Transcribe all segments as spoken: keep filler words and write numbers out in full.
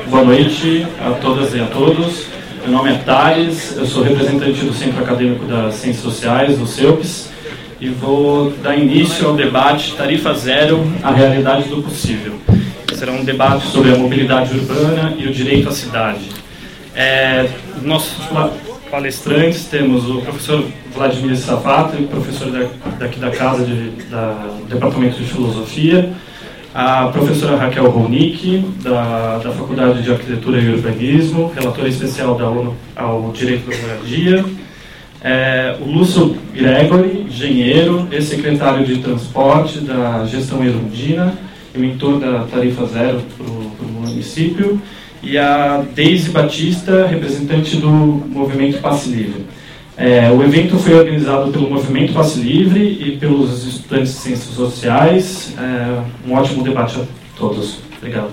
Boa noite a todas e a todos. Meu nome é Thales, eu sou representante do Centro Acadêmico das Ciências Sociais, do CELPS, e vou dar início ao debate Tarifa Zero, a realidade do possível. Será um debate sobre a mobilidade urbana e o direito à cidade. É, nossos palestrantes temos o professor Vladimir Savato, professor da, daqui da casa de, da, do Departamento de Filosofia, a professora Raquel Ronick, da, da Faculdade de Arquitetura e Urbanismo, relatora especial da ONU ao Direito da Moradia, é, o Lúcio Gregory, engenheiro, ex-secretário de Transporte da Gestão Erundina e mentor da Tarifa Zero para o município, e a Deise Batista, representante do Movimento Passe Livre. É, o evento foi organizado pelo Movimento Passe Livre e pelos estudantes de Ciências Sociais. É, um ótimo debate a todos. Obrigado.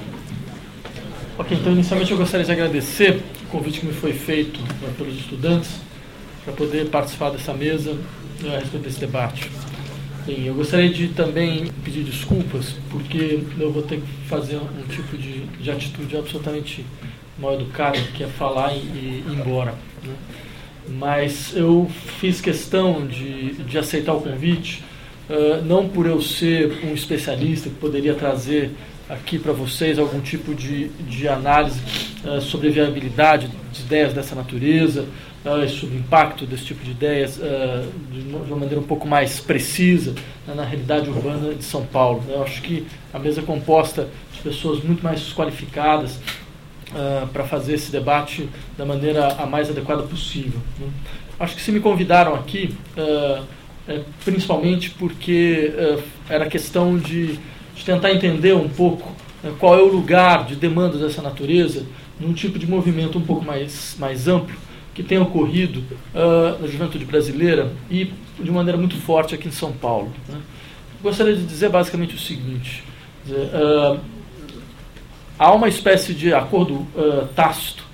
Ok, então inicialmente eu gostaria de agradecer o convite que me foi feito né, pelos estudantes para poder participar dessa mesa né, a respeito desse debate. Bem, eu gostaria de também pedir desculpas, porque eu vou ter que fazer um tipo de, de atitude absolutamente mal educada, que é falar e, e ir embora. Né? Mas eu fiz questão de, de aceitar o convite, uh, não por eu ser um especialista que poderia trazer aqui para vocês algum tipo de, de análise uh, sobre a viabilidade de ideias dessa natureza, uh, sobre o impacto desse tipo de ideias uh, de uma maneira um pouco mais precisa uh, na realidade urbana de São Paulo. Eu acho que a mesa é composta de pessoas muito mais qualificadas Uh, para fazer esse debate da maneira a mais adequada possível. Né? Acho que se me convidaram aqui, uh, é principalmente porque uh, era questão de, de tentar entender um pouco uh, qual é o lugar de demanda dessa natureza num tipo de movimento um pouco mais, mais amplo que tem ocorrido uh, na juventude brasileira e de maneira muito forte aqui em São Paulo. Né? Gostaria de dizer basicamente o seguinte, dizer, uh, há uma espécie de acordo uh, tácito,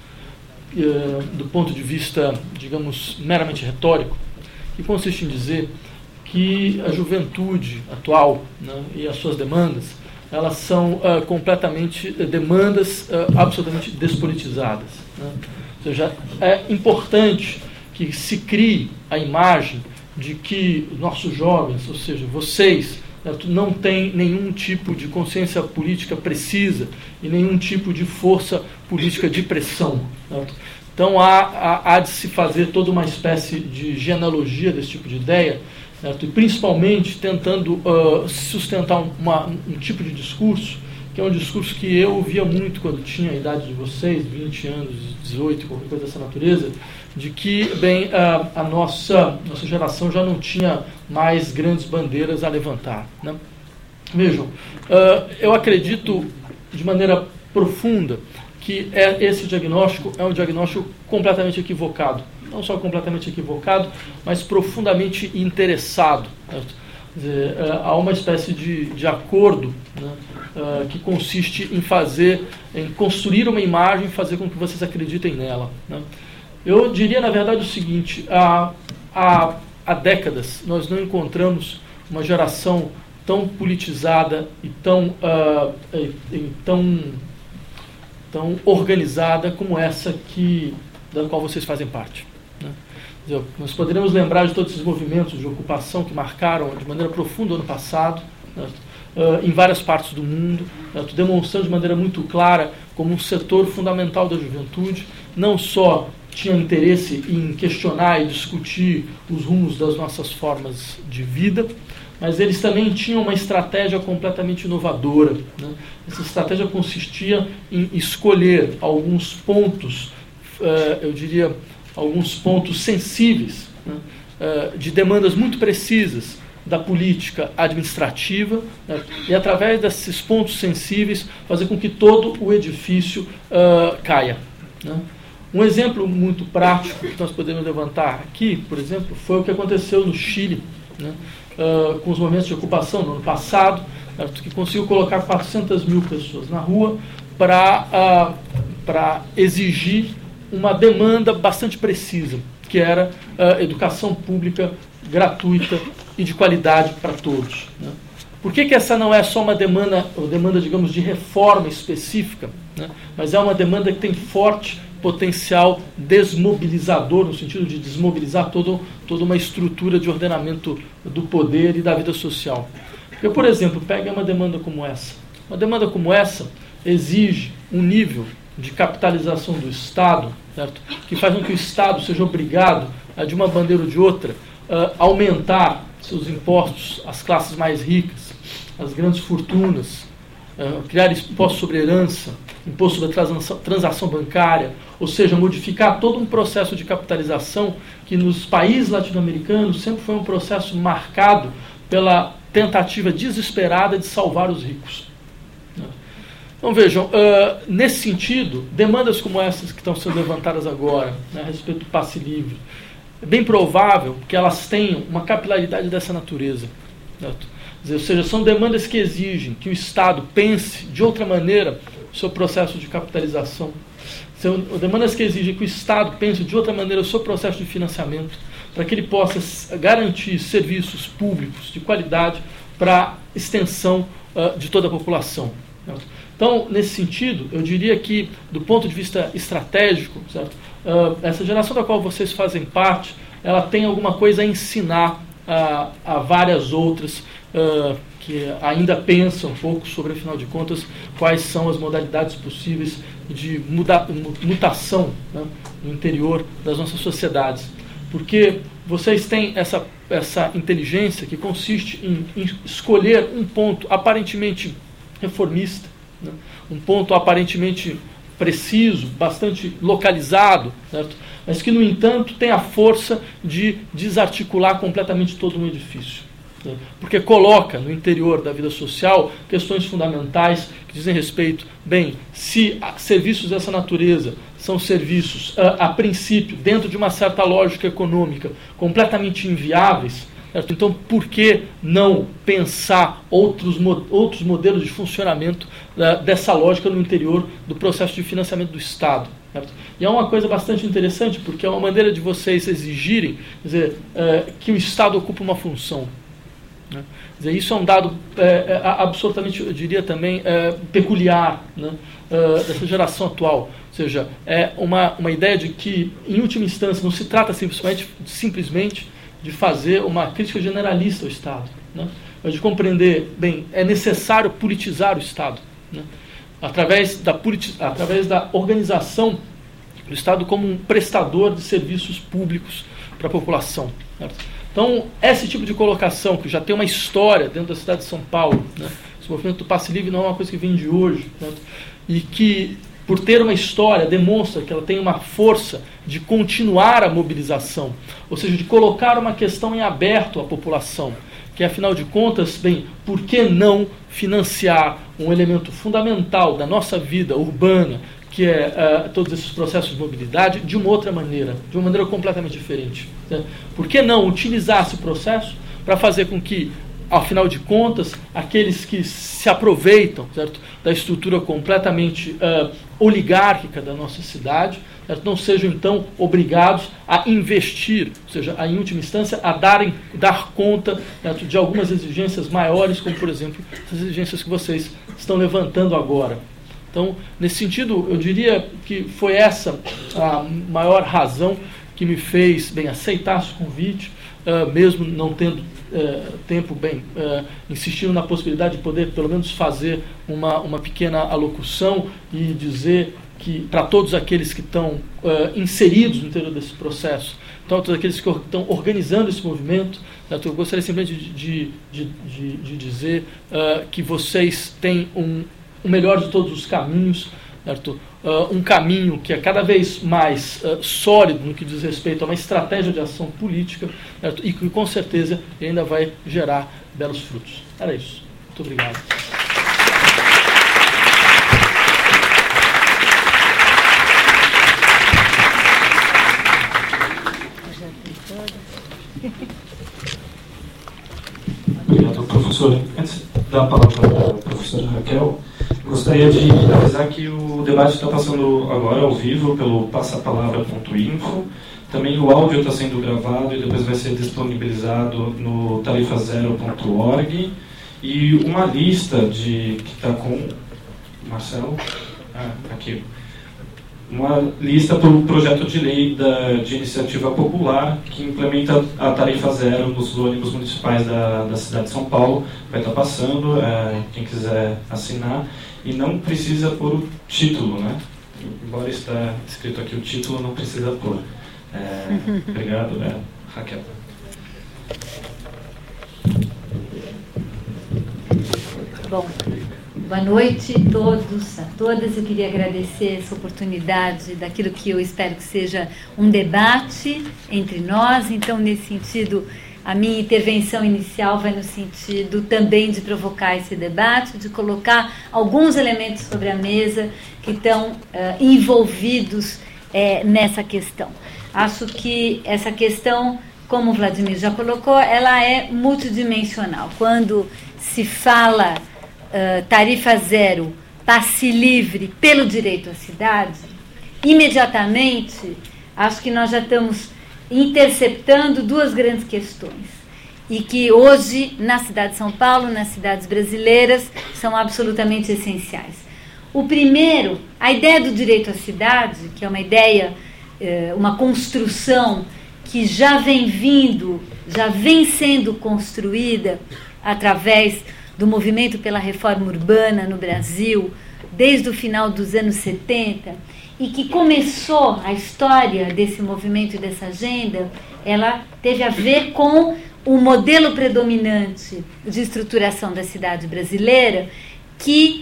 uh, do ponto de vista, digamos, meramente retórico, que consiste em dizer que a juventude atual né, e as suas demandas, elas são uh, completamente uh, demandas uh, absolutamente despolitizadas. Né? Ou seja, é importante que se crie a imagem de que nossos jovens, ou seja, vocês, não tem nenhum tipo de consciência política precisa e nenhum tipo de força política de pressão. Então há, há, há de se fazer toda uma espécie de genealogia desse tipo de ideia, certo? E principalmente tentando uh, sustentar uma, um tipo de discurso, que é um discurso que eu ouvia muito quando tinha a idade de vocês, vinte anos, dezoito, qualquer coisa dessa natureza, de que, bem, a, a nossa, nossa geração já não tinha mais grandes bandeiras a levantar. Né? Vejam, uh, eu acredito de maneira profunda que é, esse diagnóstico é um diagnóstico completamente equivocado. Não só completamente equivocado, mas profundamente interessado. Né? Quer dizer, uh, há uma espécie de, de acordo, né? uh, que consiste em fazer, em construir uma imagem e fazer com que vocês acreditem nela. Né? Eu diria, na verdade, o seguinte, há, há, há décadas nós não encontramos uma geração tão politizada e tão, uh, e, e tão, tão organizada como essa que, da qual vocês fazem parte. Né? Dizer, nós poderíamos lembrar de todos esses movimentos de ocupação que marcaram de maneira profunda o ano passado, né? uh, em várias partes do mundo, né? Demonstrando de maneira muito clara como um setor fundamental da juventude, não só tinha interesse em questionar e discutir os rumos das nossas formas de vida, mas eles também tinham uma estratégia completamente inovadora. Né? Essa estratégia consistia em escolher alguns pontos, uh, eu diria, alguns pontos sensíveis, né? uh, de demandas muito precisas da política administrativa, né? E através desses pontos sensíveis fazer com que todo o edifício uh, caia. Né? Um exemplo muito prático que nós podemos levantar aqui, por exemplo, foi o que aconteceu no Chile, né, uh, com os movimentos de ocupação no ano passado, uh, que conseguiu colocar quatrocentas mil pessoas na rua para uh, para exigir uma demanda bastante precisa, que era uh, educação pública gratuita e de qualidade para todos. Né? Por que que essa não é só uma demanda, uma demanda, digamos, de reforma específica, né? Mas é uma demanda que tem forte potencial desmobilizador, no sentido de desmobilizar todo, toda uma estrutura de ordenamento do poder e da vida social. Eu, por exemplo, pego uma demanda como essa. Uma demanda como essa exige um nível de capitalização do Estado, certo? Que faz com que o Estado seja obrigado, a, de uma maneira ou de outra, a aumentar seus impostos às classes mais ricas, às grandes fortunas, a criar imposto sobre herança, imposto sobre a transação, transação bancária, ou seja, modificar todo um processo de capitalização que nos países latino-americanos sempre foi um processo marcado pela tentativa desesperada de salvar os ricos. Então vejam, uh, nesse sentido, demandas como essas que estão sendo levantadas agora, né, a respeito do passe livre, é bem provável que elas tenham uma capilaridade dessa natureza. Certo? Dizer, ou seja, são demandas que exigem que o Estado pense de outra maneira o seu processo de capitalização. São demandas que exigem que o Estado pense de outra maneira o seu processo de financiamento, para que ele possa garantir serviços públicos de qualidade para a extensão uh, de toda a população. Certo? Então, nesse sentido, eu diria que, do ponto de vista estratégico, certo? Uh, essa geração da qual vocês fazem parte, ela tem alguma coisa a ensinar a, a várias outras uh, que ainda pensam um pouco sobre, afinal de contas, quais são as modalidades possíveis de muda, mutação, né, no interior das nossas sociedades. Porque vocês têm essa, essa inteligência que consiste em, em escolher um ponto aparentemente reformista, né, um ponto aparentemente preciso, bastante localizado, certo? Mas que, no entanto, tem a força de desarticular completamente todo um edifício. Né? Porque coloca no interior da vida social questões fundamentais que dizem respeito, bem, se serviços dessa natureza são serviços, a, a princípio, dentro de uma certa lógica econômica, completamente inviáveis, certo? Então, por que não pensar outros, outros modelos de funcionamento uh, dessa lógica no interior do processo de financiamento do Estado? Certo? E é uma coisa bastante interessante, porque é uma maneira de vocês exigirem, quer dizer, uh, que o Estado ocupe uma função. Né? Quer dizer, isso é um dado é, absolutamente, eu diria também, é, peculiar, né, uh, dessa geração atual. Ou seja, é uma, uma ideia de que, em última instância, não se trata simplesmente, simplesmente de fazer uma crítica generalista ao Estado, né? Mas de compreender, bem, é necessário politizar o Estado, né? através, da politi- através da organização do Estado como um prestador de serviços públicos para a população. Certo? Então, esse tipo de colocação, que já tem uma história dentro da cidade de São Paulo, né? Esse movimento do passe livre não é uma coisa que vem de hoje, certo? E que, por ter uma história, demonstra que ela tem uma força de continuar a mobilização, ou seja, de colocar uma questão em aberto à população, que, afinal de contas, bem, por que não financiar um elemento fundamental da nossa vida urbana, que é uh, todos esses processos de mobilidade, de uma outra maneira, de uma maneira completamente diferente. Né? Por que não utilizar esse processo para fazer com que, afinal de contas, aqueles que se aproveitam, certo, da estrutura completamente uh, oligárquica da nossa cidade, certo, não sejam, então, obrigados a investir, ou seja, a, em última instância, a darem, dar conta, certo, de algumas exigências maiores, como, por exemplo, as exigências que vocês estão levantando agora. Então, nesse sentido, eu diria que foi essa a maior razão que me fez, bem, aceitar esse convite, uh, mesmo não tendo uh, tempo, bem, uh, insistindo na possibilidade de poder, pelo menos, fazer uma, uma pequena alocução e dizer que, para todos aqueles que estão uh, inseridos no interior desse processo, então, todos aqueles que estão organizando esse movimento, né, eu gostaria simplesmente de, de, de, de dizer uh, que vocês têm um o melhor de todos os caminhos, certo? Uh, um caminho que é cada vez mais uh, sólido no que diz respeito a uma estratégia de ação política, certo? E que, com certeza, ainda vai gerar belos frutos. Era isso. Muito obrigado. Obrigado, professor. Antes de dar a palavra para a professora Raquel, gostaria de avisar que o debate está passando agora ao vivo pelo passapalavra ponto info. Também o áudio está sendo gravado e depois vai ser disponibilizado no tarifa zero ponto org. E uma lista de que está com Marcelo, Ah, aqui. Uma lista para o projeto de lei da, de iniciativa popular que implementa a tarifa zero nos ônibus municipais da, da cidade de São Paulo. Vai estar passando, é, quem quiser assinar. E não precisa pôr o título, né? Embora está escrito aqui o título, não precisa pôr. É, obrigado, é, Raquel. Bom, boa noite a todos, a todas. Eu queria agradecer essa oportunidade daquilo que eu espero que seja um debate entre nós. Então, nesse sentido, a minha intervenção inicial vai no sentido também de provocar esse debate, de colocar alguns elementos sobre a mesa que estão uh, envolvidos uh, nessa questão. Acho que essa questão, como o Vladimir já colocou, ela é multidimensional. Quando se fala uh, tarifa zero, passe livre pelo direito à cidade, imediatamente acho que nós já estamos interceptando duas grandes questões e que hoje na cidade de São Paulo, nas cidades brasileiras, são absolutamente essenciais. O primeiro, a ideia do direito à cidade, que é uma ideia, uma construção que já vem vindo, já vem sendo construída através do movimento pela reforma urbana no Brasil, desde o final dos anos setenta, e que começou a história desse movimento e dessa agenda, ela teve a ver com o modelo predominante de estruturação da cidade brasileira, que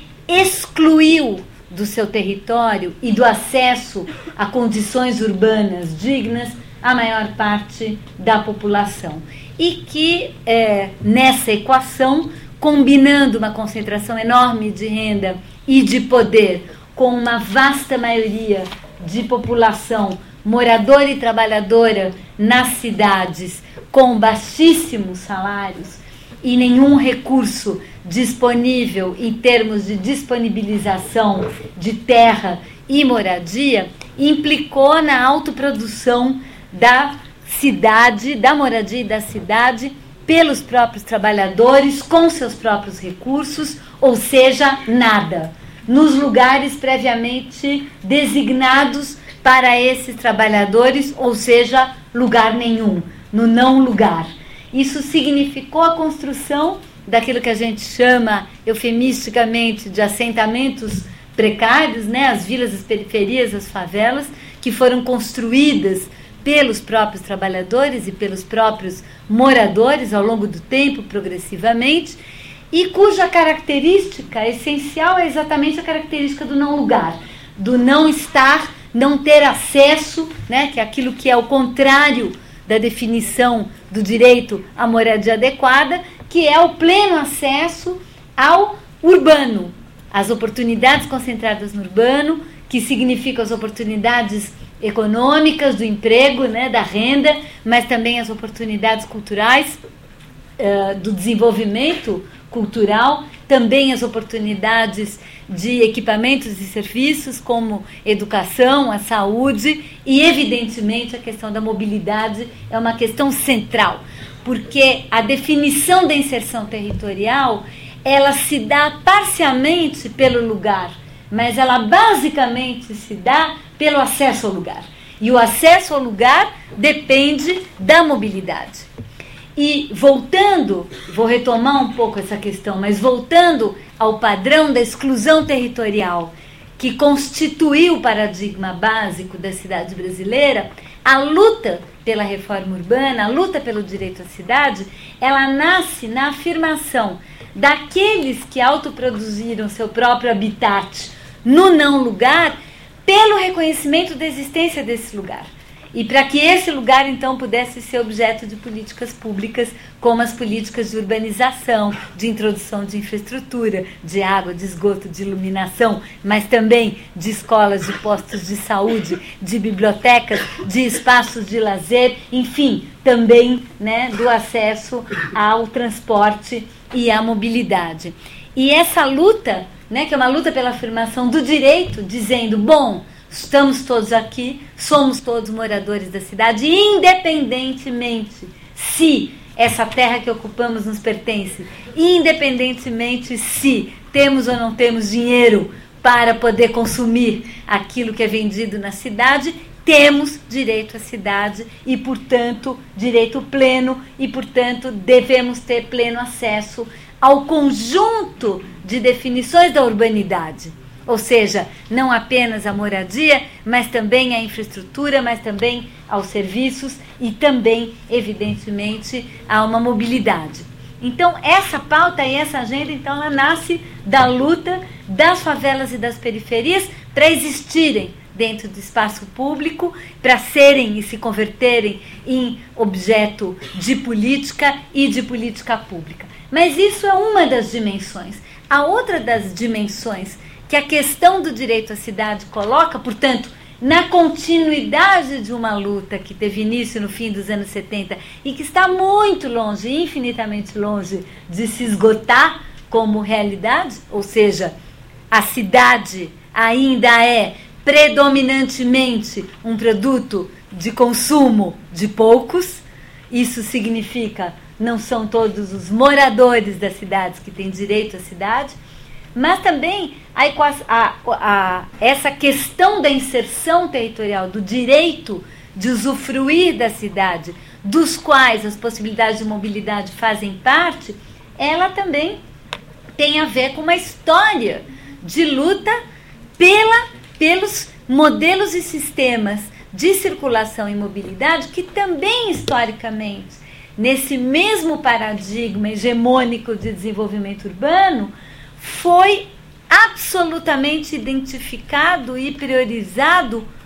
excluiu do seu território e do acesso a condições urbanas dignas a maior parte da população. E que, é, nessa equação, combinando uma concentração enorme de renda e de poder com uma vasta maioria de população moradora e trabalhadora nas cidades com baixíssimos salários e nenhum recurso disponível em termos de disponibilização de terra e moradia, implicou na autoprodução da cidade, da moradia e da cidade pelos próprios trabalhadores, com seus próprios recursos, ou seja, nada, nos lugares previamente designados para esses trabalhadores, ou seja, lugar nenhum, no não lugar. Isso significou a construção daquilo que a gente chama eufemisticamente de assentamentos precários, né? As vilas, as periferias, as favelas, que foram construídas pelos próprios trabalhadores e pelos próprios moradores ao longo do tempo, progressivamente, e cuja característica essencial é exatamente a característica do não lugar, do não estar, não ter acesso, né, que é aquilo que é o contrário da definição do direito à moradia adequada, que é o pleno acesso ao urbano, as oportunidades concentradas no urbano, que significam as oportunidades econômicas, do emprego, né, da renda, mas também as oportunidades culturais, uh, do desenvolvimento cultural, também as oportunidades de equipamentos e serviços como educação, a saúde e, evidentemente, a questão da mobilidade é uma questão central, porque a definição da inserção territorial, ela se dá parcialmente pelo lugar, mas ela basicamente se dá pelo acesso ao lugar. E o acesso ao lugar depende da mobilidade. E voltando, vou retomar um pouco essa questão, mas voltando ao padrão da exclusão territorial que constituiu o paradigma básico da cidade brasileira, a luta pela reforma urbana, a luta pelo direito à cidade, ela nasce na afirmação daqueles que autoproduziram seu próprio habitat no não lugar, pelo reconhecimento da existência desse lugar. E para que esse lugar, então, pudesse ser objeto de políticas públicas, como as políticas de urbanização, de introdução de infraestrutura, de água, de esgoto, de iluminação, mas também de escolas, de postos de saúde, de bibliotecas, de espaços de lazer, enfim, também, né, do acesso ao transporte e à mobilidade. E essa luta, né, que é uma luta pela afirmação do direito, dizendo, bom, estamos todos aqui, somos todos moradores da cidade, independentemente se essa terra que ocupamos nos pertence, independentemente se temos ou não temos dinheiro para poder consumir aquilo que é vendido na cidade, temos direito à cidade e, portanto, direito pleno e, portanto, devemos ter pleno acesso ao conjunto de definições da urbanidade. Ou seja, não apenas a moradia, mas também a infraestrutura, mas também aos serviços e também, evidentemente, a uma mobilidade. Então, essa pauta e essa agenda, então, ela nasce da luta das favelas e das periferias para existirem dentro do espaço público, para serem e se converterem em objeto de política e de política pública. Mas isso é uma das dimensões. A outra das dimensões que a questão do direito à cidade coloca, portanto, na continuidade de uma luta que teve início no fim dos anos setenta e que está muito longe, infinitamente longe, de se esgotar como realidade, ou seja, a cidade ainda é predominantemente um produto de consumo de poucos. Isso significa, não são todos os moradores das cidades que têm direito à cidade, mas também a, a, a, essa questão da inserção territorial, do direito de usufruir da cidade, dos quais as possibilidades de mobilidade fazem parte, ela também tem a ver com uma história de luta pela, pelos modelos e sistemas de circulação e mobilidade que também, historicamente, nesse mesmo paradigma hegemônico de desenvolvimento urbano, foi absolutamente identificado e priorizado uh,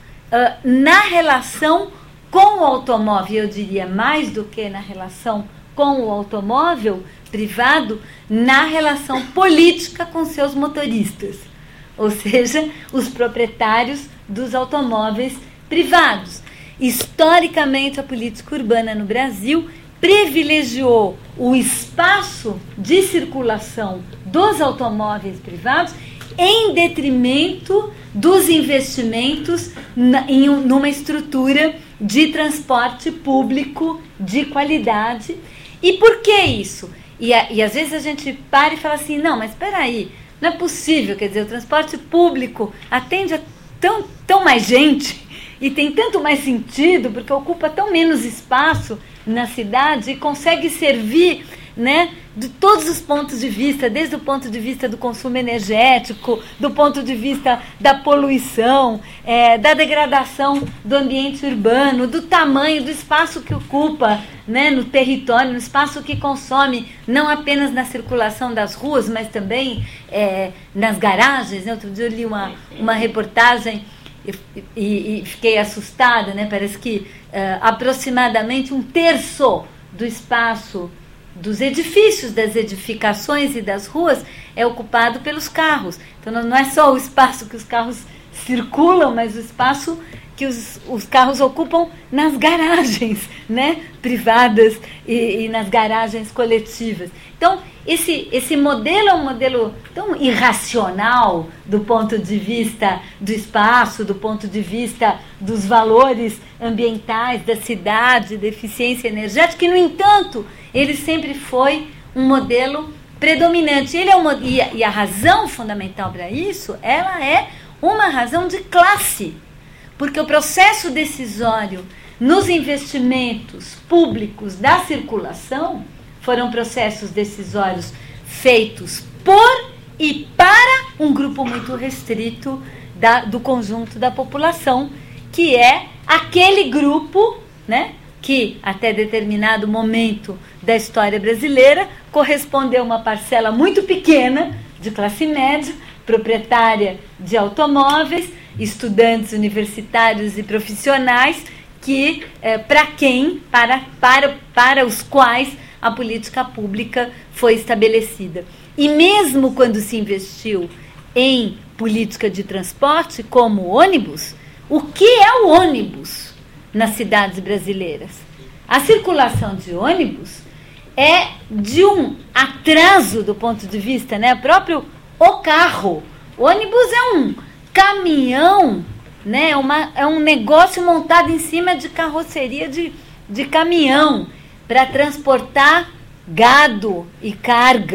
na relação com o automóvel, eu diria mais do que na relação com o automóvel privado, na relação política com seus motoristas, ou seja, os proprietários dos automóveis privados. Historicamente, a política urbana no Brasil privilegiou o espaço de circulação dos automóveis privados em detrimento dos investimentos na, em um, numa estrutura de transporte público de qualidade. E por que isso? E, a, e às vezes a gente para e fala assim, não, mas espera aí, não é possível, quer dizer, o transporte público atende a tão, tão mais gente e tem tanto mais sentido, porque ocupa tão menos espaço na cidade e consegue servir, né, de todos os pontos de vista, desde o ponto de vista do consumo energético, do ponto de vista da poluição, é, da degradação do ambiente urbano, do tamanho, do espaço que ocupa, né, no território, no espaço que consome, não apenas na circulação das ruas, mas também é, nas garagens. Né? Outro dia eu li uma, uma reportagem e, e, e fiquei assustada, né? Parece que uh, aproximadamente um terço do espaço dos edifícios, das edificações e das ruas é ocupado pelos carros. Então não é só o espaço que os carros circulam, mas o espaço que os, os carros ocupam nas garagens, né, privadas e, e nas garagens coletivas. Então esse, esse modelo é um modelo tão irracional do ponto de vista do espaço, do ponto de vista dos valores ambientais da cidade, da eficiência energética, que, no entanto, ele sempre foi um modelo predominante. Ele é um, e, a, e a razão fundamental para isso, ela é uma razão de classe, porque o processo decisório nos investimentos públicos da circulação foram processos decisórios feitos por e para um grupo muito restrito da, do conjunto da população, que é aquele grupo, né, que até determinado momento da história brasileira correspondeu a uma parcela muito pequena de classe média, proprietária de automóveis, estudantes universitários e profissionais, que é, para quem, para, para, para os quais a política pública foi estabelecida. E mesmo quando se investiu em política de transporte, como o ônibus, o que é o ônibus nas cidades brasileiras? A circulação de ônibus é de um atraso do ponto de vista, né, próprio o carro. O ônibus é um caminhão, né, uma, é um negócio montado em cima de carroceria de, de caminhão para transportar gado e carga,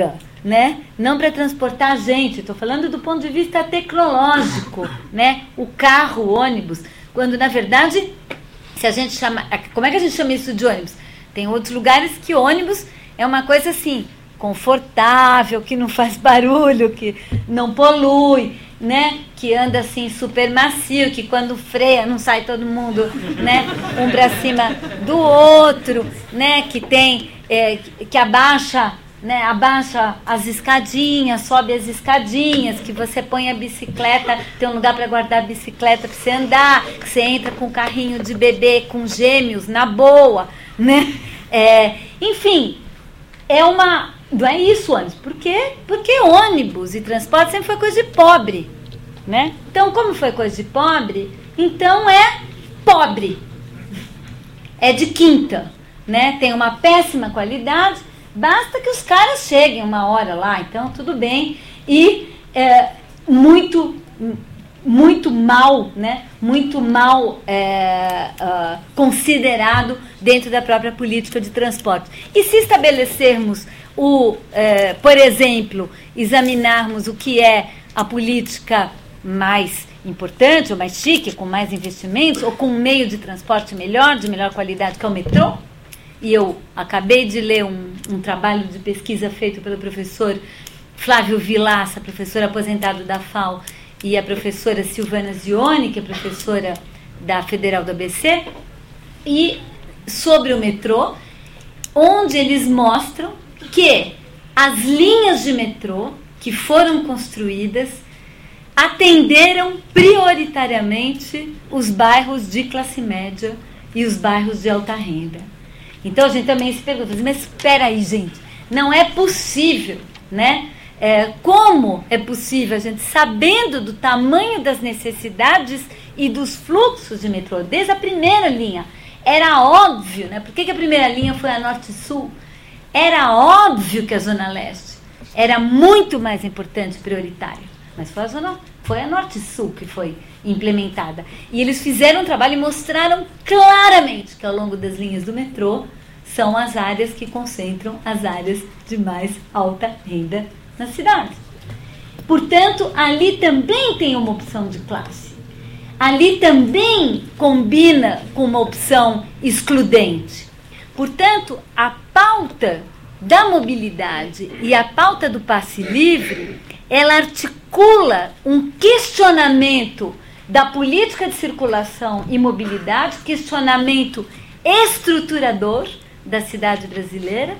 né? Não para transportar gente, estou falando do ponto de vista tecnológico, né? O carro, o ônibus, quando na verdade, se a gente chama, como é que a gente chama isso de ônibus? Tem outros lugares que ônibus é uma coisa assim, confortável, que não faz barulho, que não polui, né? Que anda assim super macio, que quando freia não sai todo mundo, né? Um para cima do outro, né? Que tem, é, que abaixa, né? Abaixa as escadinhas, sobe as escadinhas, que você põe a bicicleta, tem um lugar para guardar a bicicleta para você andar, que você entra com um carrinho de bebê com gêmeos na boa, né? É, enfim, é uma... Não é isso, ônibus. Por quê? Porque ônibus e transporte sempre foi coisa de pobre, né? Então, como foi coisa de pobre, então é pobre. É de quinta, né? Tem uma péssima qualidade, basta que os caras cheguem uma hora lá, então tudo bem. E é, muito, muito mal, né? Muito mal é, uh, considerado dentro da própria política de transporte. E se estabelecermos O, eh, por exemplo, examinarmos o que é a política mais importante, ou mais chique, com mais investimentos, ou com um meio de transporte melhor, de melhor qualidade, que é o metrô. E eu acabei de ler um, um trabalho de pesquisa feito pelo professor Flávio Vilaça, professor aposentado da F A O, e a professora Silvana Zioni, que é professora da Federal do A B C, e sobre o metrô, onde eles mostram que as linhas de metrô que foram construídas atenderam prioritariamente os bairros de classe média e os bairros de alta renda. Então a gente também se pergunta, mas espera aí, gente, não é possível, né? É, como é possível a gente, sabendo do tamanho das necessidades e dos fluxos de metrô, desde a primeira linha, era óbvio, né? Por que que a primeira linha foi a Norte-Sul? Era óbvio que a Zona Leste era muito mais importante e prioritária. Mas foi a, Zona, foi a Norte-Sul que foi implementada. E eles fizeram um trabalho e mostraram claramente que ao longo das linhas do metrô são as áreas que concentram as áreas de mais alta renda na cidade. Portanto, ali também tem uma opção de classe. Ali também combina com uma opção excludente. Portanto, a pauta da mobilidade e a pauta do passe livre, ela articula um questionamento da política de circulação e mobilidade, questionamento estruturador da cidade brasileira,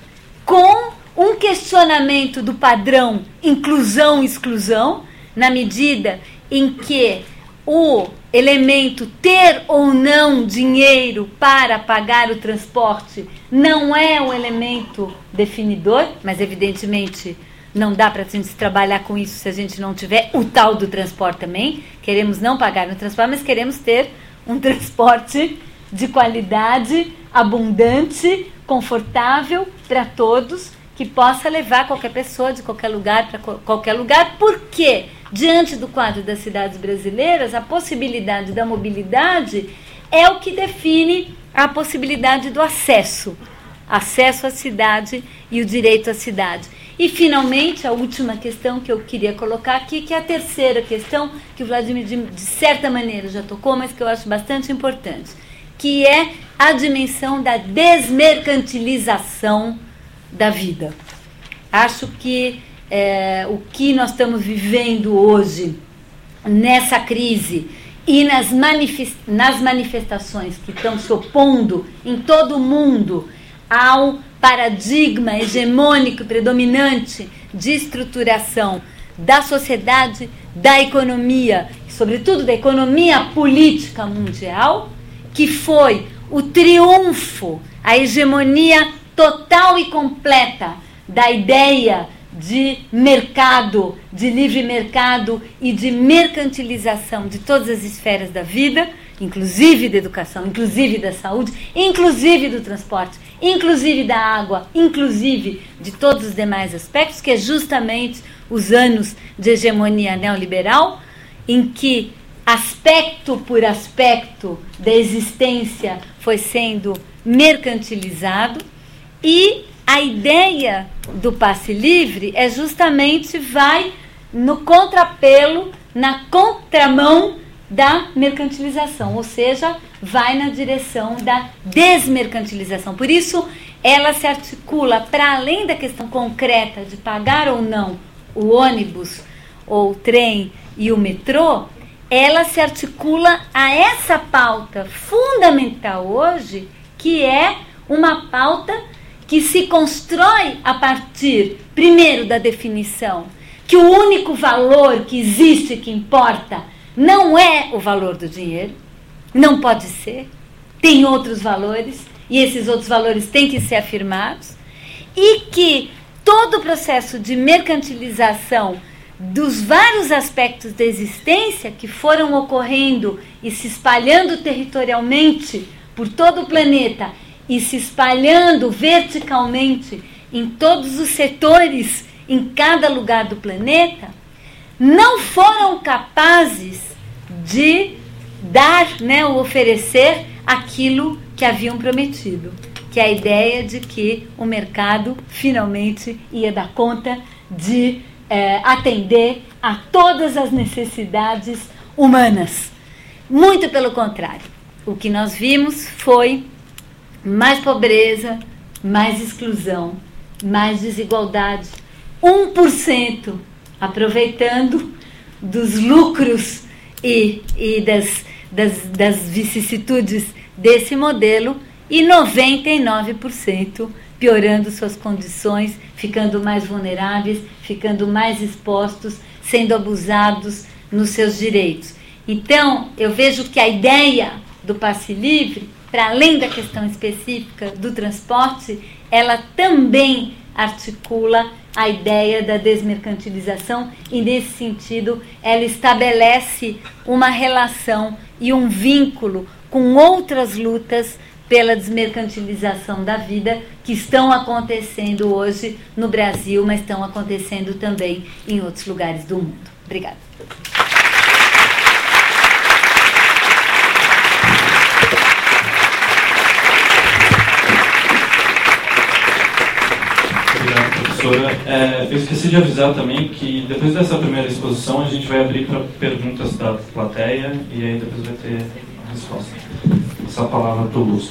com um questionamento do padrão inclusão-exclusão, na medida em que o elemento ter ou não dinheiro para pagar o transporte não é um elemento definidor, mas evidentemente não dá para a gente trabalhar com isso se a gente não tiver o tal do transporte também. Queremos não pagar no transporte, mas queremos ter um transporte de qualidade, abundante, confortável para todos, que possa levar qualquer pessoa de qualquer lugar para qualquer lugar. Por quê? Diante do quadro das cidades brasileiras, a possibilidade da mobilidade é o que define a possibilidade do acesso. Acesso à cidade e o direito à cidade. E, finalmente, a última questão que eu queria colocar aqui, que é a terceira questão, que o Vladimir, de, de certa maneira, já tocou, mas que eu acho bastante importante, que é a dimensão da desmercantilização da vida. Acho que é, o que nós estamos vivendo hoje, nessa crise, e nas, manifest, nas manifestações que estão se opondo em todo o mundo ao paradigma hegemônico predominante de estruturação da sociedade, da economia, e sobretudo da economia política mundial, que foi o triunfo, a hegemonia total e completa da ideia de mercado, de livre mercado e de mercantilização de todas as esferas da vida, inclusive da educação, inclusive da saúde, inclusive do transporte, inclusive da água, inclusive de todos os demais aspectos, que é justamente os anos de hegemonia neoliberal, em que aspecto por aspecto da existência foi sendo mercantilizado, e a ideia do passe livre é justamente vai no contrapelo, na contramão da mercantilização, ou seja, vai na direção da desmercantilização. Por isso, ela se articula para além da questão concreta de pagar ou não o ônibus, ou o trem e o metrô, ela se articula a essa pauta fundamental hoje, que é uma pauta que se constrói a partir, primeiro, da definição que o único valor que existe, que importa, não é o valor do dinheiro, não pode ser, tem outros valores, e esses outros valores têm que ser afirmados, e que todo o processo de mercantilização dos vários aspectos da existência que foram ocorrendo e se espalhando territorialmente por todo o planeta e se espalhando verticalmente em todos os setores, em cada lugar do planeta, não foram capazes de dar, né, ou oferecer aquilo que haviam prometido, que é a ideia de que o mercado finalmente ia dar conta de é, atender a todas as necessidades humanas. Muito pelo contrário. O que nós vimos foi mais pobreza, mais exclusão, mais desigualdade. um por cento aproveitando dos lucros e, e das, das, das vicissitudes desse modelo, e noventa e nove por cento piorando suas condições, ficando mais vulneráveis, ficando mais expostos, sendo abusados nos seus direitos. Então, eu vejo que a ideia do passe livre, para além da questão específica do transporte, ela também articula a ideia da desmercantilização, e nesse sentido ela estabelece uma relação e um vínculo com outras lutas pela desmercantilização da vida que estão acontecendo hoje no Brasil, mas estão acontecendo também em outros lugares do mundo. Obrigada. É, eu esqueci de avisar também que depois dessa primeira exposição a gente vai abrir para perguntas da plateia e aí depois vai ter a resposta. Essa palavra para o Lúcio.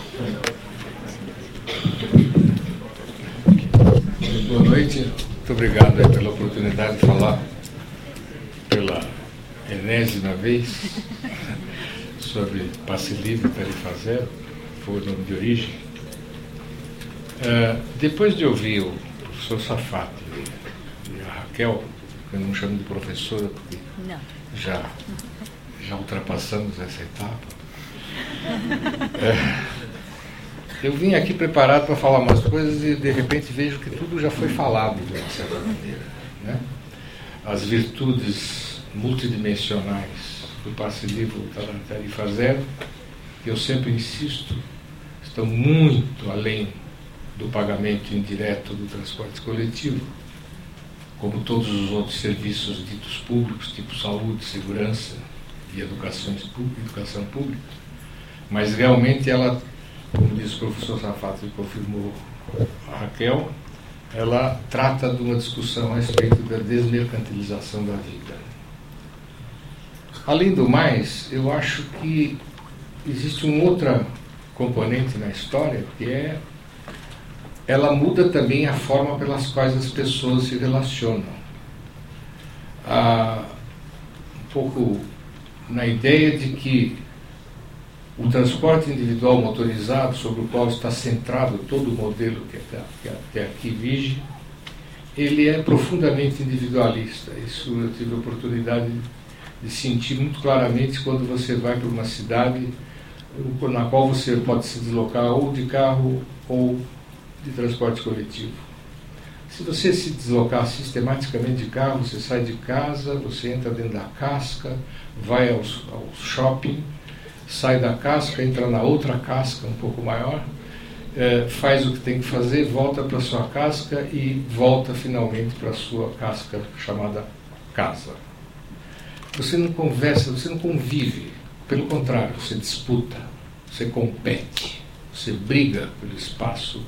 Boa noite, muito obrigado aí pela oportunidade de falar pela enésima vez sobre passe livre, tarifa zero, foi o nome de origem. Uh, depois de ouvir o professor Safato e a Raquel, eu não chamo de professora porque não. Já, já ultrapassamos essa etapa, é, eu vim aqui preparado para falar umas coisas e de repente vejo que tudo já foi falado de uma certa maneira, né? As virtudes multidimensionais do passe livre da tarifa zero, que eu sempre insisto, estão muito além do pagamento indireto do transporte coletivo, como todos os outros serviços ditos públicos, tipo saúde, segurança e educação pública, mas realmente ela, como disse o professor Safato e confirmou a Raquel, ela trata de uma discussão a respeito da desmercantilização da vida. Além do mais, eu acho que existe um outro componente na história, que é ela muda também a forma pelas quais as pessoas se relacionam. Ah, um pouco na ideia de que o transporte individual motorizado, sobre o qual está centrado todo o modelo que até, que até aqui vige, ele é profundamente individualista. Isso eu tive a oportunidade de sentir muito claramente quando você vai para uma cidade na qual você pode se deslocar ou de carro ou de transporte coletivo. Se você se deslocar sistematicamente de carro, você sai de casa, você entra dentro da casca, vai ao, ao shopping, sai da casca, entra na outra casca um pouco maior, é, faz o que tem que fazer, volta para a sua casca e volta finalmente para a sua casca chamada casa. Você não conversa, você não convive, pelo contrário, você disputa, você compete, você briga pelo espaço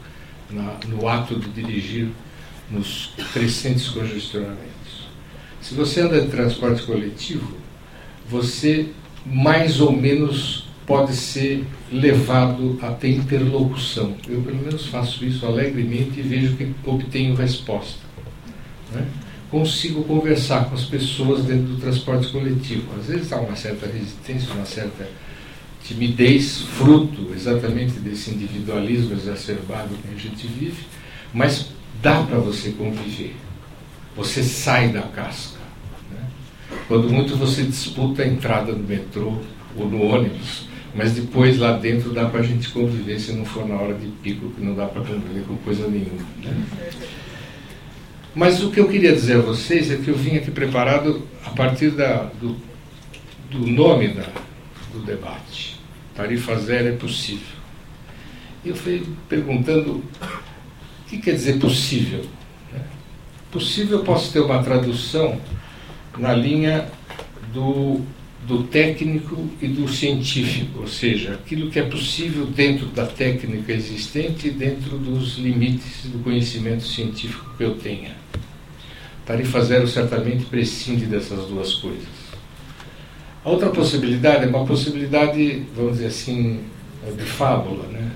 na, no ato de dirigir nos crescentes congestionamentos. Se você anda de transporte coletivo, você mais ou menos pode ser levado a ter interlocução. Eu, pelo menos, faço isso alegremente e vejo que obtenho resposta, né? Consigo conversar com as pessoas dentro do transporte coletivo. Às vezes há uma certa resistência, uma certa timidez, fruto exatamente desse individualismo exacerbado que a gente vive, mas dá para você conviver. Você sai da casca, né? Quando muito você disputa a entrada no metrô ou no ônibus, mas depois lá dentro dá para a gente conviver, se não for na hora de pico, que não dá para conviver com coisa nenhuma, né? Mas o que eu queria dizer a vocês é que eu vim aqui preparado a partir da, do, do nome da, do debate. Tarifa zero é possível. Eu fui perguntando o que quer dizer possível. Possível, eu posso ter uma tradução na linha do, do técnico e do científico, ou seja, aquilo que é possível dentro da técnica existente e dentro dos limites do conhecimento científico que eu tenha. Tarifa zero certamente prescinde dessas duas coisas. A outra possibilidade é uma possibilidade, vamos dizer assim, de fábula, né?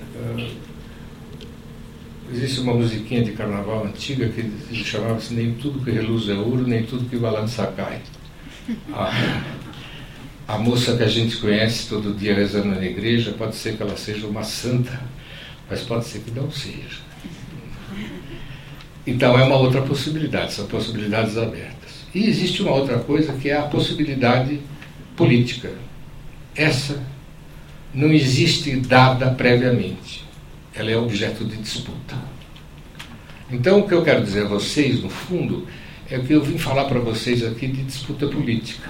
Existe uma musiquinha de carnaval antiga que chamava-se Nem tudo que reluz é ouro, nem tudo que balança cai. A, a moça que a gente conhece todo dia rezando na igreja, pode ser que ela seja uma santa, mas pode ser que não seja. Então é uma outra possibilidade, são possibilidades abertas. E existe uma outra coisa que é a possibilidade política. Essa não existe dada previamente. Ela é objeto de disputa. Então o que eu quero dizer a vocês, no fundo, é que eu vim falar para vocês aqui de disputa política.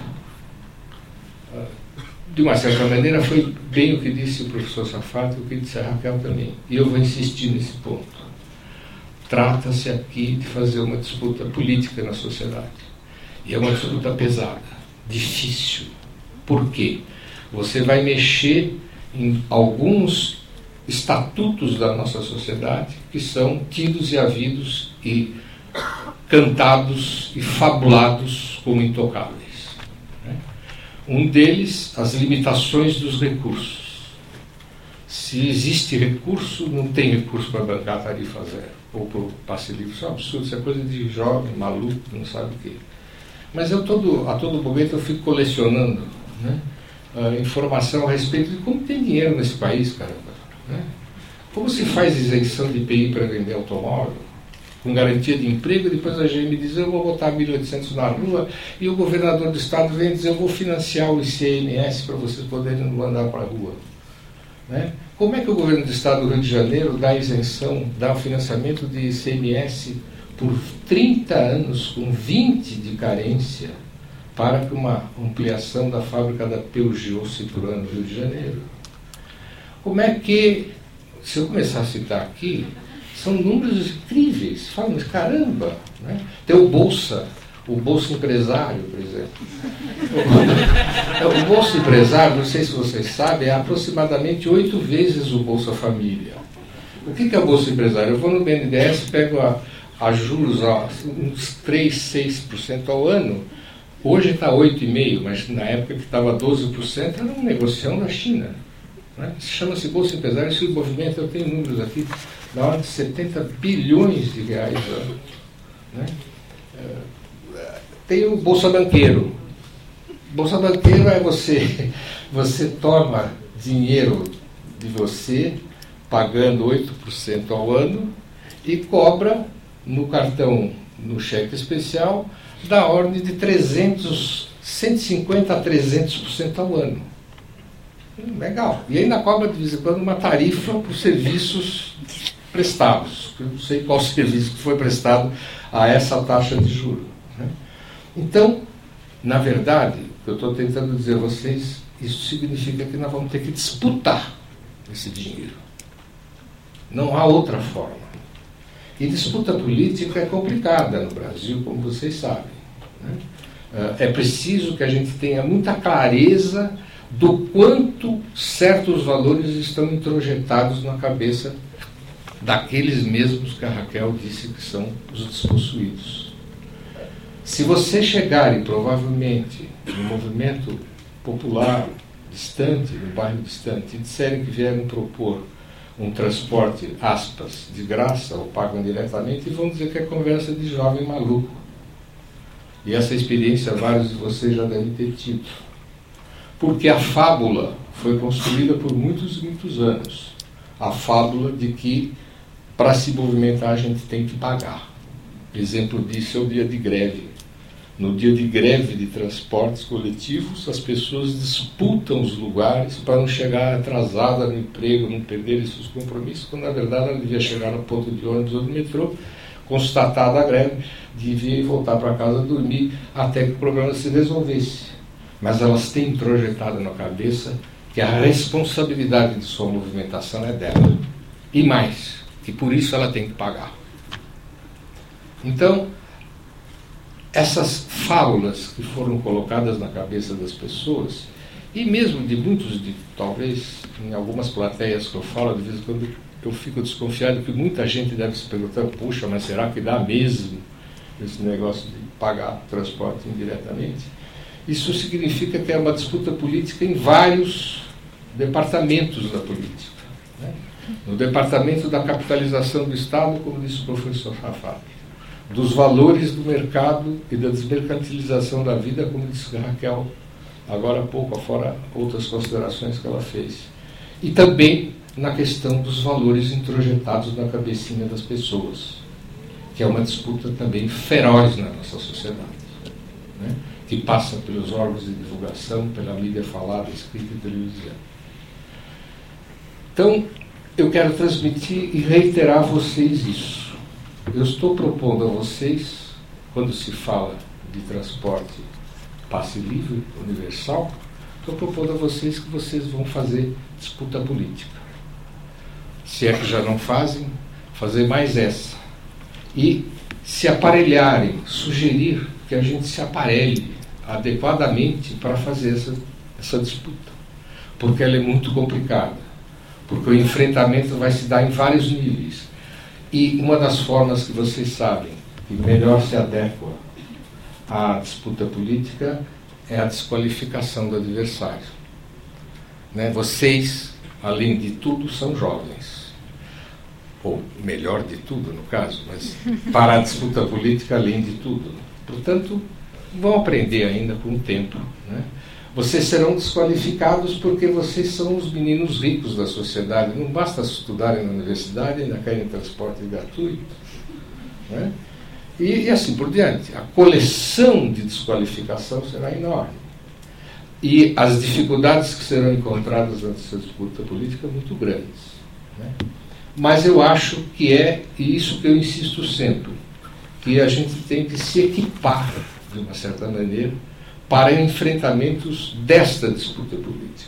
De uma certa maneira foi bem o que disse o professor Safato e o que disse a Raquel também. E eu vou insistir nesse ponto. Trata-se aqui de fazer uma disputa política na sociedade. E é uma disputa pesada, difícil. Por quê? Você vai mexer em alguns estatutos da nossa sociedade que são tidos e havidos e cantados e fabulados como intocáveis, né? Um deles, as limitações dos recursos. Se existe recurso, não tem recurso para bancar a tarifa zero ou para o passe livre. Isso é um absurdo, isso é coisa de jovem, maluco, não sabe o quê. Mas eu todo, a todo momento eu fico colecionando, né, uh, informação a respeito de como tem dinheiro nesse país, caramba, né? Como se faz isenção de I P I para vender automóvel, com garantia de emprego, e depois a G M diz, eu vou botar mil e oitocentos na rua, e o governador do estado vem dizer, eu vou financiar o I C M S para vocês poderem não andar para a rua, né? Como é que o governo do estado do Rio de Janeiro dá isenção, dá o financiamento de I C M S por trinta anos, com vinte de carência, para que uma ampliação da fábrica da Peugeot se situar no Rio de Janeiro? Como é que, se eu começar a citar aqui, são números incríveis. Fala, mas caramba, né? Tem o Bolsa, o Bolsa Empresário, por exemplo. O Bolsa Empresário, não sei se vocês sabem, é aproximadamente oito vezes o Bolsa Família. O que é o Bolsa Empresário? Eu vou no B N D E S, pego a, a juros ó, uns três, seis por cento ao ano. Hoje está oito vírgula cinco por cento, mas na época que estava doze por cento era uma negociação da China, né? Chama-se Bolsa Empresário, esse movimento, eu tenho números aqui, na hora de setenta bilhões de reais ano, né? Tem o Bolsa Banqueiro. Bolsa Banqueiro é você, você toma dinheiro de você, pagando oito por cento ao ano, e cobra no cartão, no cheque especial, da ordem de trezentos, cento e cinquenta a trezentos por cento ao ano. Legal. E ainda cobra de vez em quando uma tarifa por serviços prestados. Eu não sei qual serviço que foi prestado a essa taxa de juros, né? Então, na verdade, o que eu estou tentando dizer a vocês, isso significa que nós vamos ter que disputar esse dinheiro. Não há outra forma. E disputa política é complicada no Brasil, como vocês sabem, né? É preciso que a gente tenha muita clareza do quanto certos valores estão introjetados na cabeça daqueles mesmos que a Raquel disse que são os despossuídos. Se você chegar, e provavelmente, no movimento popular distante, no bairro distante, e disserem que vieram propor um transporte, aspas, de graça, ou pagam diretamente, e vão dizer que é conversa de jovem maluco. E essa experiência vários de vocês já devem ter tido. Porque a fábula foi construída por muitos e muitos anos. A fábula de que, para se movimentar, a gente tem que pagar. Exemplo disso é o dia de greve. No dia de greve de transportes coletivos, as pessoas disputam os lugares para não chegar atrasada no emprego, não perderem seus compromissos, quando na verdade ela devia chegar no ponto de ônibus ou do metrô, constatada a greve, devia voltar para casa dormir até que o problema se resolvesse. Mas elas têm introjetado na cabeça que a responsabilidade de sua movimentação é dela. E mais, que por isso ela tem que pagar. Então, essas fábulas que foram colocadas na cabeça das pessoas, e mesmo de muitos, de, talvez em algumas plateias que eu falo, de vez em quando eu fico desconfiado que muita gente deve se perguntar, puxa, mas será que dá mesmo esse negócio de pagar transporte indiretamente? Isso significa que é uma disputa política em vários departamentos da política. Né? No departamento da capitalização do Estado, como disse o professor Rafat, dos valores do mercado e da desmercantilização da vida, como disse Raquel agora há pouco, fora outras considerações que ela fez. E também na questão dos valores introjetados na cabecinha das pessoas, que é uma disputa também feroz na nossa sociedade, né? Que passa pelos órgãos de divulgação, pela mídia falada, escrita e televisão. Então, eu quero transmitir e reiterar a vocês isso. Eu estou propondo a vocês, quando se fala de transporte passe livre, universal, estou propondo a vocês que vocês vão fazer disputa política. Se é que já não fazem, fazer mais essa. E se aparelharem, sugerir que a gente se aparelhe adequadamente para fazer essa, essa disputa. Porque ela é muito complicada. Porque o enfrentamento vai se dar em vários níveis. E uma das formas que vocês sabem que melhor se adequa à disputa política é a desqualificação do adversário. Né? Vocês, além de tudo, são jovens. Ou melhor de tudo, no caso, mas para a disputa política, além de tudo. Portanto, vão aprender ainda com o tempo. Né? Vocês serão desqualificados porque vocês são os meninos ricos da sociedade. Não basta estudarem na universidade, ainda querem transporte gratuito. Né? E, e assim por diante. A coleção de desqualificação será enorme. E as dificuldades que serão encontradas nessa disputa política muito grandes. Né? Mas eu acho que é, e isso que eu insisto sempre, que a gente tem que se equipar, de uma certa maneira, para enfrentamentos desta disputa política.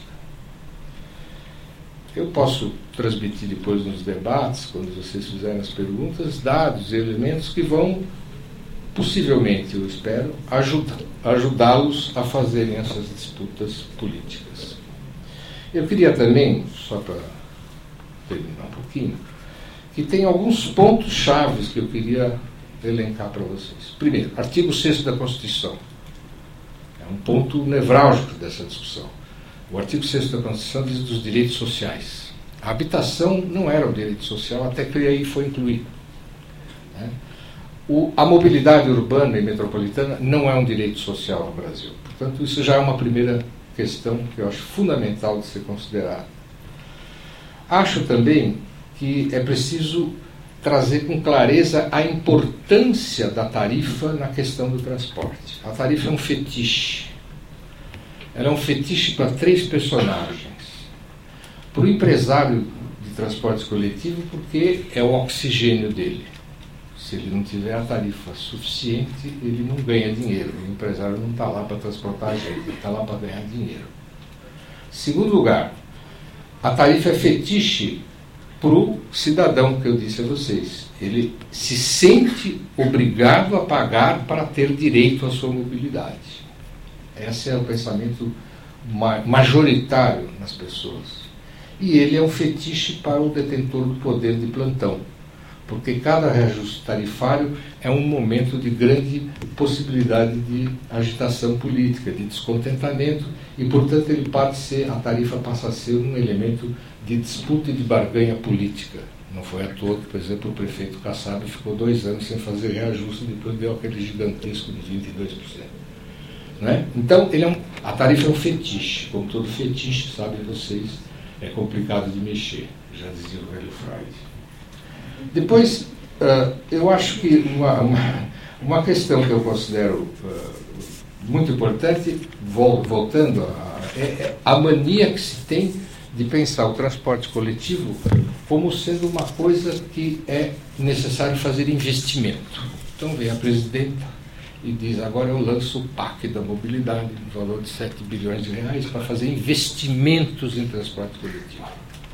Eu posso transmitir depois nos debates, quando vocês fizerem as perguntas, dados e elementos que vão, possivelmente, eu espero, ajudar, ajudá-los a fazerem essas disputas políticas. Eu queria também, só para terminar um pouquinho, que tem alguns pontos chaves que eu queria elencar para vocês. Primeiro, artigo sexto da Constituição. É um ponto nevrálgico dessa discussão. O artigo sexto da Constituição diz dos direitos sociais. A habitação não era um direito social até que aí foi incluído. Né? O, a mobilidade urbana e metropolitana não é um direito social no Brasil. Portanto, isso já é uma primeira questão que eu acho fundamental de ser considerada. Acho também que é preciso trazer com clareza a importância da tarifa na questão do transporte. A tarifa é um fetiche. Ela é um fetiche para três personagens. Para o empresário de transporte coletivo, porque é o oxigênio dele. Se ele não tiver a tarifa suficiente, ele não ganha dinheiro. O empresário não está lá para transportar a gente, ele está lá para ganhar dinheiro. Segundo lugar, a tarifa é fetiche para o cidadão, que eu disse a vocês. Ele se sente obrigado a pagar para ter direito à sua mobilidade. Esse é o pensamento majoritário nas pessoas. e ele é um fetiche para o detentor do poder de plantão, porque cada reajuste tarifário é um momento de grande possibilidade de agitação política, de descontentamento, e, portanto, ele pode ser, a tarifa passa a ser um elemento de disputa e de barganha política. Não foi à toa que, por exemplo, o prefeito Kassab ficou dois anos sem fazer reajuste e depois deu aquele gigantesco de vinte e dois por cento. Não é? Então, ele é um, a tarifa é um fetiche. Como todo fetiche, sabem vocês, é complicado de mexer, já dizia o velho Freud. Depois, uh, eu acho que uma, uma, uma questão que eu considero uh, muito importante, voltando, a, é a mania que se tem de pensar o transporte coletivo como sendo uma coisa que é necessário fazer investimento. Então vem a presidenta e diz, agora eu lanço o P A C da mobilidade, no valor de sete bilhões de reais, para fazer investimentos em transporte coletivo.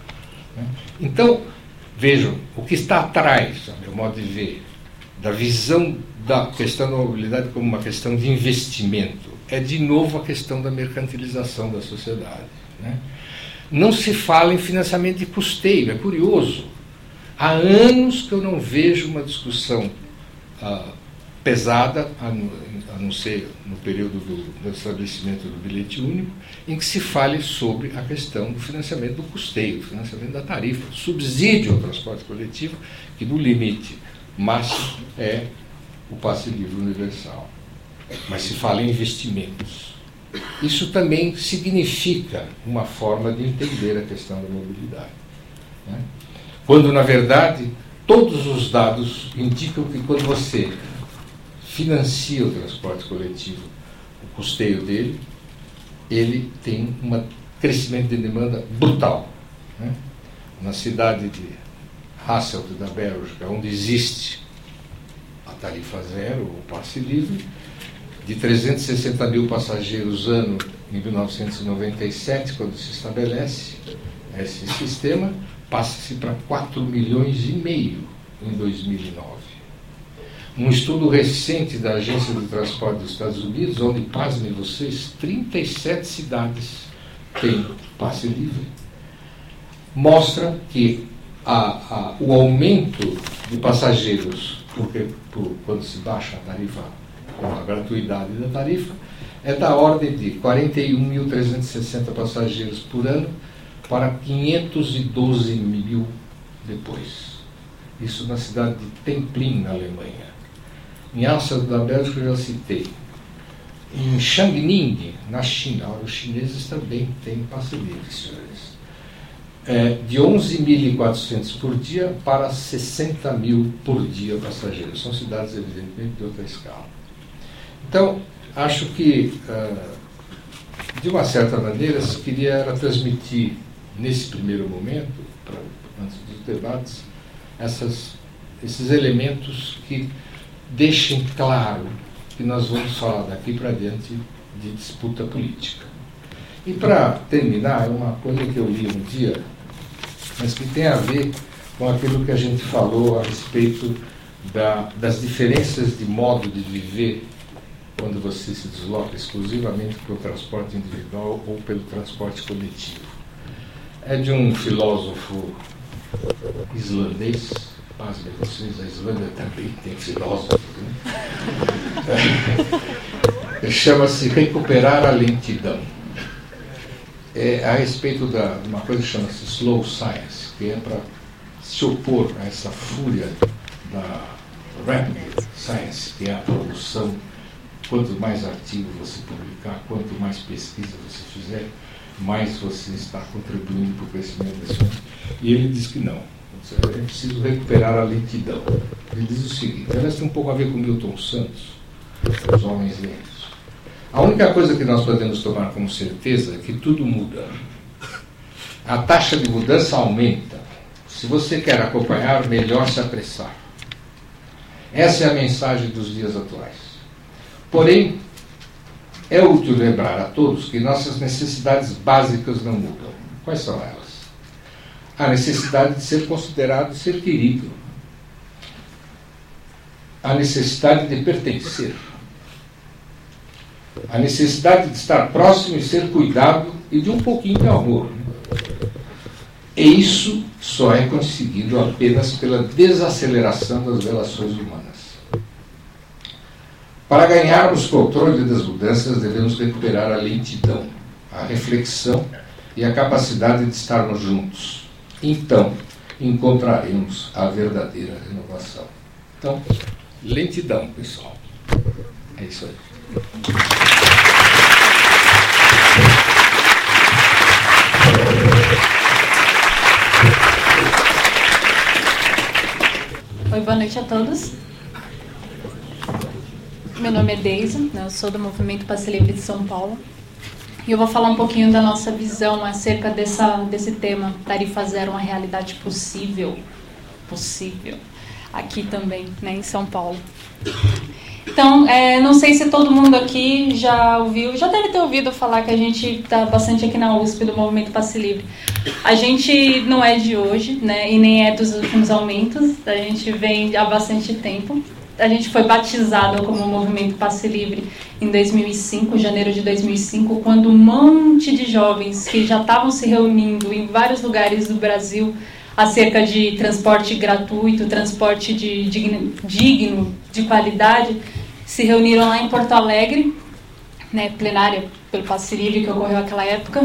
Então, vejam, o que está atrás, a meu modo de ver, da visão da questão da mobilidade como uma questão de investimento, é de novo a questão da mercantilização da sociedade, né? Não se fala em financiamento de custeio, é curioso. Há anos que eu não vejo uma discussão ah, pesada, a não, a não ser no período do, do estabelecimento do bilhete único, em que se fale sobre a questão do financiamento do custeio, do financiamento da tarifa, do subsídio ao transporte coletivo, que no limite máximo é o passe livre universal. Mas se fala em investimentos. Isso também significa uma forma de entender a questão da mobilidade, né? Quando, na verdade, todos os dados indicam que quando você financia o transporte coletivo, o custeio dele, ele tem um crescimento de demanda brutal, né? Na cidade de Hasselt, da Bélgica, onde existe a tarifa zero, o passe livre, de trezentos e sessenta mil passageiros ano em mil novecentos e noventa e sete, quando se estabelece esse sistema, passa-se para quatro milhões e meio em dois mil e nove. Um estudo recente da Agência de Transporte dos Estados Unidos, onde, pasmem vocês, trinta e sete cidades têm passe livre, mostra que a, a, o aumento de passageiros, porque por, quando se baixa a tarifa, a gratuidade da tarifa, é da ordem de quarenta e um mil trezentos e sessenta passageiros por ano para quinhentos e doze mil depois. Isso na cidade de Templin, na Alemanha. Em Hasselt, da Bélgica, eu já citei. Em Changning, na China, os chineses também têm passe livre, senhores. É, de onze mil e quatrocentos por dia para sessenta mil por dia passageiros. São cidades, evidentemente, de outra escala. Então, acho que, uh, de uma certa maneira, se queria era transmitir, nesse primeiro momento, pra, antes dos debates, essas, esses elementos que deixem claro que nós vamos falar daqui para diante de disputa política. E, para terminar, uma coisa que eu li um dia, mas que tem a ver com aquilo que a gente falou a respeito da, das diferenças de modo de viver quando você se desloca exclusivamente pelo transporte individual ou pelo transporte coletivo. É de um filósofo islandês, pasmem vocês, a Islândia também tem filósofos, né? É, chama-se Recuperar a Lentidão. É a respeito de uma coisa que chama-se Slow Science, que é para se opor a essa fúria da Rapid Science, que é a produção. Quanto mais artigo você publicar, quanto mais pesquisa você fizer, mais você está contribuindo para o crescimento da ciência. E ele diz que não. É preciso recuperar a lentidão. Ele diz o seguinte, aliás, tem um pouco a ver com Milton Santos, os homens lentos. A única coisa que nós podemos tomar como certeza é que tudo muda. A taxa de mudança aumenta. Se você quer acompanhar, melhor se apressar. Essa é a mensagem dos dias atuais. Porém, é útil lembrar a todos que nossas necessidades básicas não mudam. Quais são elas? A necessidade de ser considerado e ser querido. A necessidade de pertencer. A necessidade de estar próximo e ser cuidado e de um pouquinho de amor. E isso só é conseguido apenas pela desaceleração das relações humanas. Para ganharmos controle das mudanças, devemos recuperar a lentidão, a reflexão e a capacidade de estarmos juntos. Então, encontraremos a verdadeira renovação. Então, lentidão, pessoal. É isso aí. Oi, boa noite a todos. Meu nome é Deise, né? Eu sou do Movimento Passe Livre de São Paulo. E eu vou falar um pouquinho da nossa visão acerca dessa, desse tema, tarifa zero, uma realidade possível, possível, aqui também, né, em São Paulo. Então, é, não sei se todo mundo aqui já ouviu, já deve ter ouvido falar que a gente está bastante aqui na U S P do Movimento Passe Livre. A gente não é de hoje, né, e nem é dos últimos aumentos, a gente vem há bastante tempo. A gente foi batizado como Movimento Passe Livre em dois mil e cinco, janeiro de dois mil e cinco, quando um monte de jovens que já estavam se reunindo em vários lugares do Brasil acerca de transporte gratuito, transporte de digno, digno, de qualidade, se reuniram lá em Porto Alegre, né, plenária pelo Passe Livre que ocorreu naquela época.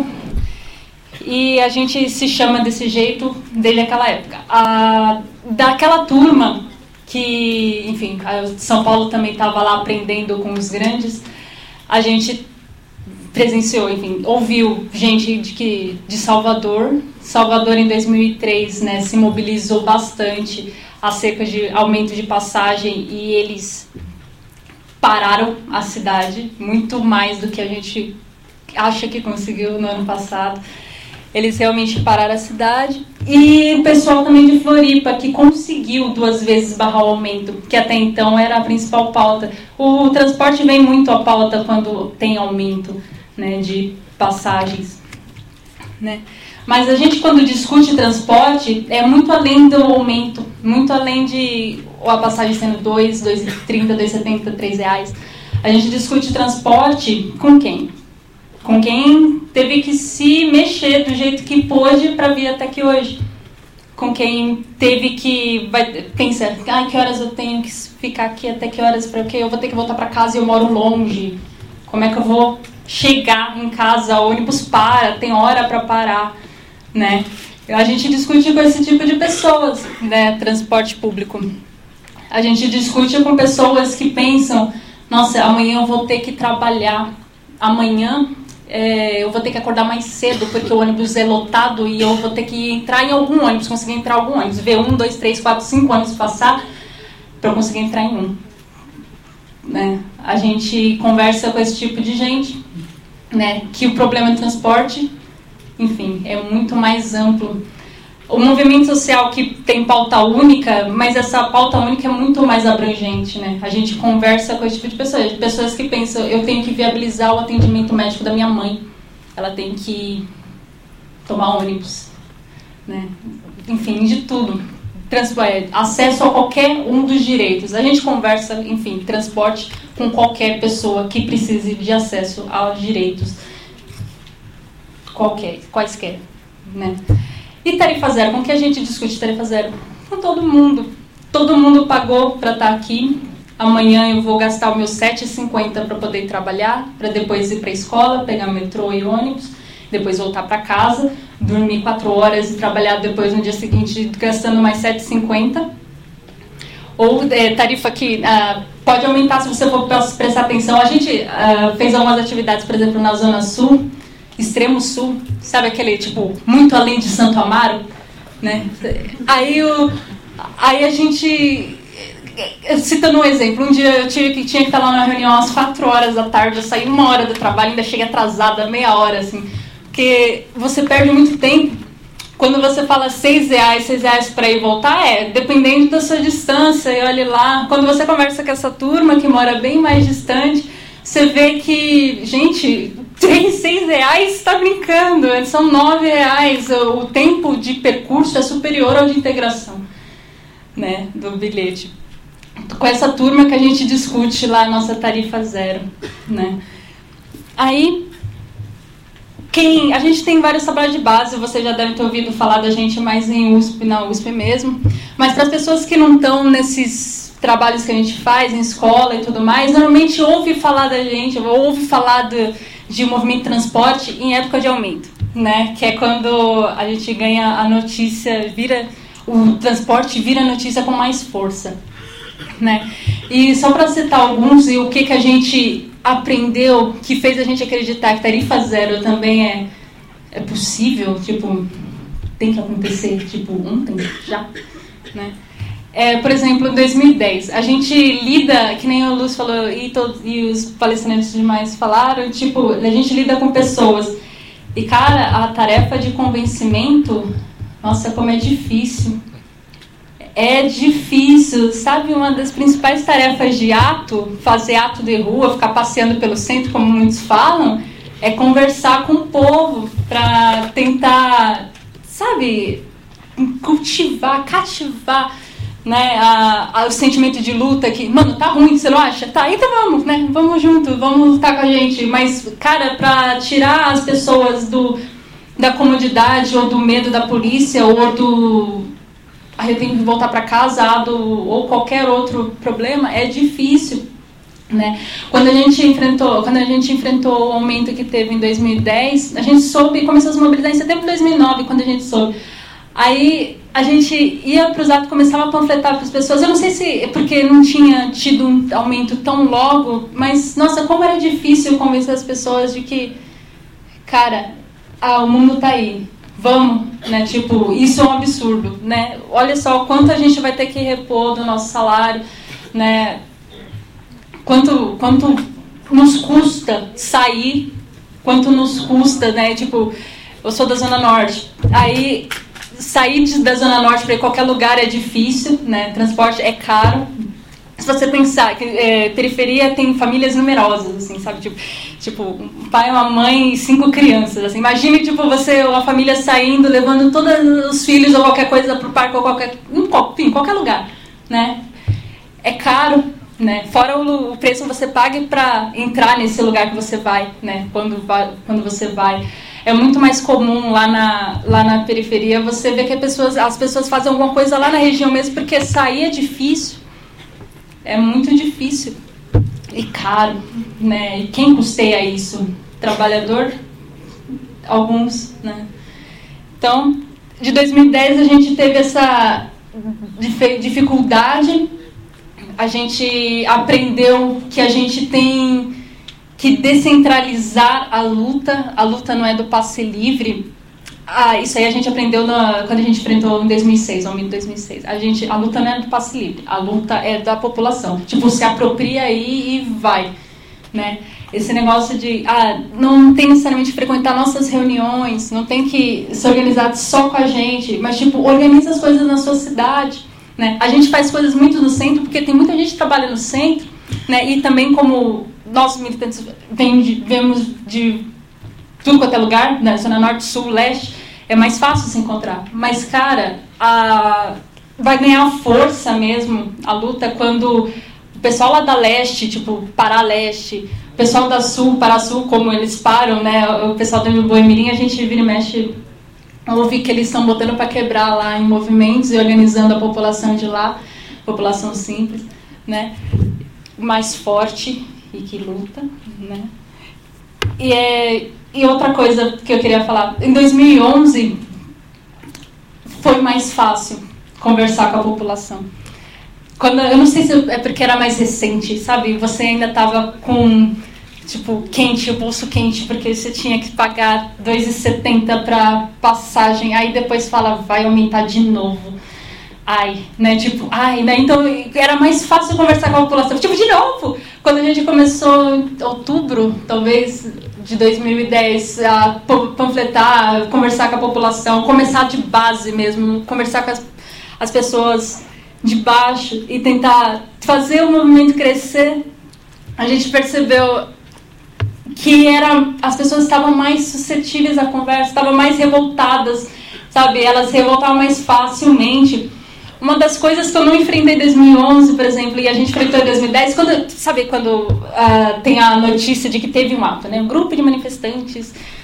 E a gente se chama desse jeito desde aquela época. A, daquela turma que, enfim, São Paulo também estava lá aprendendo com os grandes, a gente presenciou, enfim, ouviu gente de, que, de Salvador. Salvador, em dois mil e três, né, se mobilizou bastante acerca de aumento de passagem e eles pararam a cidade, muito mais do que a gente acha que conseguiu no ano passado. Eles realmente pararam a cidade. E o pessoal também de Floripa, que conseguiu duas vezes barrar o aumento, que até então era a principal pauta. O transporte vem muito à pauta quando tem aumento, né, de passagens, né? Mas a gente, quando discute transporte, é muito além do aumento, muito além de a passagem sendo dois, dois e trinta, dois e setenta, três reais. A gente discute transporte com quem? Com quem teve que se mexer do jeito que pôde para vir até aqui hoje. Com quem teve que vai, pensa, ah, que horas eu tenho que ficar aqui, até que horas, para que eu vou ter que voltar para casa e eu moro longe. Como é que eu vou chegar em casa? O ônibus para, tem hora para parar, né? A gente discute com esse tipo de pessoas, né? Transporte público. A gente discute com pessoas que pensam, nossa, amanhã eu vou ter que trabalhar, amanhã É, eu vou ter que acordar mais cedo porque o ônibus é lotado e eu vou ter que entrar em algum ônibus, conseguir entrar em algum ônibus, ver um, dois, três, quatro, cinco ônibus passar para eu conseguir entrar em um, né? A gente conversa com esse tipo de gente, né, que o problema do transporte, enfim, é muito mais amplo. O movimento social que tem pauta única, mas essa pauta única é muito mais abrangente, né? A gente conversa com esse tipo de pessoas, pessoas que pensam, eu tenho que viabilizar o atendimento médico da minha mãe, ela tem que tomar ônibus, né? Enfim, de tudo. Transporte, acesso a qualquer um dos direitos. A gente conversa, enfim, transporte com qualquer pessoa que precise de acesso aos direitos, qualquer, quaisquer, né? E tarifa zero, com que a gente discute tarifa zero? Com todo mundo. Todo mundo pagou para estar aqui. Amanhã eu vou gastar os meus sete reais e cinquenta centavos para poder trabalhar, para depois ir para a escola, pegar metrô e ônibus, depois voltar para casa, dormir quatro horas e trabalhar depois no dia seguinte gastando mais sete reais e cinquenta centavos. Ou é, tarifa que ah, pode aumentar se você for prestar atenção. A gente ah, fez algumas atividades, por exemplo, na Zona Sul, Extremo Sul, sabe aquele, tipo, muito além de Santo Amaro, né? Aí, o, aí a gente, citando um exemplo, um dia eu tive que, tinha que estar lá na reunião às quatro horas da tarde, eu saí uma hora do trabalho, ainda cheguei atrasada, meia hora, assim, porque você perde muito tempo. Quando você fala seis reais, seis reais para ir e voltar, é, dependendo da sua distância, e olhe lá, quando você conversa com essa turma que mora bem mais distante, você vê que, gente, três, seis reais está brincando, são nove reais, o tempo de percurso é superior ao de integração, né, do bilhete. Com essa turma que a gente discute lá a nossa tarifa zero, né. Aí, quem, a gente tem vários trabalhos de base, você já deve ter ouvido falar da gente mais em U S P, na U S P mesmo, mas para as pessoas que não estão nesses trabalhos que a gente faz, em escola e tudo mais, normalmente ouve falar da gente, ouve falar do, de movimento de transporte em época de aumento, né? Que é quando a gente ganha a notícia, vira, o transporte vira notícia com mais força, né? E só para citar alguns, e o que, que a gente aprendeu, que fez a gente acreditar que tarifa zero também é, é possível, tipo, tem que acontecer, tipo, ontem, já, né? É, por exemplo, em dois mil e dez, a gente lida, que nem o Luz falou, e, todos, e os palestrantes demais falaram, tipo, a gente lida com pessoas. E, cara, a tarefa de convencimento, nossa, como é difícil. É difícil, sabe, uma das principais tarefas de ato, fazer ato de rua, ficar passeando pelo centro, como muitos falam, é conversar com o povo para tentar, sabe, cultivar, cativar, né, a, a, o sentimento de luta que, mano, tá ruim, você não acha? Tá, então vamos, né, vamos junto, vamos lutar com a gente. Mas, cara, pra tirar as pessoas do, da comodidade ou do medo da polícia ou do, ah, eu tenho que voltar pra casa do, ou qualquer outro problema, é difícil, né. Quando a gente enfrentou, quando a gente enfrentou o aumento que teve em dois mil e dez, a gente soube, começou a se mobilizar em setembro de dois mil e nove, quando a gente soube. Aí a gente ia para os atos, começava a panfletar para as pessoas. Eu não sei se é porque não tinha tido um aumento tão logo, mas, nossa, como era difícil convencer as pessoas de que, cara, ah, o mundo tá aí, vamos, né? Tipo, isso é um absurdo, né? Olha só quanto a gente vai ter que repor do nosso salário, né? Quanto, quanto nos custa sair, quanto nos custa, né? Tipo, eu sou da Zona Norte, aí sair da Zona Norte para ir qualquer lugar é difícil, né? Transporte é caro. Se você pensar que é, periferia tem famílias numerosas, assim, sabe? Tipo, tipo, um pai, uma mãe e cinco crianças, assim. Imagine, tipo, você, uma família saindo, levando todos os filhos ou qualquer coisa para o parque ou qualquer, enfim, qualquer lugar, né? É caro, né? Fora o, o preço que você paga para entrar nesse lugar que você vai, né? Quando, vai, quando você vai. É muito mais comum lá na, lá na periferia você ver que as pessoas, as pessoas fazem alguma coisa lá na região mesmo, porque sair é difícil. É muito difícil. E caro, né? E quem custeia isso? Trabalhador? Alguns, né? Então, de dois mil e dez a gente teve essa dificuldade. A gente aprendeu que a gente tem que descentralizar a luta. A luta não é do passe livre. Ah, isso aí a gente aprendeu na, quando a gente enfrentou em dois mil e seis, no aumento de dois mil e seis. A, gente, a luta não é do passe livre, a luta é da população. Tipo, se apropria aí e vai, né? Esse negócio de, ah, não tem necessariamente que frequentar nossas reuniões, não tem que se organizar só com a gente, mas, tipo, organiza as coisas na sua cidade, né? A gente faz coisas muito no centro, porque tem muita gente que trabalha no centro, né? E também como nós militantes vem de, vemos de tudo quanto é lugar, né? Zona Norte, Sul, Leste, é mais fácil se encontrar. Mas, cara, a, vai ganhar força mesmo a luta quando o pessoal lá da Leste, tipo, Pará Leste, o pessoal da Sul, Pará Sul, como eles param, né? O pessoal do Boemirim, a gente vira e mexe, ouve que eles estão botando para quebrar lá em movimentos e organizando a população de lá, população simples, né? Mais forte e que luta, né? E, é, e outra coisa que eu queria falar, em dois mil e onze foi mais fácil conversar com a população. Quando, eu não sei se é porque era mais recente, sabe? Você ainda estava com, tipo, quente, o bolso quente, porque você tinha que pagar dois reais e setenta centavos para passagem, aí depois fala, vai aumentar de novo. Ai, né, tipo, ai, né, então era mais fácil conversar com a população, tipo, de novo, quando a gente começou em outubro, talvez, de dois mil e dez, a panfletar, conversar com a população, começar de base mesmo, conversar com as, as pessoas de baixo e tentar fazer o movimento crescer, a gente percebeu que era, as pessoas estavam mais suscetíveis à conversa, estavam mais revoltadas, sabe, elas se revoltavam mais facilmente. Uma das coisas que eu não enfrentei em dois mil e onze, por exemplo, e a gente enfrentou em dois mil e dez, quando, sabe quando uh, tem a notícia de que teve um ato, né? Um grupo de manifestantes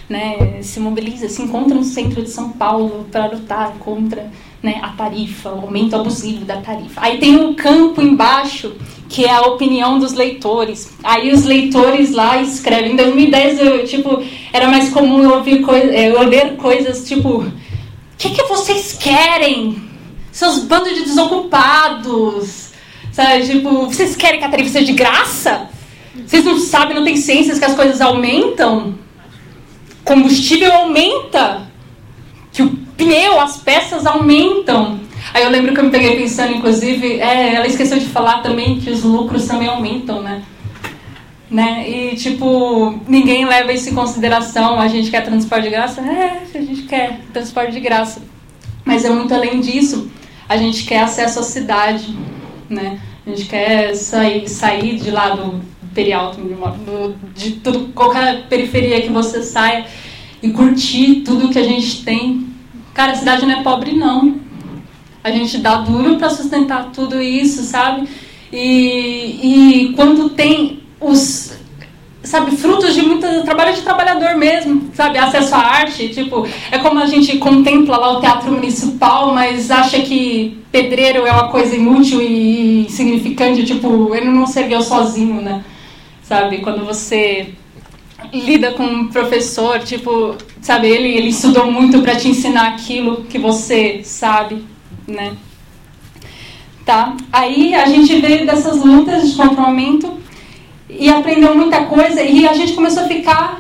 né, se mobiliza, se encontra no centro de São Paulo para lutar contra, né, a tarifa, o aumento abusivo da tarifa. Aí tem um campo embaixo, que é a opinião dos leitores. Aí os leitores lá escrevem. Em dois mil e dez, eu, tipo, era mais comum eu, ouvir coi- eu ler coisas tipo: o que, que vocês querem? Seus bandos de desocupados. Sabe, tipo, vocês querem que a tarifa seja de graça? Vocês não sabem, não têm ciências que as coisas aumentam? Combustível aumenta. Que o pneu, as peças aumentam. Aí eu lembro que eu me peguei pensando, inclusive, é, ela esqueceu de falar também que os lucros também aumentam, né? né? E, tipo, ninguém leva isso em consideração. A gente quer transporte de graça? É, a gente quer transporte de graça. Mas é muito além disso. A gente quer acesso à cidade, né? A gente quer sair, sair de lá do Perialto, do, de tudo, qualquer periferia que você saia e curtir tudo que a gente tem. Cara, a cidade não é pobre, não. A gente dá duro para sustentar tudo isso, sabe? E, e quando tem os, sabe, frutos de muito trabalho de trabalhador mesmo, sabe? Acesso à arte, tipo, é como a gente contempla lá o Teatro Municipal, mas acha que pedreiro é uma coisa inútil e insignificante, tipo, ele não serviu sozinho, né? Sabe? Quando você lida com um professor, tipo, sabe, ele, ele estudou muito para te ensinar aquilo que você sabe, né? Tá? Aí a gente veio dessas lutas de contra o aumento e aprendeu muita coisa e a gente começou a ficar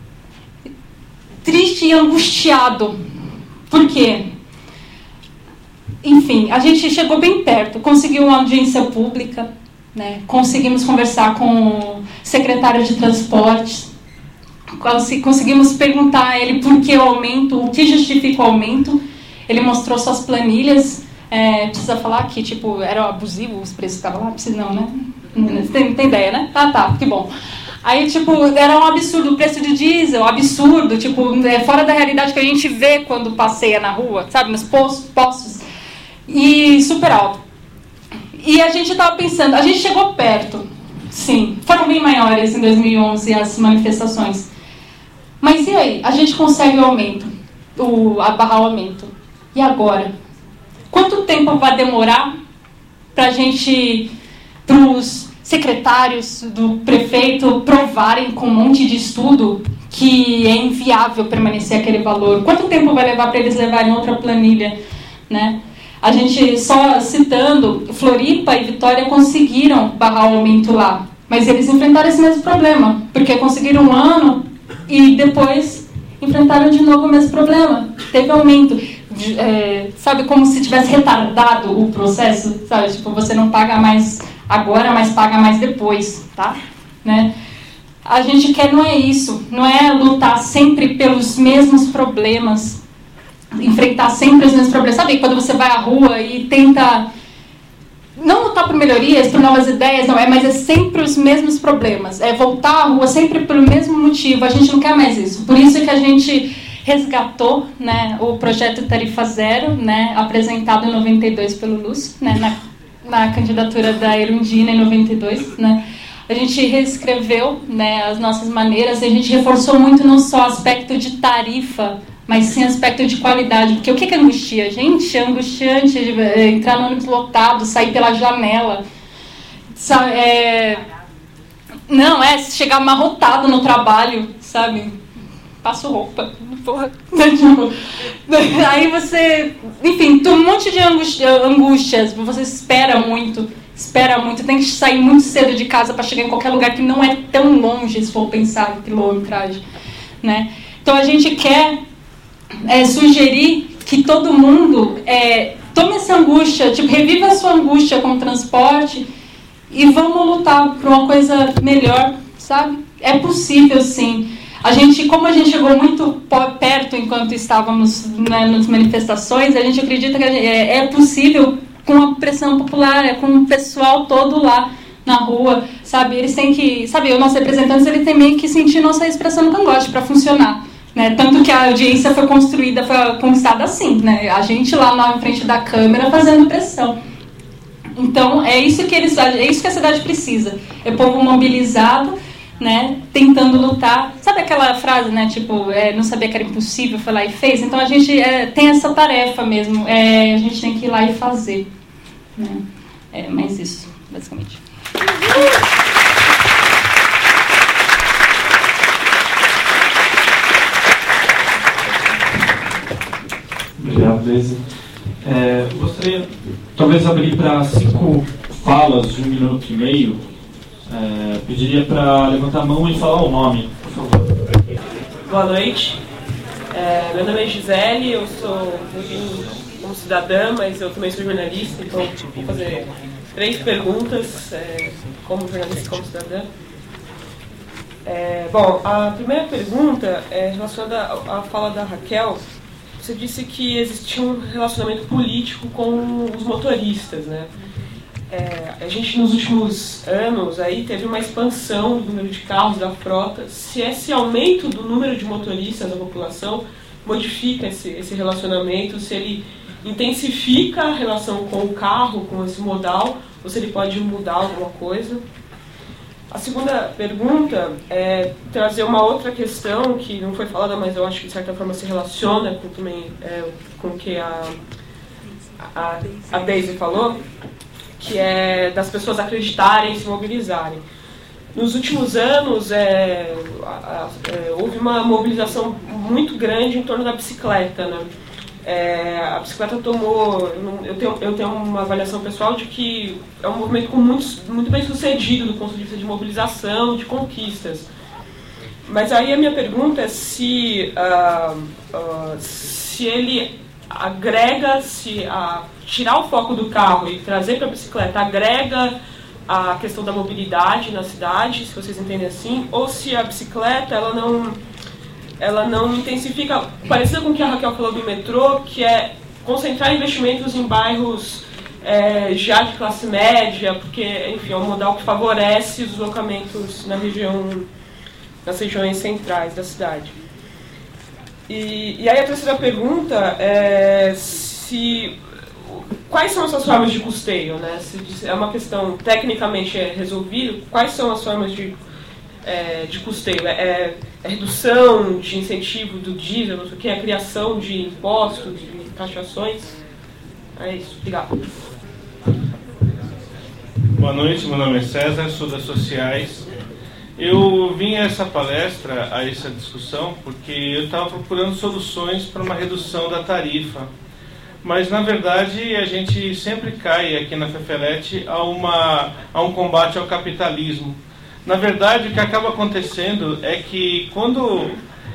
triste e angustiado. Por quê? Enfim, a gente chegou bem perto, conseguiu uma audiência pública, né? Conseguimos conversar com o secretário de transportes, conseguimos perguntar a ele por que o aumento, o que justifica o aumento. Ele mostrou suas planilhas. É, precisa falar que, tipo, era abusivo os preços que estavam lá? Precisa não, né? Você tem, tem ideia, né? Ah, tá, que bom. Aí, tipo, era um absurdo o preço de diesel, absurdo, tipo, é fora da realidade que a gente vê quando passeia na rua, sabe? Nos postos, postos. E super alto. E a gente tava pensando, a gente chegou perto, sim. Foram bem maiores em dois mil e onze as manifestações. Mas e aí? A gente consegue o aumento, o, a barrar o aumento. E agora? Quanto tempo vai demorar para a gente, para os secretários do prefeito provarem com um monte de estudo que é inviável permanecer aquele valor? Quanto tempo vai levar para eles levarem outra planilha, né? A gente, só citando, Floripa e Vitória conseguiram barrar o aumento lá, mas eles enfrentaram esse mesmo problema, porque conseguiram um ano e depois enfrentaram de novo o mesmo problema. Teve aumento. É, sabe, como se tivesse retardado o processo, sabe? Tipo, você não paga mais agora, mas paga mais depois, tá? Né? A gente quer, não é isso, não é lutar sempre pelos mesmos problemas, enfrentar sempre os mesmos problemas. Sabe, quando você vai à rua e tenta não lutar por melhorias, por novas ideias, não é, mas é sempre os mesmos problemas, é voltar à rua sempre pelo mesmo motivo. A gente não quer mais isso, por isso que a gente resgatou, né, o projeto Tarifa Zero, né, apresentado em noventa e dois pelo Lúcio, né, na, na candidatura da Erundina em noventa e dois, né. A gente reescreveu, né, as nossas maneiras, e a gente reforçou muito não só o aspecto de tarifa, mas sim aspecto de qualidade. Porque o que é angustia? Gente, é angustiante entrar no ônibus lotado, sair pela janela. Sabe, é... Não, é chegar amarrotado no trabalho, sabe? Passo roupa, porra. Aí você, enfim, tem um monte de angústia, angústias, você espera muito, espera muito, tem que sair muito cedo de casa para chegar em qualquer lugar que não é tão longe, se for pensar em quilometragem, né? Então a gente quer é, sugerir que todo mundo é, tome essa angústia, tipo, reviva a sua angústia com o transporte e vamos lutar por uma coisa melhor, sabe? É possível, sim. A gente, como a gente chegou muito perto enquanto estávamos, né, nas manifestações, a gente acredita que é, é possível com a pressão popular, é com o pessoal todo lá na rua, sabe? Eles têm que, sabe, os nossos representantes, eles têm meio que sentir nossa expressão no cangote para funcionar, né? Tanto que a audiência foi construída, foi conquistada assim, né? A gente lá na frente da câmera fazendo pressão. Então, é isso que eles, é isso que a cidade precisa. É povo mobilizado, né, tentando lutar. Sabe aquela frase, né, tipo, é, não sabia que era impossível, foi lá e fez? Então a gente é, tem essa tarefa mesmo, é, a gente tem que ir lá e fazer, né? É, mas isso, basicamente. Obrigado, Deise. É, gostaria, talvez, abrir para cinco falas de um minuto e meio. É, pediria para levantar a mão e falar o nome, por favor. Boa noite. É, meu nome é Gisele, eu sou eu vim como cidadã, mas eu também sou jornalista, então vou fazer três perguntas é, como jornalista e como cidadã. É, bom, a primeira pergunta é relacionada à, à fala da Raquel. Você disse que existia um relacionamento político com os motoristas, né? É, a gente nos últimos anos aí teve uma expansão do número de carros da frota. Se esse aumento do número de motoristas da população modifica esse, esse relacionamento, se ele intensifica a relação com o carro, com esse modal, ou se ele pode mudar alguma coisa. A segunda pergunta é trazer uma outra questão que não foi falada, mas eu acho que de certa forma se relaciona com, também, é, com o que a, a, a Deise falou, que é das pessoas acreditarem e se mobilizarem. Nos últimos anos, é, a, a, é, houve uma mobilização muito grande em torno da bicicleta, né? É, a bicicleta tomou, eu tenho, eu tenho uma avaliação pessoal de que é um movimento com muito, muito bem sucedido do ponto de vista de mobilização, de conquistas. Mas aí a minha pergunta é se, uh, uh, se ele agrega, se uh, tirar o foco do carro e trazer para a bicicleta agrega a questão da mobilidade na cidade, se vocês entendem assim, ou se a bicicleta ela não... ela não intensifica, parecido com o que a Raquel falou do metrô, que é concentrar investimentos em bairros é, já de classe média, porque, enfim, é um modal que favorece os deslocamentos na região, nas regiões centrais da cidade. E, e aí a terceira pergunta é se, quais são essas formas de custeio, né? Se é uma questão tecnicamente resolvida, quais são as formas de É, de custeio? É, é redução de incentivo do diesel, não sei o que, a criação de impostos, de taxações? É isso, obrigado. Boa noite, meu nome é César, sou das Sociais. Eu vim a essa palestra, a essa discussão, porque eu estava procurando soluções para uma redução da tarifa. Mas, na verdade, a gente sempre cai aqui na Fefelete a, uma, a um combate ao capitalismo. Na verdade, o que acaba acontecendo é que quando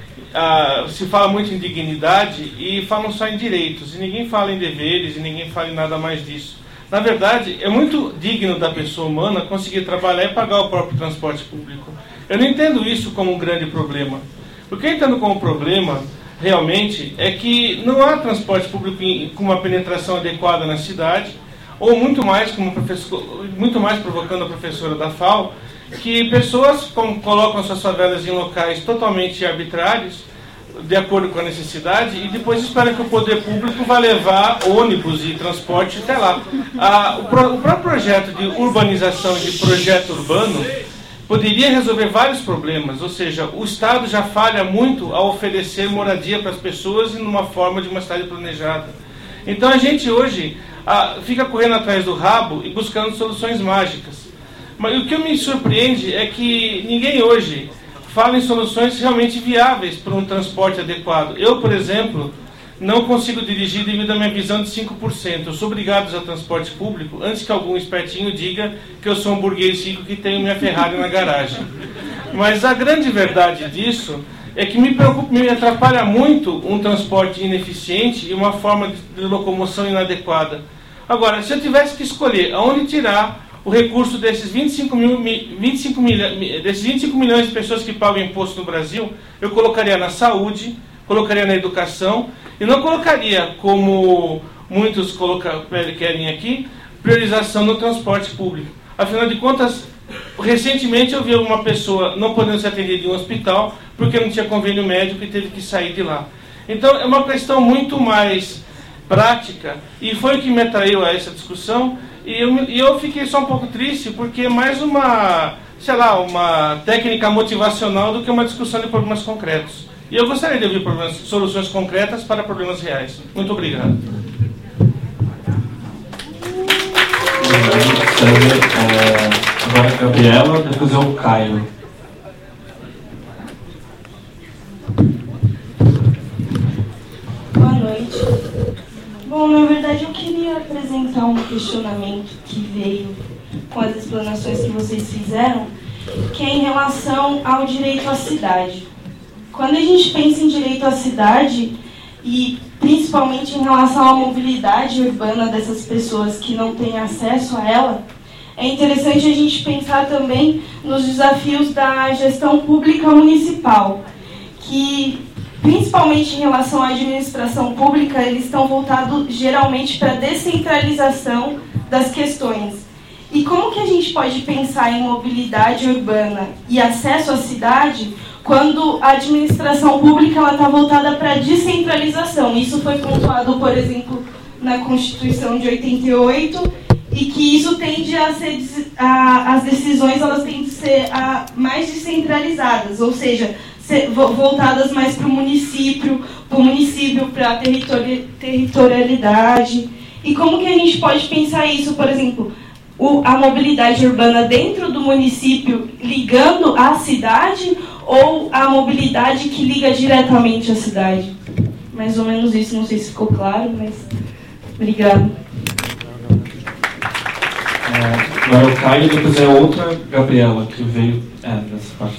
ah, se fala muito em dignidade e falam só em direitos, e ninguém fala em deveres, e ninguém fala em nada mais disso. Na verdade, é muito digno da pessoa humana conseguir trabalhar e pagar o próprio transporte público. Eu não entendo isso como um grande problema. O que eu entendo como problema, realmente, é que não há transporte público com uma penetração adequada na cidade, ou muito mais, como professor, muito mais provocando a professora da F A O, que pessoas como, colocam suas favelas em locais totalmente arbitrários, de acordo com a necessidade, e depois esperam que o poder público vá levar ônibus e transporte até lá. Ah, o, pro, o próprio projeto de urbanização, de projeto urbano, poderia resolver vários problemas, ou seja, o Estado já falha muito ao oferecer moradia para as pessoas e numa forma de uma cidade planejada. Então a gente hoje ah, fica correndo atrás do rabo e buscando soluções mágicas. Mas o que me surpreende é que ninguém hoje fala em soluções realmente viáveis para um transporte adequado. Eu, por exemplo, não consigo dirigir devido à minha visão de cinco por cento. Eu sou obrigado a usar transporte público antes que algum espertinho diga que eu sou um burguês rico que tenho minha Ferrari na garagem. Mas a grande verdade disso é que me preocupa, me atrapalha muito um transporte ineficiente e uma forma de locomoção inadequada. Agora, se eu tivesse que escolher aonde tirar o recurso desses vinte e cinco, mil, vinte e cinco, milha, desses vinte e cinco milhões de pessoas que pagam imposto no Brasil, eu colocaria na saúde, colocaria na educação, e não colocaria, como muitos coloca, querem aqui, priorização no transporte público. Afinal de contas, recentemente eu vi uma pessoa não podendo ser atendida em um hospital porque não tinha convênio médico e teve que sair de lá. Então é uma questão muito mais prática, e foi o que me atraiu a essa discussão. E eu, e eu fiquei só um pouco triste, porque mais uma sei lá, uma técnica motivacional do que uma discussão de problemas concretos. E eu gostaria de ouvir problemas, soluções concretas para problemas reais. Muito obrigado. É, agora a Gabriela, depois é o Caio. Boa noite. Bom, na verdade eu queria apresentar um questionamento que veio com as explanações que vocês fizeram, que é em relação ao direito à cidade. Quando a gente pensa em direito à cidade, e principalmente em relação à mobilidade urbana dessas pessoas que não têm acesso a ela, é interessante a gente pensar também nos desafios da gestão pública municipal, que, principalmente em relação à administração pública, eles estão voltados geralmente para a descentralização das questões. E como que a gente pode pensar em mobilidade urbana e acesso à cidade quando a administração pública está voltada para a descentralização? Isso foi pontuado, por exemplo, na Constituição de oitenta e oito, e que isso tende a ser, a, as decisões elas tendem a ser a, mais descentralizadas, ou seja, ser, voltadas mais para o município, para o município, para a territori, territorialidade. E como que a gente pode pensar isso, por exemplo, o, a mobilidade urbana dentro do município ligando à cidade, ou a mobilidade que liga diretamente à cidade? Mais ou menos isso, não sei se ficou claro, mas obrigado. É, agora o Caio, depois é outra Gabriela que veio é, dessa parte.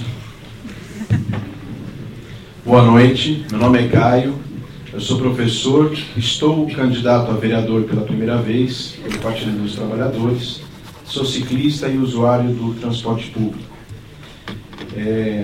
Boa noite, meu nome é Caio, eu sou professor, estou candidato a vereador pela primeira vez pelo Partido dos Trabalhadores, sou ciclista e usuário do transporte público. É,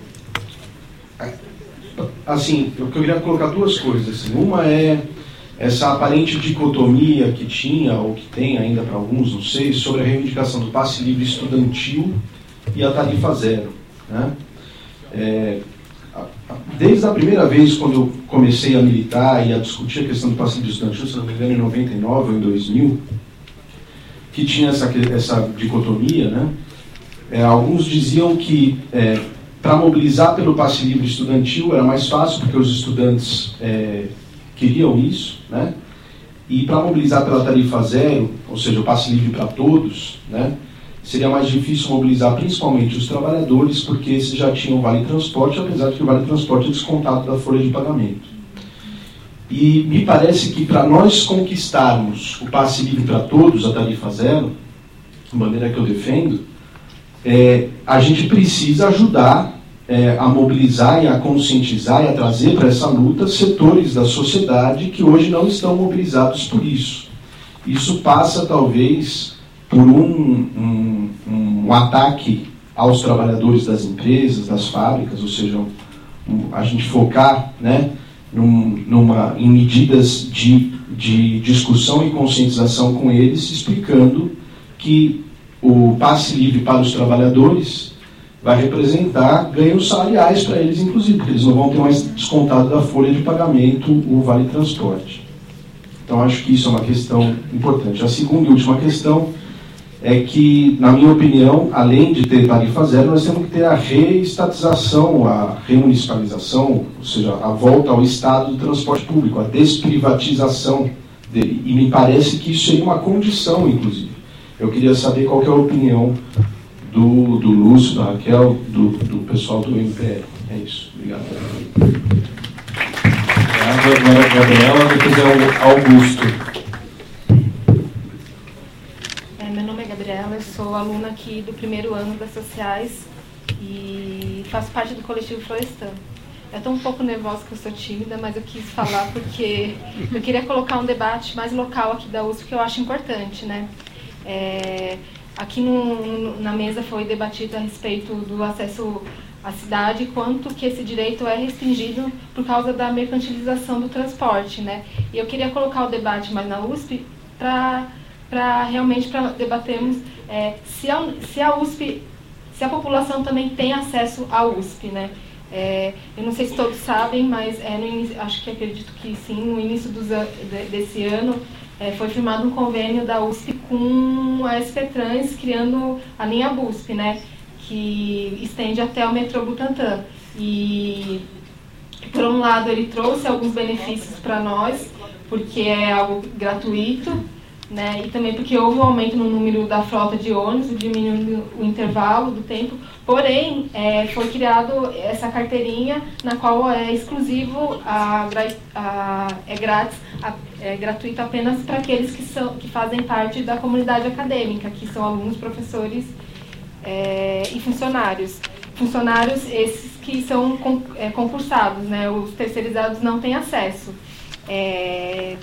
assim, eu queria colocar duas coisas. Assim. Uma é essa aparente dicotomia que tinha, ou que tem ainda para alguns, não sei, sobre a reivindicação do passe livre estudantil e a tarifa zero. Né? É, desde a primeira vez, quando eu comecei a militar e a discutir a questão do passe livre estudantil, se não me engano, em noventa e nove ou em dois mil, que tinha essa, essa dicotomia, né? É, alguns diziam que é, para mobilizar pelo passe livre estudantil era mais fácil, porque os estudantes é, queriam isso, né? E para mobilizar pela tarifa zero, ou seja, o passe livre para todos, né? Seria mais difícil mobilizar principalmente os trabalhadores, porque esses já tinham o Vale Transporte, apesar de que o Vale Transporte é descontado da folha de pagamento. E me parece que para nós conquistarmos o passe livre para todos, a tarifa zero, de maneira que eu defendo, é, a gente precisa ajudar é, a mobilizar e a conscientizar e a trazer para essa luta setores da sociedade que hoje não estão mobilizados por isso. Isso passa, talvez, por um, um, um ataque aos trabalhadores das empresas, das fábricas, ou seja, um, a gente focar, né, num, numa, em medidas de, de discussão e conscientização com eles, explicando que o passe livre para os trabalhadores vai representar ganhos salariais para eles, inclusive, porque eles não vão ter mais descontado da folha de pagamento o Vale Transporte. Então, acho que isso é uma questão importante. A segunda e última questão é que, na minha opinião, além de ter tarifa zero, nós temos que ter a reestatização, a remunicipalização, ou seja, a volta ao estado do transporte público, a desprivatização dele. E me parece que isso seria uma condição, inclusive. Eu queria saber qual que é a opinião do, do Lúcio, da Raquel, do, do pessoal do M P R. É isso. Obrigado. Obrigado. Agora a Gabriela, depois é o Augusto. Meu nome é Gabriela, eu sou aluna aqui do primeiro ano das sociais e faço parte do coletivo Florestan. Eu estou um pouco nervosa porque eu sou tímida, mas eu quis falar porque eu queria colocar um debate mais local aqui da U S P que eu acho importante, né? É, aqui no, na mesa foi debatido a respeito do acesso à cidade, quanto que esse direito é restringido por causa da mercantilização do transporte, né? E eu queria colocar o debate mais na U S P para para realmente para debatermos é, se, a, se a U S P, se a população também tem acesso à U S P, né? É, eu não sei se todos sabem, mas é, no início, acho que acredito que sim, no início dos, de, desse ano é, foi firmado um convênio da U S P com a S P Trans, criando a linha B U S P, né? que estende até o metrô Butantã. E, por um lado, ele trouxe alguns benefícios para nós, porque é algo gratuito, né? E também porque houve um aumento no número da frota de ônibus, diminuindo o intervalo do tempo. Porém, é, foi criado essa carteirinha na qual é exclusivo, a, a, é grátis, a, é gratuito apenas para aqueles que, são, que fazem parte da comunidade acadêmica, que são alunos, professores é, e funcionários. Funcionários esses que são é, concursados, né? Os terceirizados não têm acesso. É,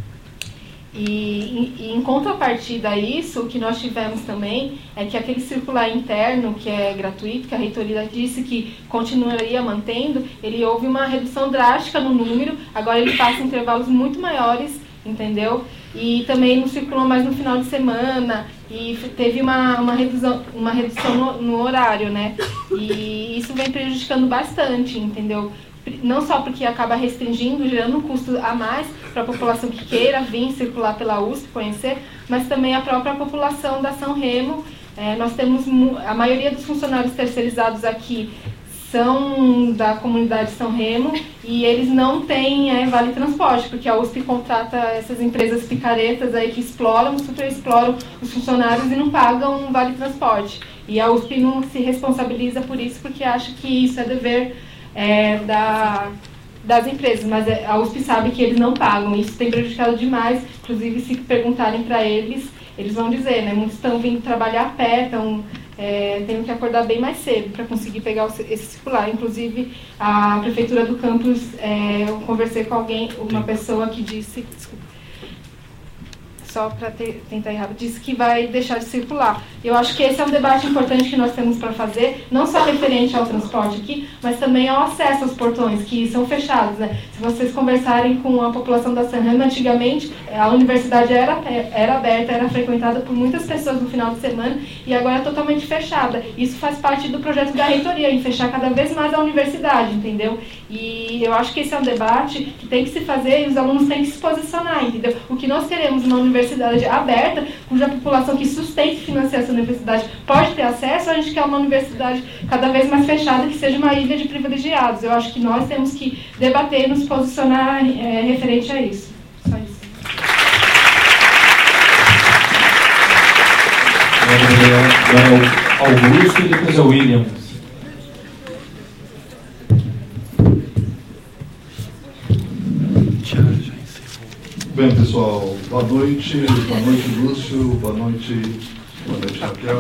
E, e em contrapartida a isso, o que nós tivemos também é que aquele circular interno, que é gratuito, que a reitoria disse que continuaria mantendo, ele houve uma redução drástica no número, agora ele passa em intervalos muito maiores, entendeu? E também não circulou mais no final de semana, e teve uma, uma redução, uma redução no, no horário, né? E isso vem prejudicando bastante, entendeu? Não só porque acaba restringindo, gerando um custo a mais para a população que queira vir circular pela U S P, conhecer, mas também a própria população da São Remo. É, nós temos, a maioria dos funcionários terceirizados aqui são da comunidade São Remo e eles não têm é, vale transporte, porque a U S P contrata essas empresas picaretas aí que exploram, super exploram os funcionários e não pagam vale transporte. E a U S P não se responsabiliza por isso, porque acha que isso é dever É, da, das empresas, mas a U S P sabe que eles não pagam, isso tem prejudicado demais. Inclusive, se perguntarem para eles, eles vão dizer, né, muitos estão vindo trabalhar a pé, estão é, tendo que acordar bem mais cedo para conseguir pegar o, esse circular. Inclusive, a prefeitura do campus, é, eu conversei com alguém, uma pessoa que disse, desculpa, só para tentar errar, disse que vai deixar de circular. Eu acho que esse é um debate importante que nós temos para fazer, não só referente ao transporte aqui, mas também ao acesso aos portões, que são fechados, né? Se vocês conversarem com a população da São Remo, antigamente a universidade era, era aberta, era frequentada por muitas pessoas no final de semana, e agora é totalmente fechada. Isso faz parte do projeto da reitoria, em fechar cada vez mais a universidade, entendeu? E eu acho que esse é um debate que tem que se fazer e os alunos têm que se posicionar, entendeu? O que nós queremos uma universidade aberta, cuja população que sustenta e financia essa universidade pode ter acesso, a gente quer uma universidade cada vez mais fechada, que seja uma ilha de privilegiados. Eu acho que nós temos que debater e nos posicionar é, referente a isso. Só isso. É, é Augusto e depois é o William. Bem, pessoal, boa noite, boa noite, Lúcio, boa noite, boa noite, Raquel.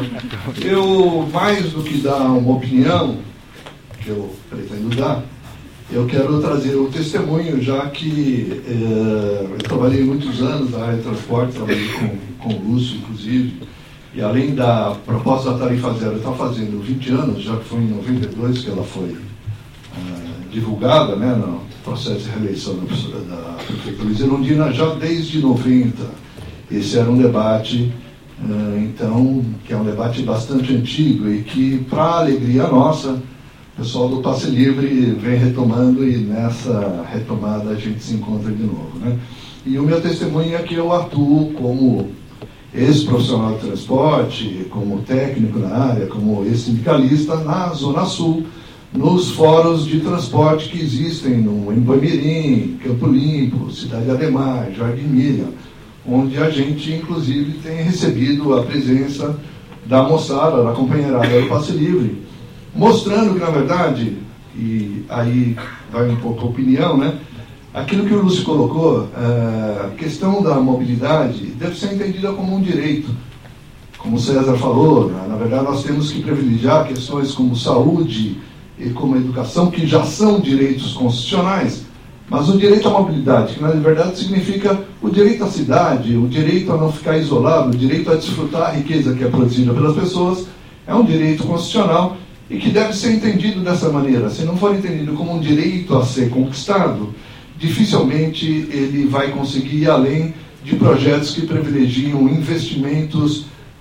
Eu, mais do que dar uma opinião, que eu pretendo dar, eu quero trazer o testemunho, já que eh, eu trabalhei muitos anos na área de transporte, trabalhei com, com o Lúcio, inclusive, e além da proposta da Tarifa Zero, está fazendo vinte anos, já que foi em noventa e dois que ela foi eh, divulgada, né, no processo de reeleição da, da prefeitura Luiz Erundina, já desde noventa. Esse era um debate, uh, então, que é um debate bastante antigo e que, para alegria nossa, o pessoal do Passe Livre vem retomando e nessa retomada a gente se encontra de novo, né? E o meu testemunho é que eu atuo como ex-profissional de transporte, como técnico na área, como ex-sindicalista na Zona Sul, nos fóruns de transporte que existem no Emboimirim, Campo Limpo, Cidade Ademar, Jardim Miriam, onde a gente, inclusive, tem recebido a presença da moçada, da companheirada do Passe Livre, mostrando que, na verdade, e aí vai um pouco a opinião, né? Aquilo que o Lúcio colocou, a questão da mobilidade deve ser entendida como um direito. Como o César falou, na verdade, nós temos que privilegiar questões como saúde e como educação, que já são direitos constitucionais, mas o direito à mobilidade, que na verdade significa o direito à cidade, o direito a não ficar isolado, o direito a desfrutar a riqueza que é produzida pelas pessoas, é um direito constitucional e que deve ser entendido dessa maneira. Se não for entendido como um direito a ser conquistado, dificilmente ele vai conseguir ir além de projetos que privilegiam investimentos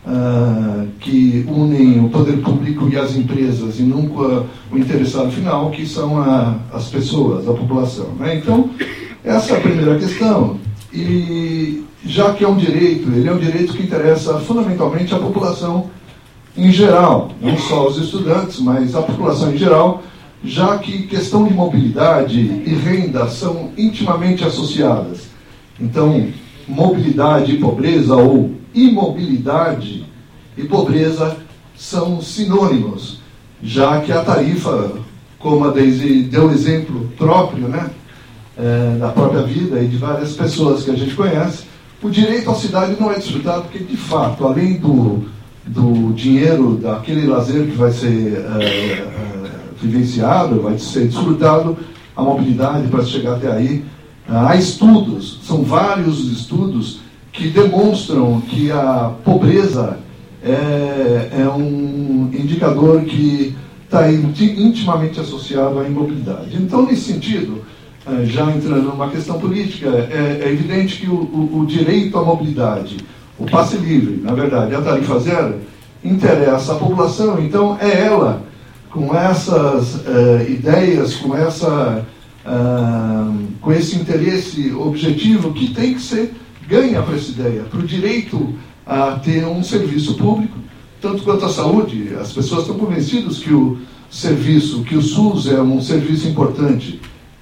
Uh, que unem o poder público e as empresas e nunca o interessado final, que são a, as pessoas, a população, né? Então, essa é a primeira questão. E já que é um direito, ele é um direito que interessa fundamentalmente à população em geral, não só os estudantes, mas a população em geral, já que questão de mobilidade e renda são intimamente associadas. Então, mobilidade e pobreza, ou imobilidade e pobreza, são sinônimos, já que a tarifa, como a Daisy deu exemplo próprio, né, é, da própria vida e de várias pessoas que a gente conhece, o direito à cidade não é desfrutado porque, de fato, além do, do dinheiro, daquele lazer que vai ser é, é, vivenciado, vai ser desfrutado, a mobilidade para chegar até aí. Há estudos, são vários estudos que demonstram que a pobreza é, é um indicador que está intimamente associado à imobilidade. Então, nesse sentido, já entrando numa questão política, é, é evidente que o, o, o direito à mobilidade, o passe livre, na verdade, a tarifa zero, interessa a população. Então, é ela, com essas uh, ideias, com essa... Uh, com esse interesse objetivo que tem que ser ganha para essa ideia, para o direito a ter um serviço público, tanto quanto a saúde. As pessoas estão convencidas que o serviço, que o SUS é um serviço importante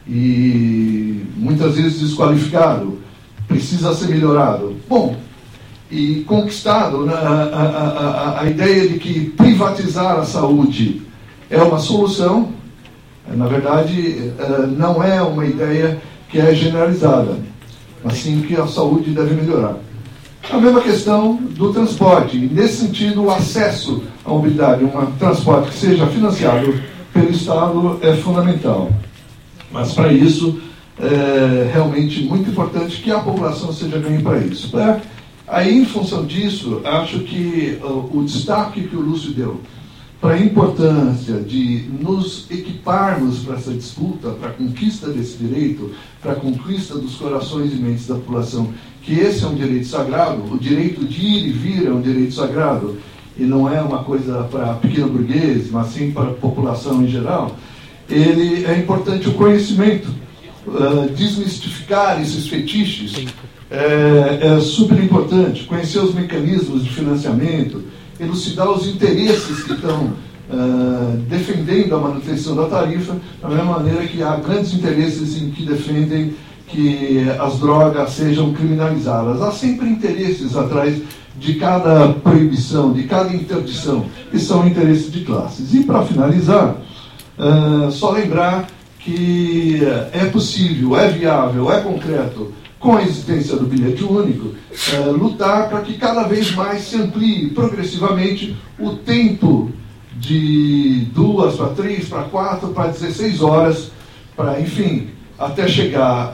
e muitas vezes desqualificado, precisa ser melhorado. Bom, e conquistado, a, a, a, a ideia de que privatizar a saúde é uma solução. Na verdade, não é uma ideia que é generalizada, mas sim que a saúde deve melhorar. A mesma questão do transporte. Nesse sentido, o acesso à mobilidade, um transporte que seja financiado pelo Estado, é fundamental. Mas, para isso, é realmente muito importante que a população seja ganha para isso. É, aí, em função disso, acho que o, o destaque que o Lúcio deu para a importância de nos equiparmos para essa disputa, para a conquista desse direito, para a conquista dos corações e mentes da população, que esse é um direito sagrado, o direito de ir e vir é um direito sagrado, e não é uma coisa para pequeno burguês, mas sim para a população em geral. Ele é importante o conhecimento, uh, desmistificar esses fetiches é, é super importante, conhecer os mecanismos de financiamento, elucidar os interesses que estão uh, defendendo a manutenção da tarifa, da mesma maneira que há grandes interesses em que defendem que as drogas sejam criminalizadas. Há sempre interesses atrás de cada proibição, de cada interdição, que são interesses de classes. E, para finalizar, uh, só lembrar que é possível, é viável, é concreto, com a existência do bilhete único, é, lutar para que cada vez mais se amplie progressivamente o tempo de duas para três, para quatro, para dezesseis horas, para, enfim, até chegar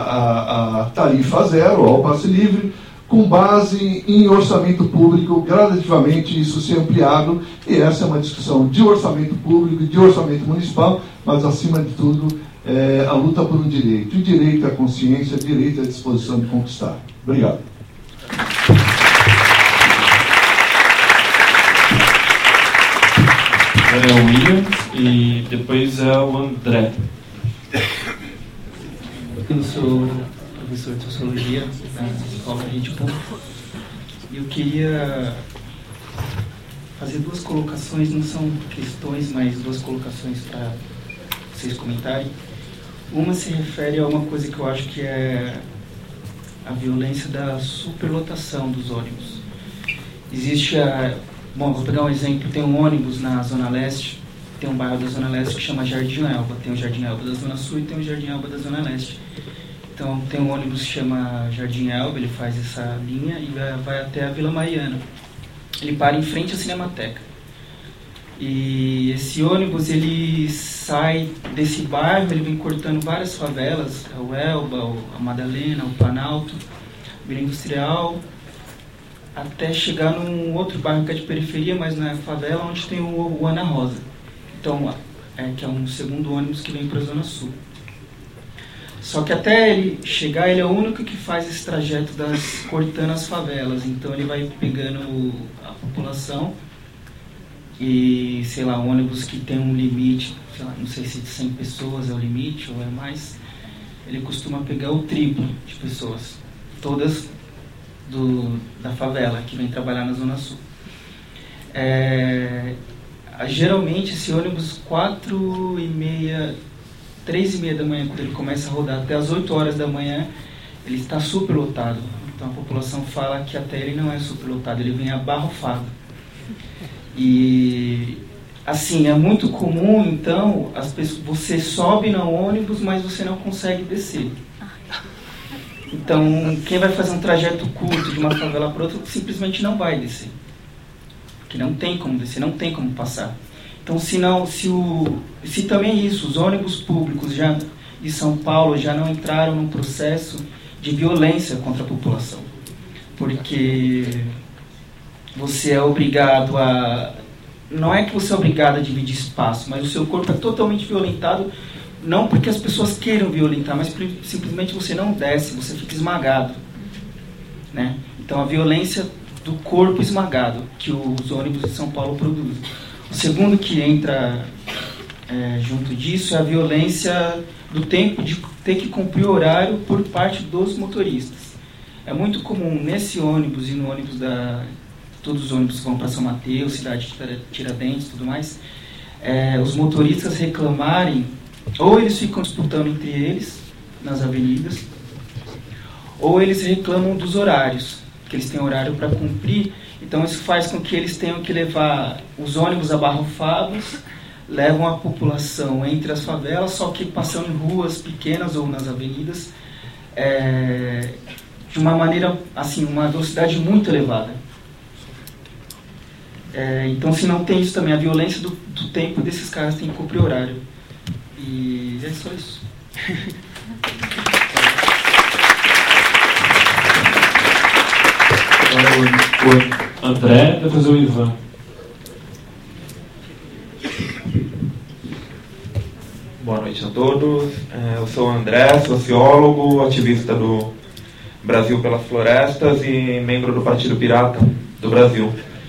à, à tarifa zero, ao passe livre, com base em orçamento público, gradativamente isso ser ampliado, e essa é uma discussão de orçamento público e de orçamento municipal, mas, acima de tudo, é a luta por um direito. O direito à consciência, o direito à disposição de conquistar. Obrigado. É o William e depois é o André. Eu sou professor de Sociologia na Escola Rede Pública e eu queria fazer duas colocações, não são questões, mas duas colocações para vocês comentarem. Uma se refere a uma coisa que eu acho que é a violência da superlotação dos ônibus. Existe a... Bom, vou pegar um exemplo. Tem um ônibus na Zona Leste, tem um bairro da Zona Leste que chama Jardim Elba. Tem o Jardim Elba da Zona Sul e tem o Jardim Elba da Zona Leste. Então, tem um ônibus que chama Jardim Elba, ele faz essa linha e vai até a Vila Mariana. Ele para em frente à Cinemateca. E esse ônibus, ele sai desse bairro, ele vem cortando várias favelas, o Elba, a Madalena, o Planalto, Vila Industrial, até chegar num outro bairro que é de periferia, mas não é favela, onde tem o, o Ana Rosa. Então, é, que é um segundo ônibus que vem para a Zona Sul. Só que até ele chegar, ele é o único que faz esse trajeto das, cortando as favelas. Então, ele vai pegando a população e, sei lá, um ônibus que tem um limite, sei lá, não sei se de cem pessoas é o limite ou é mais, ele costuma pegar o triplo de pessoas, todas do, da favela, que vem trabalhar na Zona Sul. É, geralmente esse ônibus quatro e meia, três e meia da manhã, quando ele começa a rodar até as oito horas da manhã, ele está superlotado. Então a população fala que até ele não é superlotado, ele vem abarrofado. E assim, é muito comum, então, as pessoas, você sobe no ônibus, mas você não consegue descer. Então, quem vai fazer um trajeto curto de uma favela para outra simplesmente não vai descer. Porque não tem como descer, não tem como passar. Então, se, não, se, o, se também isso, os ônibus públicos já, de São Paulo já não entraram num processo de violência contra a população. Porque você é obrigado a... Não é que você é obrigado a dividir espaço, mas o seu corpo é totalmente violentado, não porque as pessoas queiram violentar, mas simplesmente você não desce, você fica esmagado, né? Então a violência do corpo esmagado que os ônibus de São Paulo produzem. O segundo que entra é, junto disso é a violência do tempo de ter que cumprir horário por parte dos motoristas. É muito comum nesse ônibus e no ônibus da... todos os ônibus que vão para São Mateus, cidade de Tiradentes e tudo mais, é, os motoristas reclamarem, ou eles ficam disputando entre eles, nas avenidas, ou eles reclamam dos horários, que eles têm horário para cumprir, então isso faz com que eles tenham que levar os ônibus abarrofados, levam a população entre as favelas, só que passando em ruas pequenas ou nas avenidas, é, de uma maneira, assim, uma velocidade muito elevada. É, então, se não tem isso também, a violência do, do tempo desses caras tem que cumprir horário. E é só isso. O André, depois o Ivan. Boa noite a todos. Eu sou o André, sociólogo, ativista do Brasil pelas Florestas e membro do Partido Pirata do Brasil.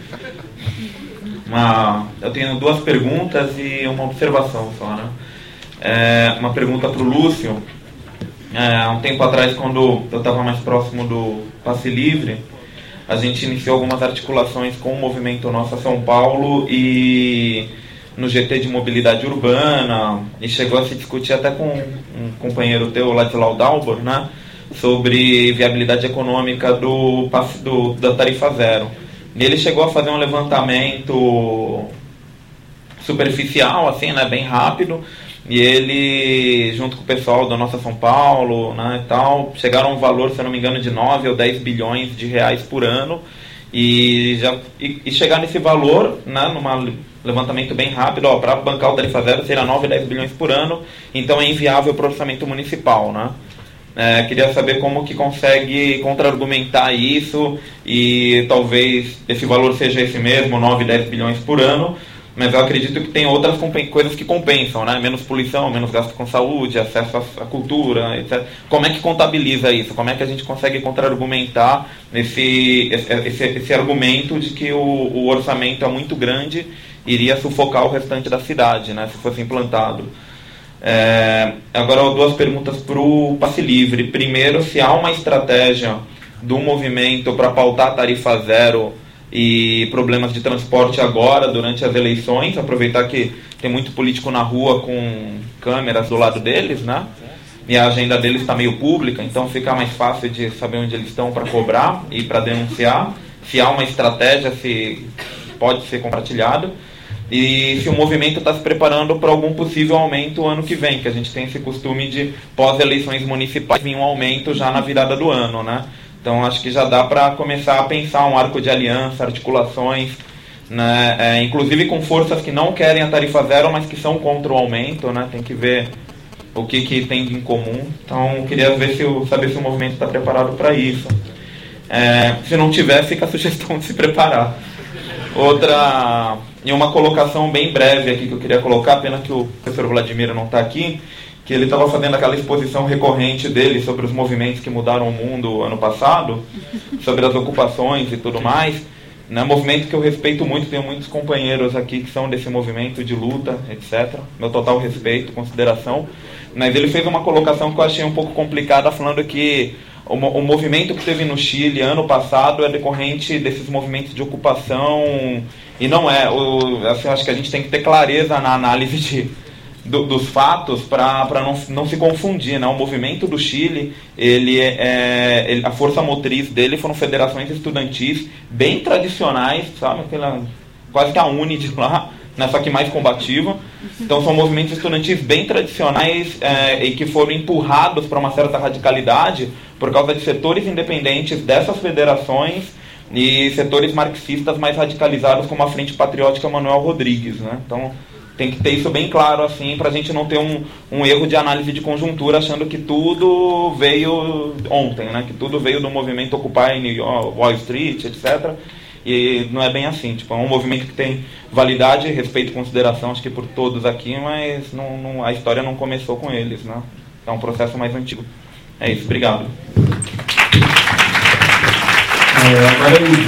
Uma, eu tenho duas perguntas e uma observação só, né? É, uma pergunta para o Lúcio. É, há um tempo atrás, quando eu estava mais próximo do Passe Livre, a gente iniciou algumas articulações com o movimento Nossa São Paulo e no G T de Mobilidade Urbana, e chegou a se discutir até com um companheiro teu, Ladislau Dalbor, né, sobre viabilidade econômica do, do, da tarifa zero. E ele chegou a fazer um levantamento superficial, assim, né, bem rápido, e ele, junto com o pessoal da Nossa São Paulo, né, e tal, chegaram a um valor, se eu não me engano, de nove ou dez bilhões de reais por ano, e, já, e, e chegar nesse valor, né, num levantamento bem rápido, para bancar o tarifa zero seria nove, dez bilhões por ano, então é inviável para o orçamento municipal, né? É, queria saber como que consegue contra-argumentar isso e talvez esse valor seja esse mesmo, nove, dez bilhões por ano, mas eu acredito que tem outras coisas que compensam, né? Menos poluição, menos gasto com saúde, acesso à cultura, etcétera. Como é que contabiliza isso? Como é que a gente consegue contra-argumentar esse, esse, esse argumento de que o, o orçamento é muito grande e iria sufocar o restante da cidade, né? Se fosse implantado? É, agora, duas perguntas para o Passe Livre. Primeiro, se há uma estratégia do movimento para pautar tarifa zero e problemas de transporte agora, durante as eleições, aproveitar que tem muito político na rua com câmeras do lado deles, né? E a agenda deles está meio pública, então fica mais fácil de saber onde eles estão para cobrar e para denunciar. Se há uma estratégia, se pode ser compartilhado. E se o movimento está se preparando para algum possível aumento ano que vem, que a gente tem esse costume de, pós-eleições municipais, vir um aumento já na virada do ano, né? Então acho que já dá para começar a pensar um arco de aliança, articulações, né? É, inclusive com forças que não querem a tarifa zero, mas que são contra o aumento, né? Tem que ver o que, que tem em comum. Então queria ver se o, saber se o movimento está preparado para isso. É, se não tiver, fica a sugestão de se preparar. Outra, e uma colocação bem breve aqui que eu queria colocar, pena que o professor Vladimir não está aqui, que ele estava fazendo aquela exposição recorrente dele sobre os movimentos que mudaram o mundo ano passado, sobre as ocupações e tudo mais, né, movimento que eu respeito muito, tenho muitos companheiros aqui que são desse movimento de luta, etcétera. Meu total respeito, consideração, mas ele fez uma colocação que eu achei um pouco complicada, falando que o, o movimento que teve no Chile ano passado é decorrente desses movimentos de ocupação, e não é, o, assim, acho que a gente tem que ter clareza na análise de, do, dos fatos para não, não se confundir, né? O movimento do Chile, ele é, ele, a força motriz dele foram federações estudantis bem tradicionais, sabe, aquela, quase que a Uni de lá, né, só que mais combativa. Então são movimentos estudantis bem tradicionais é, e que foram empurrados para uma certa radicalidade por causa de setores independentes dessas federações e setores marxistas mais radicalizados como a Frente Patriótica Manuel Rodrigues, né? Então tem que ter isso bem claro assim, para a gente não ter um, um erro de análise de conjuntura achando que tudo veio ontem, né? Que tudo veio do movimento Occupy New York, Wall Street, etcétera. E não é bem assim, tipo, é um movimento que tem validade, respeito e consideração, acho que por todos aqui, mas não, não, a história não começou com eles, né? É um processo mais antigo. É isso, obrigado. É, agora é o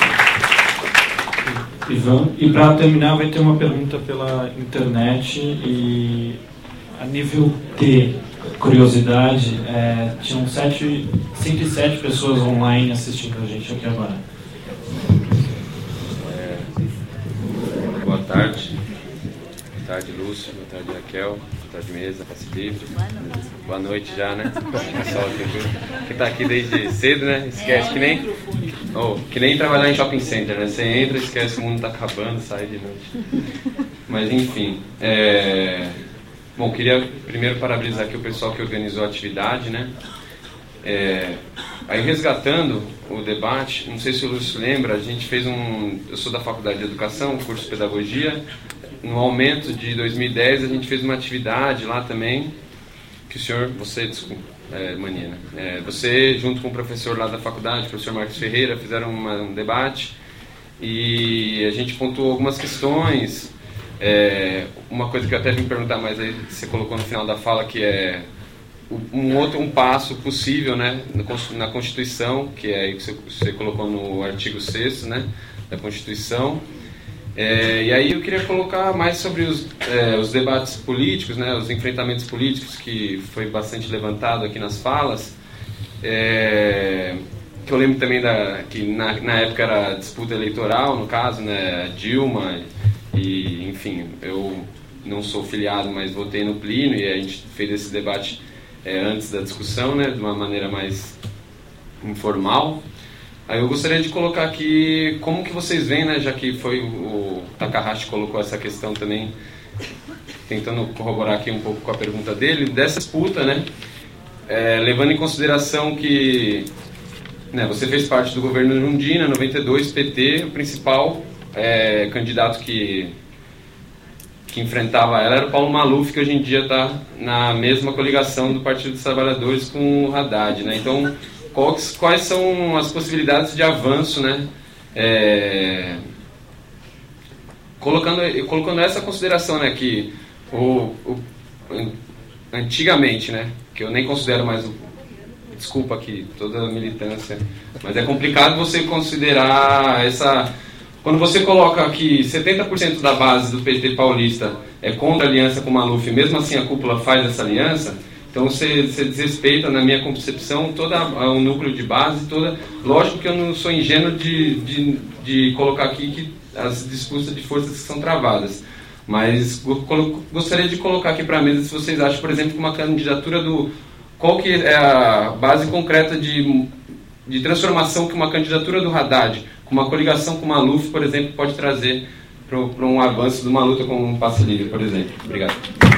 Ivan. Ivan. E para terminar, vai ter uma pergunta pela internet. E a nível de curiosidade, é, tinham sete, cento e sete pessoas online assistindo a gente aqui agora. Boa tarde. Boa tarde, Lúcio. Boa tarde, Raquel. Boa tarde, mesa, passe livre. Boa noite já, né? Pessoal que está aqui desde cedo, né? Esquece que nem, oh, que nem trabalhar em shopping center, né? Você entra, esquece, o mundo está acabando, sai de noite. Mas, enfim. É... Bom, queria primeiro parabenizar aqui o pessoal que organizou a atividade, né? É... Aí, resgatando o debate, não sei se o Lúcio lembra, a gente fez um... Eu sou da Faculdade de Educação, curso de Pedagogia. No aumento de dois mil e dez, a gente fez uma atividade lá também, que o senhor... Você, desculpa, é, mania, né? É, você, junto com o professor lá da faculdade, o professor Marcos Ferreira, fizeram uma, um debate e a gente pontuou algumas questões. É, uma coisa que eu até vim perguntar, mas aí você colocou no final da fala, que é... Um outro um passo possível, né, na Constituição, que é aí que você, você colocou no artigo sexto, né, da Constituição. É, e aí eu queria colocar mais sobre os, é, os debates políticos, né, os enfrentamentos políticos, que foi bastante levantado aqui nas falas. É, que eu lembro também da, que na, na época era disputa eleitoral, no caso, né, Dilma, e enfim, eu não sou filiado, mas votei no Plínio, e a gente fez esse debate É, antes da discussão, né, de uma maneira mais informal. Aí eu gostaria de colocar aqui como que vocês veem, né, já que foi o, o Takahashi colocou essa questão também, tentando corroborar aqui um pouco com a pergunta dele, dessa disputa, né, é, levando em consideração que, né, você fez parte do governo Jundina, noventa e dois, P T, o principal é, candidato que que enfrentava ela era o Paulo Maluf, que hoje em dia está na mesma coligação do Partido dos Trabalhadores com o Haddad, né? Então, quais, quais são as possibilidades de avanço, né? É, colocando, colocando essa consideração, né, que o, o, antigamente, né, que eu nem considero mais o, desculpa aqui toda a militância, mas é complicado você considerar essa... Quando você coloca que setenta por cento da base do P T paulista é contra a aliança com o Maluf, mesmo assim a cúpula faz essa aliança, então você, você desrespeita, na minha concepção, todo o núcleo de base, toda... Lógico que eu não sou ingênuo de, de, de colocar aqui que as disputas de forças que são travadas, mas gostaria de colocar aqui para a mesa se vocês acham, por exemplo, que uma candidatura do... Qual que é a base concreta de, de transformação que uma candidatura do Haddad, com uma coligação com o Maluf, por exemplo, pode trazer para um avanço de uma luta com um passe livre, por exemplo. Obrigado.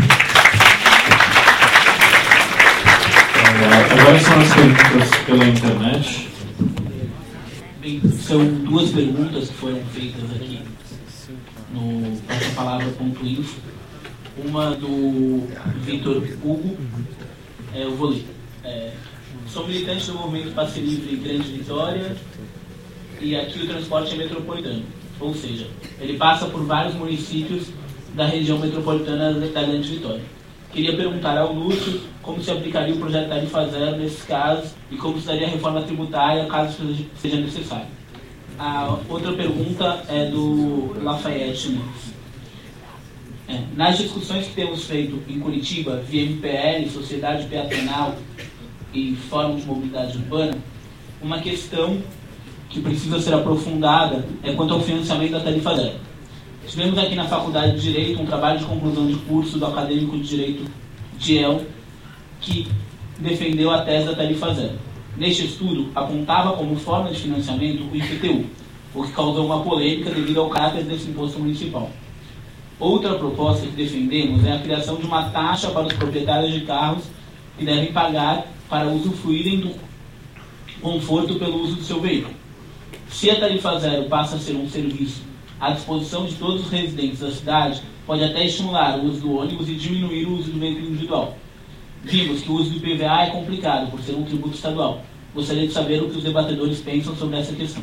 Agora são as perguntas pela internet. Bem, são duas perguntas que foram feitas aqui no Passa Palavra ponto info. Uma do Vitor Hugo, é, eu vou ler. É, sou militante do movimento Passe Livre Grande Vitória, e aqui o transporte é metropolitano, ou seja, ele passa por vários municípios da região metropolitana da Grande Vitória. Queria perguntar ao Lúcio como se aplicaria o projeto Tarifa Zero nesses casos e como se daria a reforma tributária caso seja necessário. A outra pergunta é do Lafayette Nunes. É, nas discussões que temos feito em Curitiba, via M P L, Sociedade Peatonal, e Fórum de Mobilidade Urbana, uma questão que precisa ser aprofundada é quanto ao financiamento da tarifa zero. Tivemos aqui na Faculdade de Direito um trabalho de conclusão de curso do acadêmico de Direito Diel, que defendeu a tese da tarifa zero. Neste estudo, apontava como forma de financiamento o I P T U, o que causou uma polêmica devido ao caráter desse imposto municipal. Outra proposta que defendemos é a criação de uma taxa para os proprietários de carros que devem pagar para usufruírem do conforto pelo uso do seu veículo. Se a tarifa zero passa a ser um serviço à disposição de todos os residentes da cidade, pode até estimular o uso do ônibus e diminuir o uso do veículo individual. Vimos que o uso do I P V A é complicado por ser um tributo estadual. Gostaria de saber o que os debatedores pensam sobre essa questão.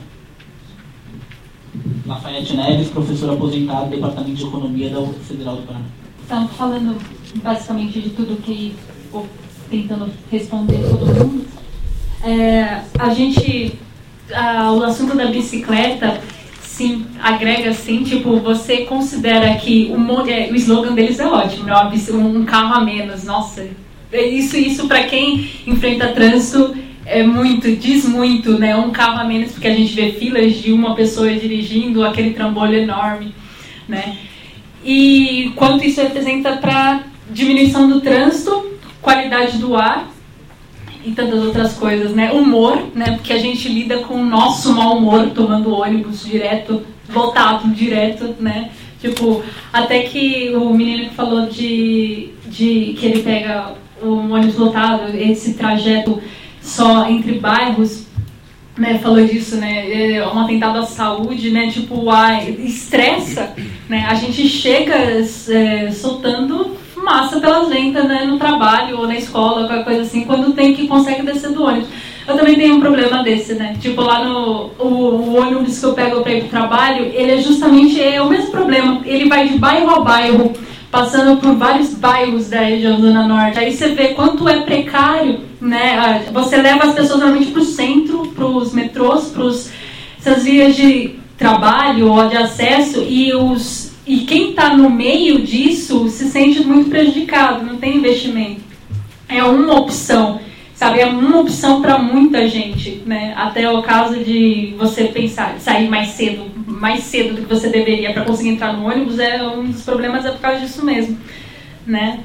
Lafayette Neves, professor aposentado do Departamento de Economia da U F Federal do Paraná. Então, falando basicamente de tudo que, ou tentando responder todo mundo, é, a gente, a, o assunto da bicicleta, sim, agrega assim, tipo, você considera que o, é, o slogan deles é ótimo, né? Um carro a menos, nossa, isso, isso para quem enfrenta trânsito é muito, diz muito, né? Um carro a menos, porque a gente vê filas de uma pessoa dirigindo, aquele trambolho enorme, né? E quanto isso representa para diminuição do trânsito, qualidade do ar e tantas outras coisas, né? Humor, né? Porque a gente lida com o nosso mau humor tomando ônibus direto, lotado direto, né? Tipo, até que o menino que falou de, de que ele pega o ônibus lotado, esse trajeto só entre bairros, né, falou disso, né, é um atentado à saúde, né, tipo, a, estressa, né, a gente chega é, soltando fumaça pelas ventas, né, no trabalho ou na escola, qualquer coisa assim, quando tem que consegue descer do ônibus. Eu também tenho um problema desse, né, tipo, lá no o, o ônibus que eu pego para ir pro trabalho, ele é justamente é o mesmo problema, ele vai de bairro a bairro, passando por vários bairros da região Zona Norte. Aí você vê quanto é precário, né? Você leva as pessoas normalmente para o centro, para os metrôs, para essas vias de trabalho ou de acesso, e, os, e quem está no meio disso se sente muito prejudicado, não tem investimento. É uma opção, sabe? É uma opção para muita gente, né? Até o caso de você pensar, sair mais cedo, mais cedo do que você deveria para conseguir entrar no ônibus, é um dos problemas é por causa disso mesmo, né?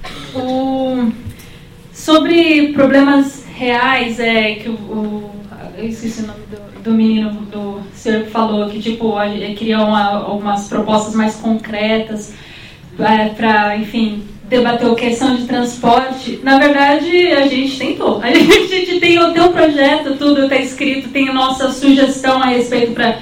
O, sobre problemas reais, é que o, o eu esqueci o nome do, do menino, do senhor que falou que tipo queria uma, algumas propostas mais concretas é, para, enfim, debater a questão de transporte. Na verdade, a gente tentou. A gente tem o teu projeto, tudo está escrito, tem a nossa sugestão a respeito para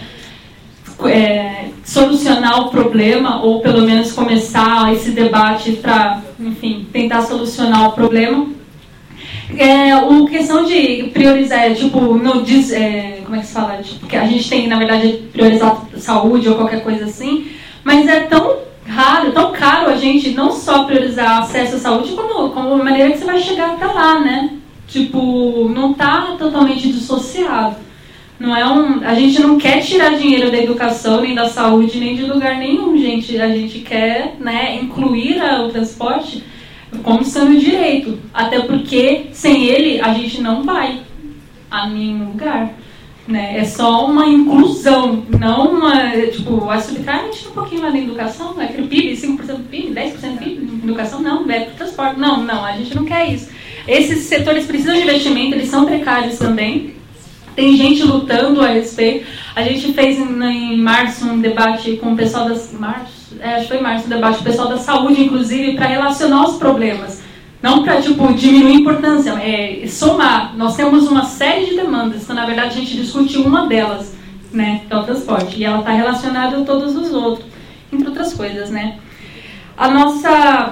é, solucionar o problema, ou pelo menos começar esse debate para, enfim, tentar solucionar o problema. É, a questão de priorizar, tipo, no, é, como é que se fala? Tipo, que a gente tem, na verdade, priorizar saúde ou qualquer coisa assim, mas é tão raro, tão caro a gente não só priorizar acesso à saúde, como, como a maneira que você vai chegar até lá, né? Tipo, não está totalmente dissociado. Não é um, a gente não quer tirar dinheiro da educação, nem da saúde, nem de lugar nenhum, gente. A gente quer, né, incluir a, o transporte como sendo direito. Até porque sem ele a gente não vai a nenhum lugar. Né? É só uma inclusão, não uma, tipo, a subtrai a gente um pouquinho lá na educação, né? Que o P I B, cinco por cento do P I B, dez por cento do P I B, educação não, é para o transporte. Não, não, a gente não quer isso. Esses setores precisam de investimento, eles são precários também. Tem gente lutando a respeito. A gente fez em, em março um debate com o pessoal das... Março? É, acho que foi em março um debate com o pessoal da saúde, inclusive, para relacionar os problemas. Não para, tipo, diminuir a importância, é somar. Nós temos uma série de demandas, então, na verdade, a gente discute uma delas, né, que é o transporte. E ela está relacionada a todos os outros, entre outras coisas, né. A nossa...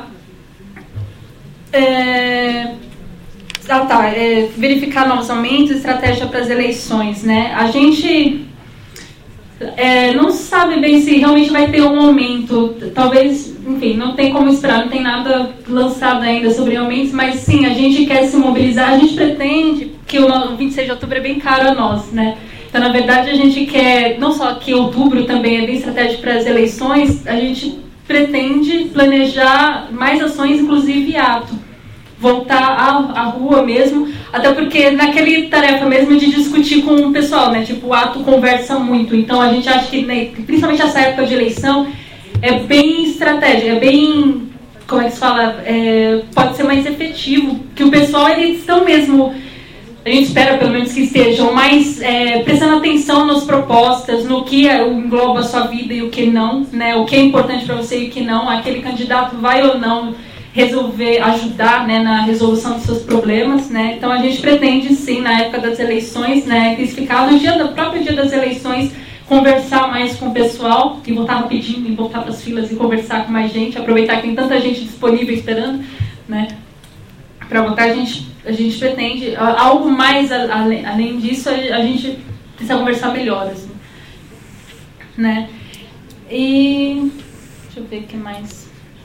É... Ah, tá. É, verificar novos aumentos, estratégia para as eleições, né? A gente é, não sabe bem se realmente vai ter um aumento. Talvez, enfim, não tem como esperar, não tem nada lançado ainda sobre aumentos, mas sim, a gente quer se mobilizar, a gente pretende que o vinte e seis de outubro é bem caro a nós, né? Então, na verdade, a gente quer, não só que outubro também é bem estratégico para as eleições, a gente pretende planejar mais ações, inclusive ato. voltar à, à rua mesmo, até porque naquele tarefa mesmo de discutir com o pessoal, né? Tipo, o ato conversa muito, então a gente acha que, né, principalmente essa época de eleição, é bem estratégica, é bem, como é que se fala, é, pode ser mais efetivo, que o pessoal, eles estão mesmo, a gente espera pelo menos que estejam mais é, prestando atenção nas propostas, no que engloba a sua vida e o que não, né? O que é importante para você e o que não, aquele candidato vai ou não resolver, ajudar, né, na resolução dos seus problemas, né? Então a gente pretende sim, na época das eleições, né, intensificar no dia do próprio dia das eleições, conversar mais com o pessoal e voltar rapidinho e voltar para as filas e conversar com mais gente, aproveitar que tem tanta gente disponível esperando, né, para votar. A gente, a gente pretende algo mais além, além disso, a gente precisa conversar melhor, assim, né? E deixa eu ver o que mais.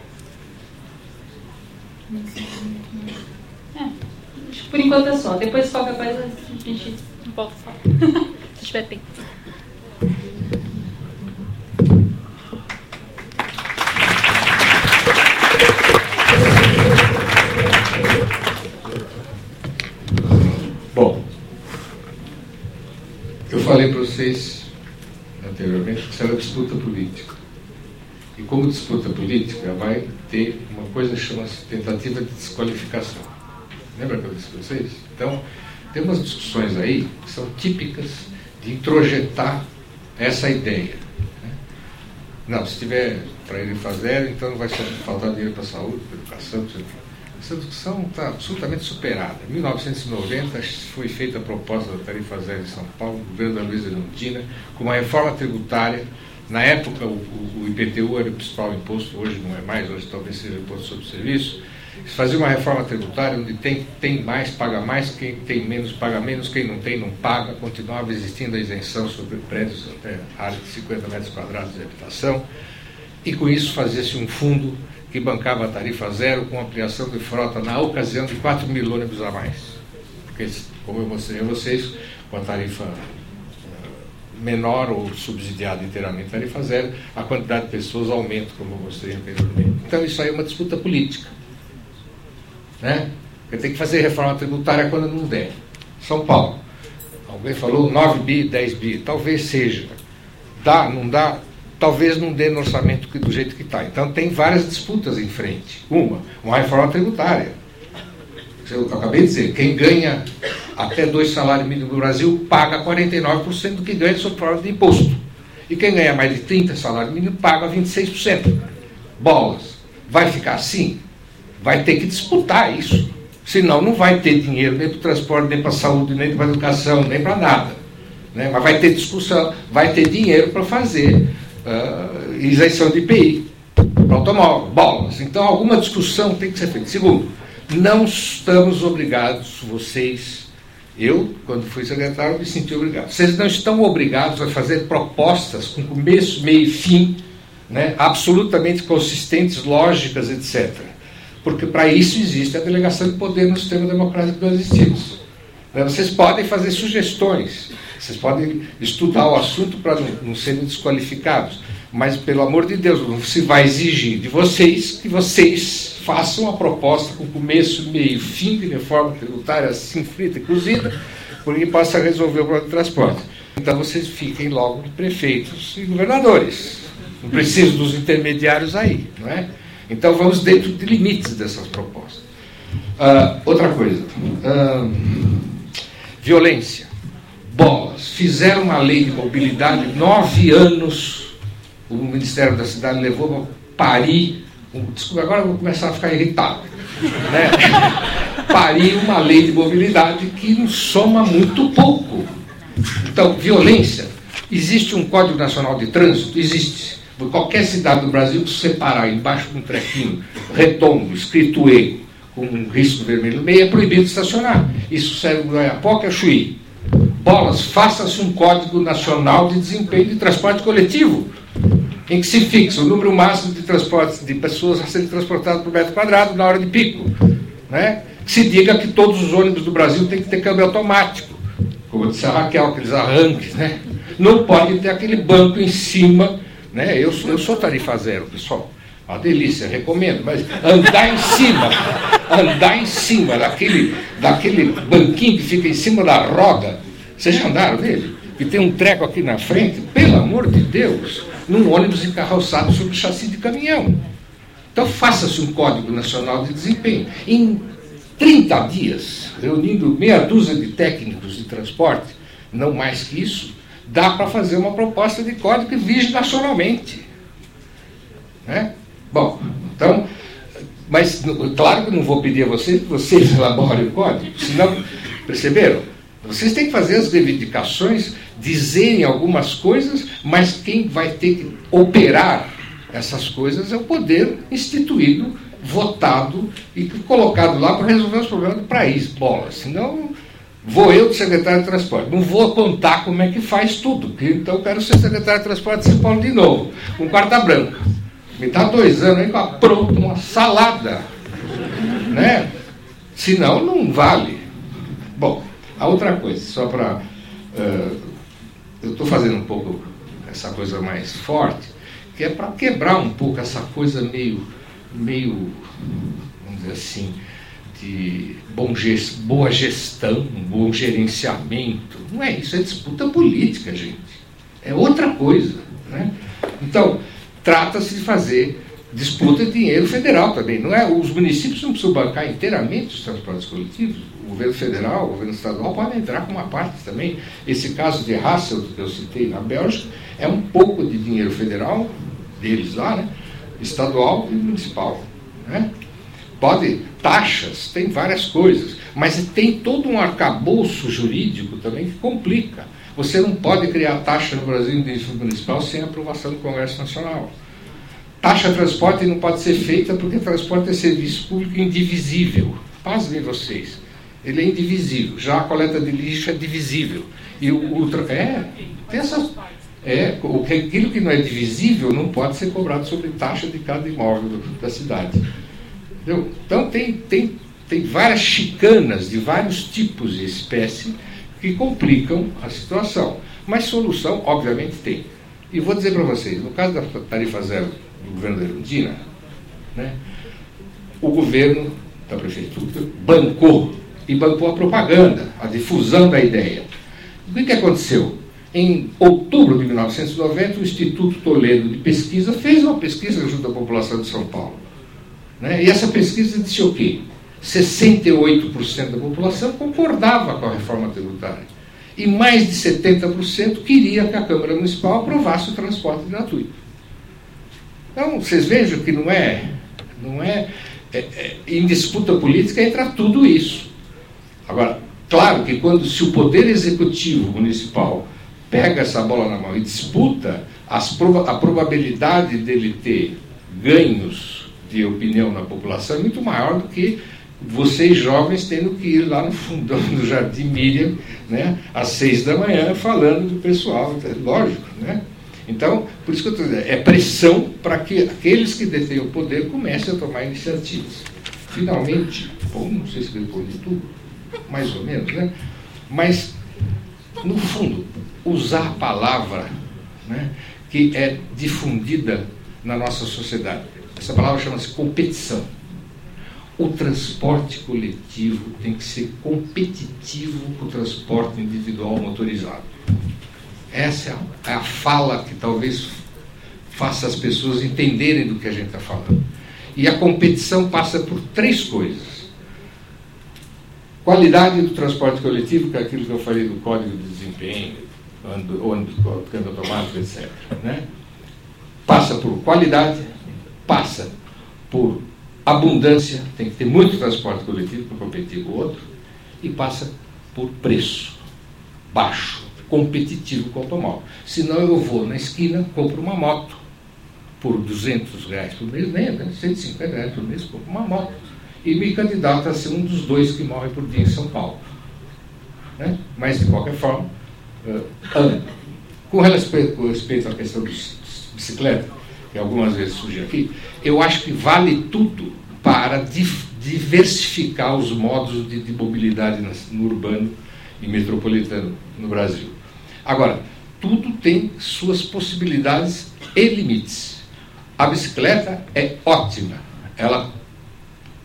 É, acho que por enquanto é só. Depois qualquer coisa a gente volta a falar. Se tiver tempo. Bom, eu falei para vocês anteriormente que será disputa política. E como disputa política, vai ter uma coisa que chama-se tentativa de desqualificação. Lembra que eu disse para vocês? Então, tem umas discussões aí que são típicas de introjetar essa ideia. Né? Não, se tiver para ele fazer, então não vai faltar dinheiro para a saúde, para a educação, etcétera. Essa discussão está absolutamente superada. Em mil novecentos e noventa foi feita a proposta da tarifa zero em São Paulo, no governo da Luiza Erundina, com uma reforma tributária. Na época, o, o, o I P T U era o principal imposto, hoje não é mais, hoje talvez seja o imposto sobre serviço. Eles faziam uma reforma tributária onde tem, tem mais, paga mais, quem tem menos, paga menos, quem não tem, não paga. Continuava existindo a isenção sobre prédios até área de cinquenta metros quadrados de habitação. E com isso fazia-se um fundo que bancava a tarifa zero com ampliação de frota, na ocasião, de quatro mil ônibus a mais. Porque, como eu mostrei a vocês, com a tarifa menor ou subsidiada inteiramente tarifa zero, a quantidade de pessoas aumenta, como eu mostrei anteriormente. Então isso aí é uma disputa política. Né? Porque tem que fazer reforma tributária quando não der. São Paulo. Alguém falou nove bi, dez bi. Talvez seja. Dá, não dá? Talvez não dê no orçamento do jeito que está. Então tem várias disputas em frente. Uma, uma reforma tributária. Eu acabei de dizer, quem ganha até dois salários mínimos no Brasil paga quarenta e nove por cento do que ganha sob forma de imposto. E quem ganha mais de trinta salários mínimos paga vinte e seis por cento. Bolas. Vai ficar assim? Vai ter que disputar isso. Senão não vai ter dinheiro nem para o transporte, nem para a saúde, nem para a educação, nem para nada. Né? Mas vai ter discussão, vai ter dinheiro para fazer uh, isenção de I P I, para automóvel, bolas. Então alguma discussão tem que ser feita. Segundo, não estamos obrigados, vocês, eu, quando fui secretário, me senti obrigado. Vocês não estão obrigados a fazer propostas com começo, meio e fim, né, absolutamente consistentes, lógicas, etcétera. Porque para isso existe a delegação de poder no sistema democrático que nós existimos. Vocês podem fazer sugestões, vocês podem estudar o assunto para não, não serem desqualificados, mas, pelo amor de Deus, não se vai exigir de vocês que vocês façam uma proposta com começo, meio e fim de reforma tributária assim frita e cozida, porque possa resolver o problema do transporte. Então vocês fiquem logo de prefeitos e governadores. Não preciso dos intermediários aí, não é? Então vamos dentro de limites dessas propostas. Uh, outra coisa. Uh, violência. Bolas. Fizeram uma lei de mobilidade, nove anos o Ministério da Cidade levou para parir. Desculpa, agora eu vou começar a ficar irritado. Né? Parir uma lei de mobilidade que não soma muito pouco. Então, violência. Existe um Código Nacional de Trânsito? Existe. Qualquer cidade do Brasil que separar embaixo de um trequinho redondo, escrito E, com um risco vermelho no meio, é proibido estacionar. Isso serve no Oiapoque a Chuí. Bolas, faça-se um Código Nacional de Desempenho de Transporte Coletivo, em que se fixa o número máximo de transportes de pessoas a serem transportadas por metro quadrado na hora de pico. Né? Que se diga que todos os ônibus do Brasil têm que ter câmbio automático, como disse a Raquel, aqueles arranques. Né? Não pode ter aquele banco em cima. Né? Eu, eu sou tarifa zero, pessoal. Uma delícia, recomendo. Mas andar em cima andar em cima daquele, daquele banquinho que fica em cima da roda. Vocês já andaram nele? Que tem um treco aqui na frente, pelo amor de Deus, num ônibus encarroçado sobre chassi de caminhão. Então faça-se um Código Nacional de Desempenho. Em trinta dias, reunindo meia dúzia de técnicos de transporte, não mais que isso, dá para fazer uma proposta de código que vige nacionalmente. Né? Bom, então, mas claro que eu não vou pedir a vocês que vocês elaborem o código, senão, perceberam? Vocês têm que fazer as reivindicações, dizerem algumas coisas, mas quem vai ter que operar essas coisas é o poder instituído, votado e colocado lá para resolver os problemas do país. Bola, senão vou eu de secretário de transporte, não vou contar como é que faz tudo, então eu quero ser secretário de transporte de São Paulo de novo, com quarta branca. Me dá dois anos aí, pronto, uma salada, né? Senão não vale. Bom, a outra coisa, só para uh, eu estou fazendo um pouco essa coisa mais forte, que é para quebrar um pouco essa coisa meio, meio, vamos dizer assim, de bom gest, boa gestão, bom gerenciamento. Não é isso, é disputa política, gente. É outra coisa, né? Então, trata-se de fazer disputa de dinheiro federal também. Não é? Os municípios não precisam bancar inteiramente os transportes coletivos. O governo federal, o governo estadual podem entrar com uma parte também. Esse caso de Hasselt, que eu citei na Bélgica, é um pouco de dinheiro federal, deles lá, né? Estadual e municipal. Né? Pode, taxas, tem várias coisas, mas tem todo um arcabouço jurídico também que complica. Você não pode criar taxa no Brasil em nível municipal sem aprovação do Congresso Nacional. Taxa de transporte não pode ser feita porque transporte é serviço público indivisível. Pasmem vocês. Ele é indivisível. Já a coleta de lixo é divisível. E o, o é, tem essas, é, o, aquilo que não é divisível não pode ser cobrado sobre taxa de cada imóvel do, da cidade. Entendeu? Então tem, tem, tem várias chicanas de vários tipos de espécie que complicam a situação. Mas solução, obviamente, tem. E vou dizer para vocês, no caso da tarifa zero do governo da Erundina, né, o governo da prefeitura bancou, e bancou a propaganda, a difusão da ideia. O que, que aconteceu? Em outubro de mil novecentos e noventa, o Instituto Toledo de Pesquisa fez uma pesquisa junto à população de São Paulo. Né, e essa pesquisa disse o quê? sessenta e oito por cento da população concordava com a reforma tributária. E mais de setenta por cento queria que a Câmara Municipal aprovasse o transporte gratuito. Então, vocês vejam que não é, não é, é, é em disputa política entra tudo isso. Agora, claro que quando se o Poder Executivo Municipal pega essa bola na mão e disputa, as proba- a probabilidade dele ter ganhos de opinião na população é muito maior do que vocês jovens tendo que ir lá no fundão do Jardim Miriam, né, às seis da manhã, falando do pessoal, lógico, né? Então, por isso que eu estou dizendo, é pressão para que aqueles que detêm o poder comecem a tomar iniciativas. Finalmente, bom, não sei se respondi tudo, mais ou menos, né? Mas, no fundo, usar a palavra, né, que é difundida na nossa sociedade. Essa palavra chama-se competição. O transporte coletivo tem que ser competitivo com o transporte individual motorizado. Essa é a fala que talvez faça as pessoas entenderem do que a gente está falando. E a competição passa por três coisas. Qualidade do transporte coletivo, que é aquilo que eu falei do Código de Desempenho, ônibus, câmbio automático, etcétera. Né? Passa por qualidade, passa por abundância, tem que ter muito transporte coletivo para competir com o outro, e passa por preço baixo, competitivo com o automóvel. Senão eu vou na esquina, compro uma moto por duzentos reais por mês, nem, né? cento e cinquenta reais por mês, compro uma moto, e me candidato a ser um dos dois que morre por dia em São Paulo. Né? Mas, de qualquer forma, uh, ando. Com respeito, com respeito à questão da bicicleta, que algumas vezes surge aqui, eu acho que vale tudo para dif- diversificar os modos de, de mobilidade no urbano e metropolitano no Brasil. Agora, tudo tem suas possibilidades e limites. A bicicleta é ótima. Ela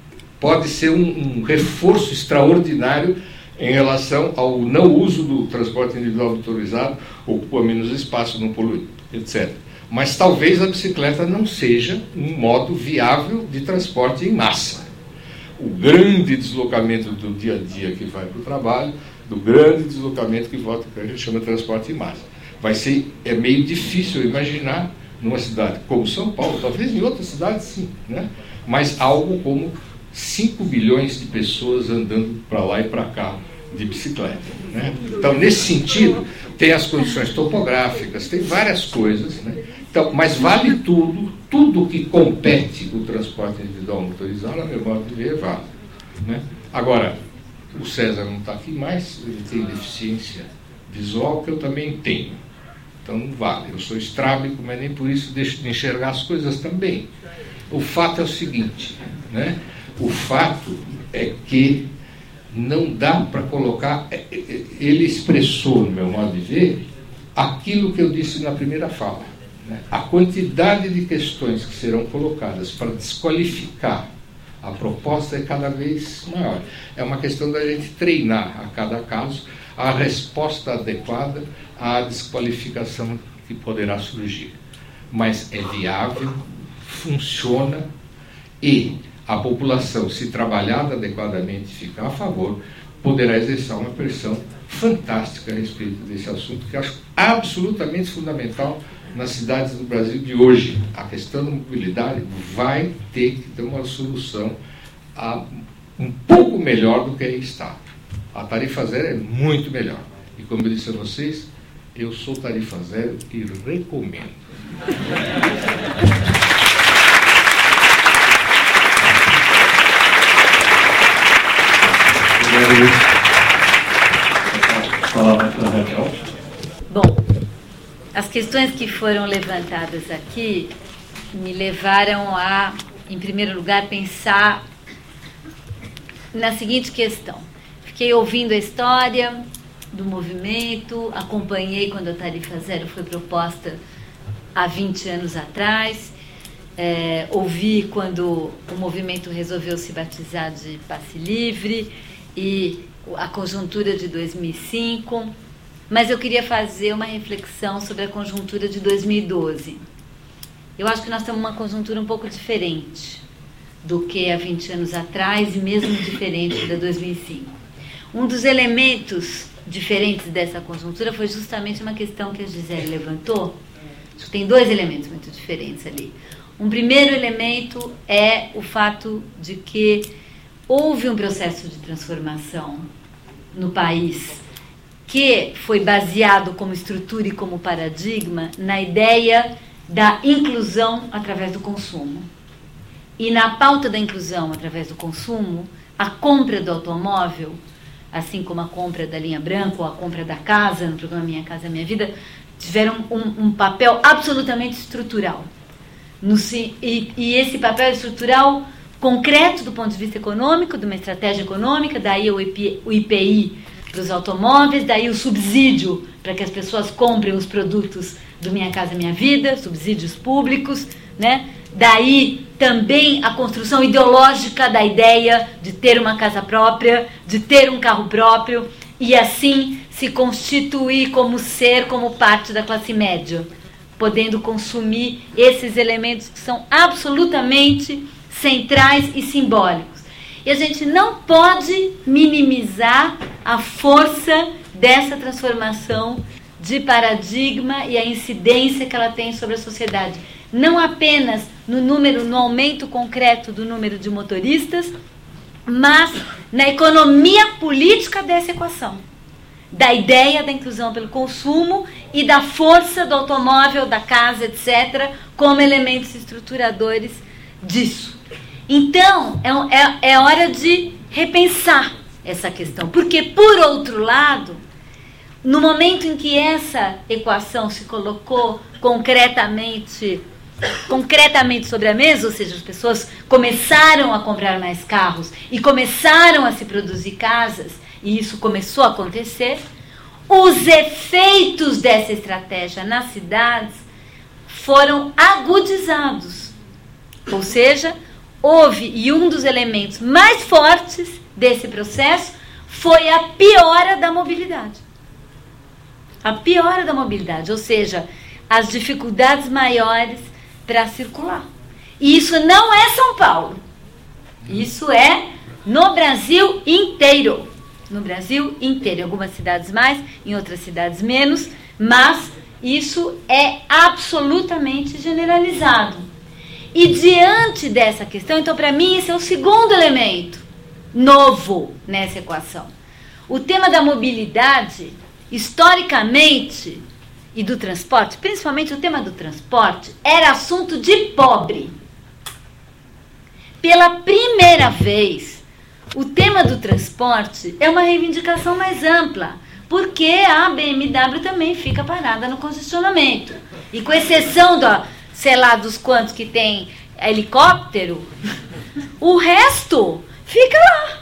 pode ser um, um reforço extraordinário em relação ao não uso do transporte individual motorizado, ocupa menos espaço, não polui, etcétera. Mas talvez a bicicleta não seja um modo viável de transporte em massa. O grande deslocamento do dia a dia que vai para o trabalho, do grande deslocamento que volta, que a gente chama de transporte em massa. Vai ser, é meio difícil imaginar numa cidade como São Paulo, talvez em outras cidades sim, né? Mas algo como cinco milhões de pessoas andando para lá e para cá de bicicleta, né? Então, nesse sentido, tem as condições topográficas, tem várias coisas, né? Então, mas vale tudo, tudo que compete o transporte individual motorizado, na meu modo de ver, vale, né? Agora, o César não está aqui mais, ele tem deficiência visual, que eu também tenho. Então, não vale. Eu sou estrábico, mas nem por isso deixo de enxergar as coisas também. O fato é o seguinte, né? O fato é que não dá para colocar... Ele expressou, no meu modo de ver, aquilo que eu disse na primeira fala, né? A quantidade de questões que serão colocadas para desqualificar a proposta é cada vez maior. É uma questão da gente treinar a cada caso a resposta adequada à desqualificação que poderá surgir. Mas é viável, funciona e a população, se trabalhada adequadamente e ficar a favor, poderá exercer uma pressão fantástica a respeito desse assunto, que eu acho absolutamente fundamental nas cidades do Brasil de hoje. A questão da mobilidade vai ter que ter uma solução a, um pouco melhor do que aí está. A tarifa zero é muito melhor. E como eu disse a vocês, eu sou tarifa zero e recomendo. Bom, as questões que foram levantadas aqui me levaram a, em primeiro lugar, pensar na seguinte questão. Fiquei ouvindo a história do movimento, acompanhei quando a tarifa zero foi proposta há vinte anos atrás, é, ouvi quando o movimento resolveu se batizar de Passe Livre e a conjuntura de dois mil e cinco, mas eu queria fazer uma reflexão sobre a conjuntura de dois mil e doze. Eu acho que nós temos uma conjuntura um pouco diferente do que há vinte anos atrás e mesmo diferente da dois mil e cinco. Um dos elementos diferentes dessa conjuntura foi justamente uma questão que a Gisele levantou. Acho que tem dois elementos muito diferentes ali. Um primeiro elemento é o fato de que houve um processo de transformação no país que foi baseado como estrutura e como paradigma na ideia da inclusão através do consumo. E na pauta da inclusão através do consumo, a compra do automóvel, assim como a compra da linha branca ou a compra da casa, no programa Minha Casa Minha Vida, tiveram um, um papel absolutamente estrutural. No, e, e esse papel estrutural concreto do ponto de vista econômico, de uma estratégia econômica, daí o I P I para os automóveis, daí o subsídio para que as pessoas comprem os produtos do Minha Casa Minha Vida, subsídios públicos, né? Daí também a construção ideológica da ideia de ter uma casa própria, de ter um carro próprio e assim se constituir como ser, como parte da classe média, podendo consumir esses elementos que são absolutamente centrais e simbólicos. E a gente não pode minimizar a força dessa transformação de paradigma e a incidência que ela tem sobre a sociedade. Não apenas no número, no aumento concreto do número de motoristas, mas na economia política dessa equação. Da ideia da inclusão pelo consumo e da força do automóvel, da casa, etcétera, como elementos estruturadores disso. Então, é, é, é hora de repensar essa questão. Porque, por outro lado, no momento em que essa equação se colocou concretamente, concretamente sobre a mesa, ou seja, as pessoas começaram a comprar mais carros e começaram a se produzir casas, e isso começou a acontecer, os efeitos dessa estratégia nas cidades foram agudizados. Ou seja, houve, e um dos elementos mais fortes desse processo foi a piora da mobilidade. A piora da mobilidade, ou seja, as dificuldades maiores para circular. E isso não é São Paulo. Isso é no Brasil inteiro. No Brasil inteiro. Em algumas cidades mais, em outras cidades menos, mas isso é absolutamente generalizado. E diante dessa questão, então, para mim, esse é o segundo elemento novo nessa equação. O tema da mobilidade, historicamente, e do transporte, principalmente o tema do transporte, era assunto de pobre. Pela primeira vez, o tema do transporte é uma reivindicação mais ampla, porque a B M W também fica parada no congestionamento. E com exceção do, sei lá, dos quantos que tem helicóptero, o resto fica lá.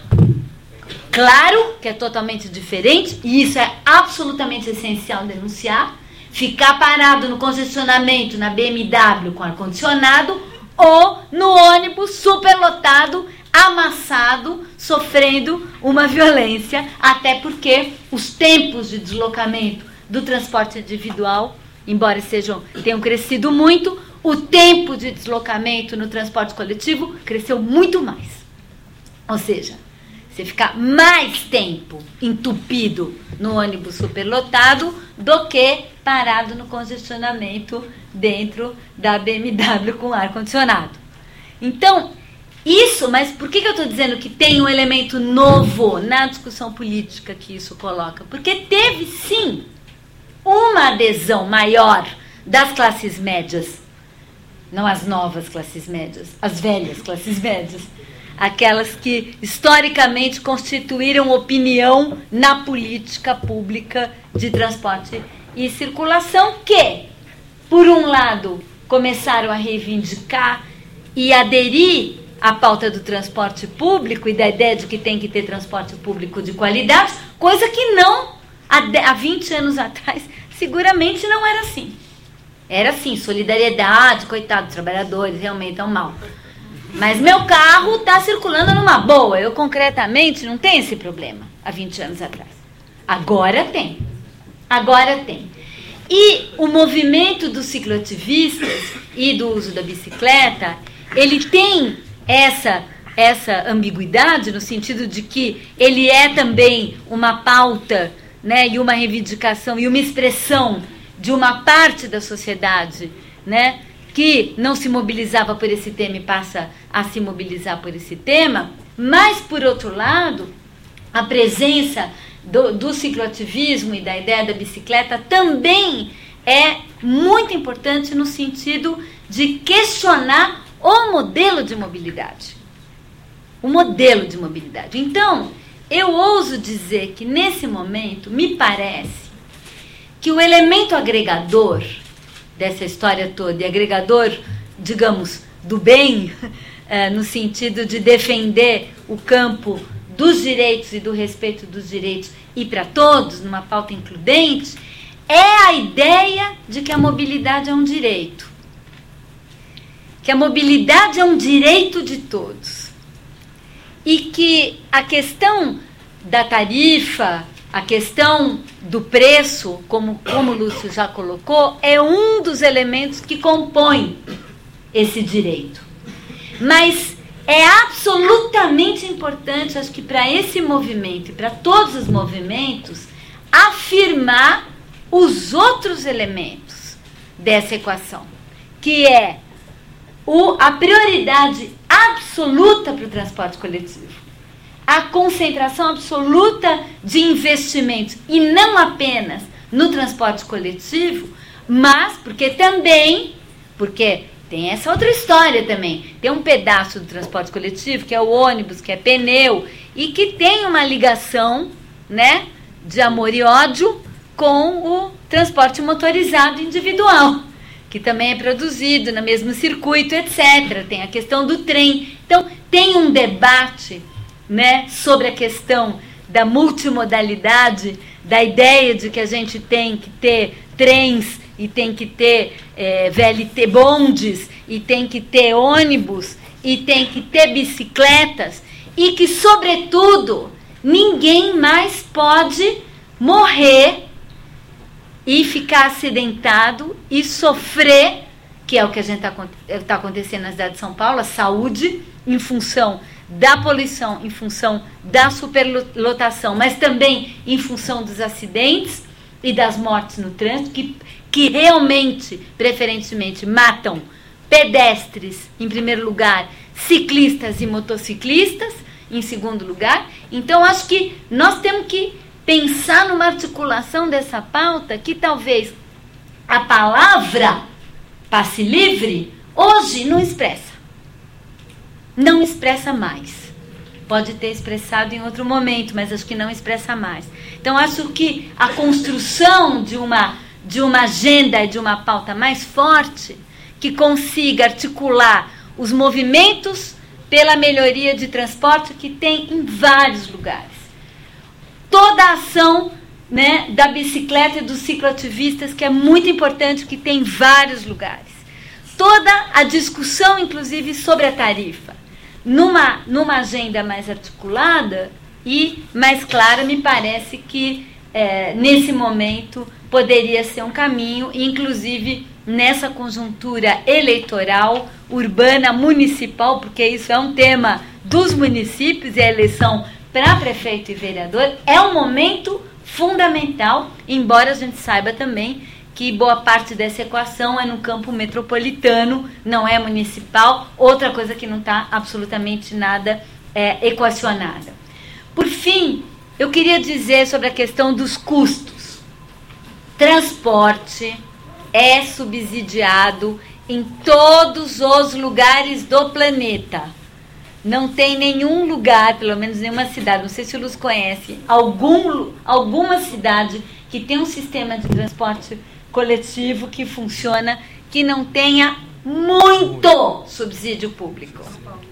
Claro que é totalmente diferente, e isso é absolutamente essencial denunciar. Ficar parado no congestionamento na B M W com ar-condicionado ou no ônibus superlotado, amassado, sofrendo uma violência, até porque os tempos de deslocamento do transporte individual, embora sejam, tenham crescido muito, o tempo de deslocamento no transporte coletivo cresceu muito mais. Ou seja, você ficar mais tempo entupido no ônibus superlotado do que parado no congestionamento dentro da B M W com ar-condicionado. Então, isso, mas por que eu estou dizendo que tem um elemento novo na discussão política que isso coloca? Porque teve, sim, uma adesão maior das classes médias, não as novas classes médias, as velhas classes médias, aquelas que historicamente constituíram opinião na política pública de transporte e circulação, que, por um lado, começaram a reivindicar e aderir à pauta do transporte público e da ideia de que tem que ter transporte público de qualidade, coisa que não, há vinte anos atrás, seguramente não era assim. Era assim, solidariedade, coitado dos trabalhadores, realmente é um mal. Mas meu carro está circulando numa boa. Eu, concretamente, não tenho esse problema há vinte anos atrás. Agora tem. Agora tem. E o movimento dos cicloativistas e do uso da bicicleta, ele tem essa, essa ambiguidade no sentido de que ele é também uma pauta, né, e uma reivindicação e uma expressão de uma parte da sociedade, né, que não se mobilizava por esse tema e passa a se mobilizar por esse tema, mas, por outro lado, a presença do, do cicloativismo e da ideia da bicicleta também é muito importante no sentido de questionar o modelo de mobilidade. O modelo de mobilidade. Então, eu ouso dizer que, nesse momento, me parece que o elemento agregador dessa história toda, e agregador, digamos, do bem, é, no sentido de defender o campo dos direitos e do respeito dos direitos e para todos, numa pauta includente, é a ideia de que a mobilidade é um direito. Que a mobilidade é um direito de todos. E que a questão da tarifa, a questão do preço, como, como o Lúcio já colocou, é um dos elementos que compõem esse direito. Mas é absolutamente importante, acho que para esse movimento e para todos os movimentos, afirmar os outros elementos dessa equação, que é o, a prioridade absoluta para o transporte coletivo, a concentração absoluta de investimentos, e não apenas no transporte coletivo, mas porque também, porque tem essa outra história também, tem um pedaço do transporte coletivo, que é o ônibus, que é pneu, e que tem uma ligação, né, de amor e ódio com o transporte motorizado individual, que também é produzido no mesmo circuito, etcétera. Tem a questão do trem. Então, tem um debate, né, sobre a questão da multimodalidade, da ideia de que a gente tem que ter trens e tem que ter é, V L T bondes e tem que ter ônibus e tem que ter bicicletas e que, sobretudo, ninguém mais pode morrer e ficar acidentado e sofrer, que é o que a gente está tá acontecendo na cidade de São Paulo, a saúde em função da poluição, em função da superlotação, mas também em função dos acidentes e das mortes no trânsito, que, que realmente, preferentemente, matam pedestres, em primeiro lugar, ciclistas e motociclistas, em segundo lugar. Então, acho que nós temos que pensar numa articulação dessa pauta que talvez a palavra passe livre hoje não expressa. Não expressa mais. Pode ter expressado em outro momento, mas acho que não expressa mais. Então, acho que a construção de uma, de uma agenda e de uma pauta mais forte, que consiga articular os movimentos pela melhoria de transporte que tem em vários lugares. Toda a ação, né, da bicicleta e dos cicloativistas, que é muito importante, que tem em vários lugares. Toda a discussão, inclusive, sobre a tarifa, numa, numa agenda mais articulada e mais clara, me parece que, é, nesse momento, poderia ser um caminho, inclusive nessa conjuntura eleitoral, urbana, municipal, porque isso é um tema dos municípios e a eleição para prefeito e vereador é um momento fundamental, embora a gente saiba também que boa parte dessa equação é no campo metropolitano, não é municipal, outra coisa que não está absolutamente nada é, equacionada. Por fim, eu queria dizer sobre a questão dos custos. Transporte é subsidiado em todos os lugares do planeta. Não tem nenhum lugar, pelo menos nenhuma cidade, não sei se o Luz conhece, algum, alguma cidade que tem um sistema de transporte coletivo que funciona, que não tenha muito subsídio público.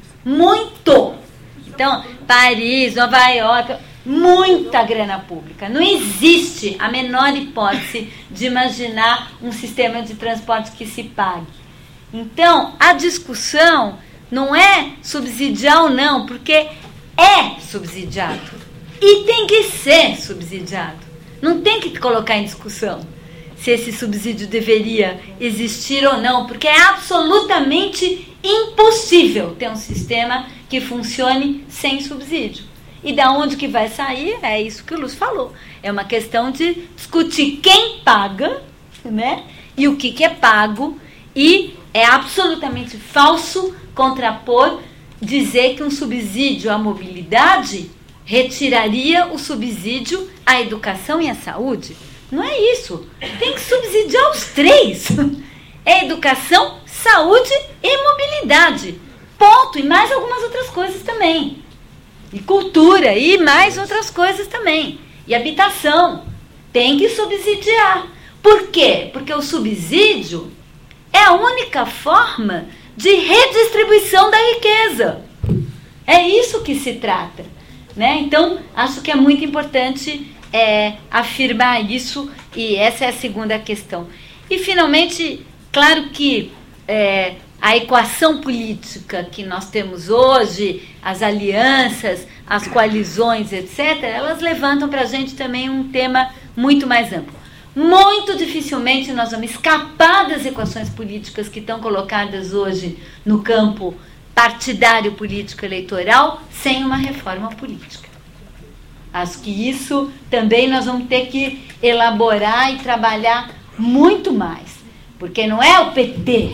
Muito! Então, Paris, Nova York, muita grana pública. Não existe a menor hipótese de imaginar um sistema de transporte que se pague. Então, a discussão não é subsidiar ou não, porque é subsidiado. E tem que ser subsidiado. Não tem que colocar em discussão se esse subsídio deveria existir ou não, porque é absolutamente impossível ter um sistema que funcione sem subsídio. E da onde que vai sair, é isso que o Luz falou. É uma questão de discutir quem paga, né, e o que, que é pago, e é absolutamente falso contrapor, dizer que um subsídio à mobilidade retiraria o subsídio à educação e à saúde. Não é isso. Tem que subsidiar os três. É educação, saúde e mobilidade. Ponto. E mais algumas outras coisas também. E cultura, e mais outras coisas também. E habitação. Tem que subsidiar. Por quê? Porque o subsídio é a única forma de redistribuição da riqueza. É isso que se trata, né? Então, acho que é muito importante é, afirmar isso, e essa é a segunda questão. E, finalmente, claro que é, a equação política que nós temos hoje, as alianças, as coalizões, etcétera, elas levantam para a gente também um tema muito mais amplo. Muito dificilmente nós vamos escapar das equações políticas que estão colocadas hoje no campo partidário político eleitoral sem uma reforma política. Acho que isso também nós vamos ter que elaborar e trabalhar muito mais, porque não é o P T,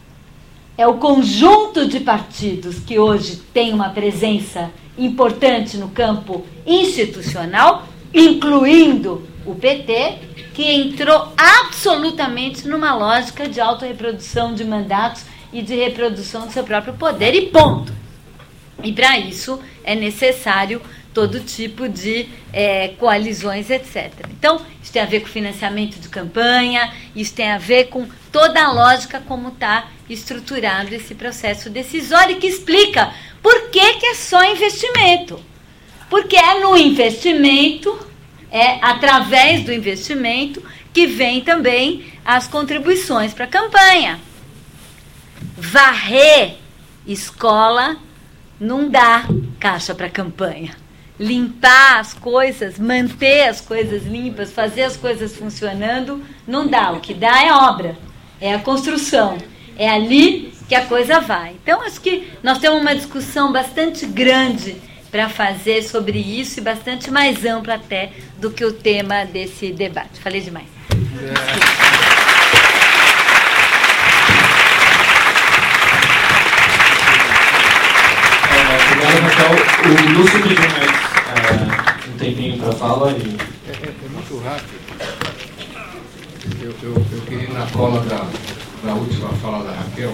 é o conjunto de partidos que hoje tem uma presença importante no campo institucional, incluindo o P T, que entrou absolutamente numa lógica de autorreprodução de mandatos e de reprodução do seu próprio poder, e ponto. E para isso é necessário todo tipo de é, coalizões, etcétera. Então, isso tem a ver com financiamento de campanha, isso tem a ver com toda a lógica como está estruturado esse processo decisório, que explica por que, que é só investimento. Porque é no investimento, é através do investimento, que vem também as contribuições para a campanha. Varrer Escola não dá caixa para campanha. Limpar as coisas, manter as coisas limpas, fazer as coisas funcionando, não dá. O que dá é obra, é a construção. É ali que a coisa vai. Então, acho que nós temos uma discussão bastante grande para fazer sobre isso e bastante mais ampla até do que o tema desse debate. Falei demais. Obrigado, Raquel. O Lúcio pediu mais uh, um tempinho para fala. E... É, é, é muito rápido. Eu, eu, eu queria ir na cola da, da última fala da Raquel,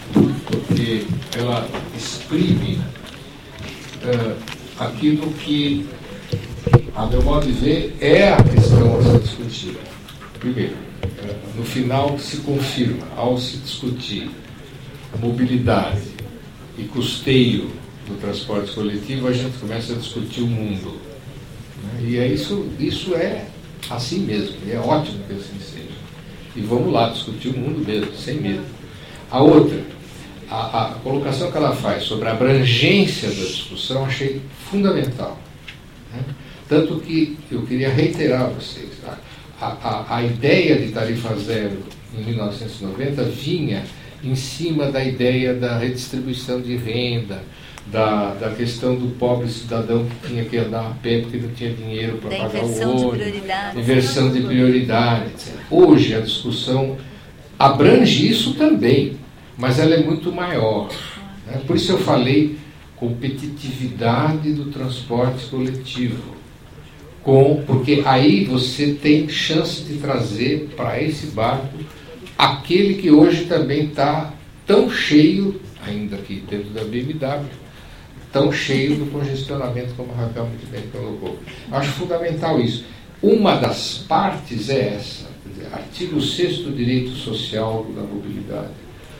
porque ela exprime uh, aquilo que, a meu modo de ver, é a questão a ser discutida. Primeiro, uh, no final se confirma, ao se discutir mobilidade e custeio do transporte coletivo, a gente começa a discutir o mundo. Né? E é isso, isso é assim mesmo, e é ótimo que assim seja. E vamos lá discutir o mundo mesmo, sem medo. A outra, a, a colocação que ela faz sobre a abrangência da discussão, achei fundamental. Né? Tanto que eu queria reiterar a vocês, a, a, a ideia de tarifa zero em mil novecentos e noventa vinha em cima da ideia da redistribuição de renda, Da, da questão do pobre cidadão que tinha que andar a pé porque não tinha dinheiro para pagar o ônibus, inversão de prioridade, etcétera. Hoje a discussão abrange isso também, mas ela é muito maior. Né? Por isso eu falei competitividade do transporte coletivo, com, porque aí você tem chance de trazer para esse barco aquele que hoje também está tão cheio, ainda que dentro da B M W, tão cheio do congestionamento, como a Raquel muito bem colocou. Acho fundamental isso. Uma das partes é essa, artigo sexto, direito social da mobilidade.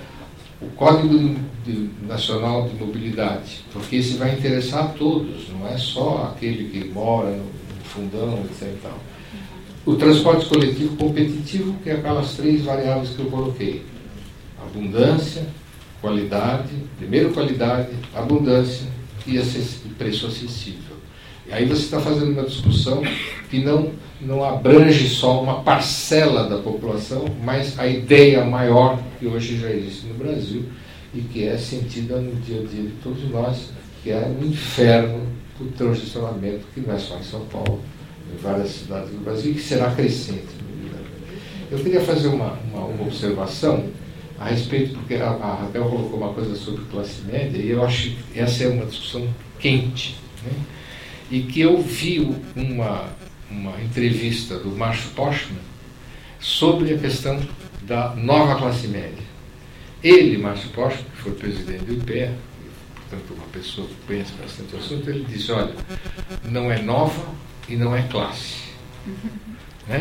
O Código de, Nacional de Mobilidade, porque esse vai interessar a todos, não é só aquele que mora no, no fundão, etcétera. O transporte coletivo competitivo, que é aquelas três variáveis que eu coloquei. Abundância, qualidade, primeiro qualidade, abundância e preço acessível. E aí você está fazendo uma discussão que não, não abrange só uma parcela da população, mas a ideia maior que hoje já existe no Brasil e que é sentida no dia a dia de todos nós, que é o inferno do congestionamento, que não é só em São Paulo, em várias cidades do Brasil, e que será crescente. Eu queria fazer uma, uma, uma observação a respeito, porque a, a Raquel colocou uma coisa sobre classe média, e eu acho que essa é uma discussão quente, né? E que eu vi uma, uma entrevista do Márcio Postman sobre a questão da nova classe média. Ele, Márcio Postman, que foi presidente do I P E, portanto uma pessoa que conhece bastante o assunto, ele disse, olha, não é nova e não é classe. Né?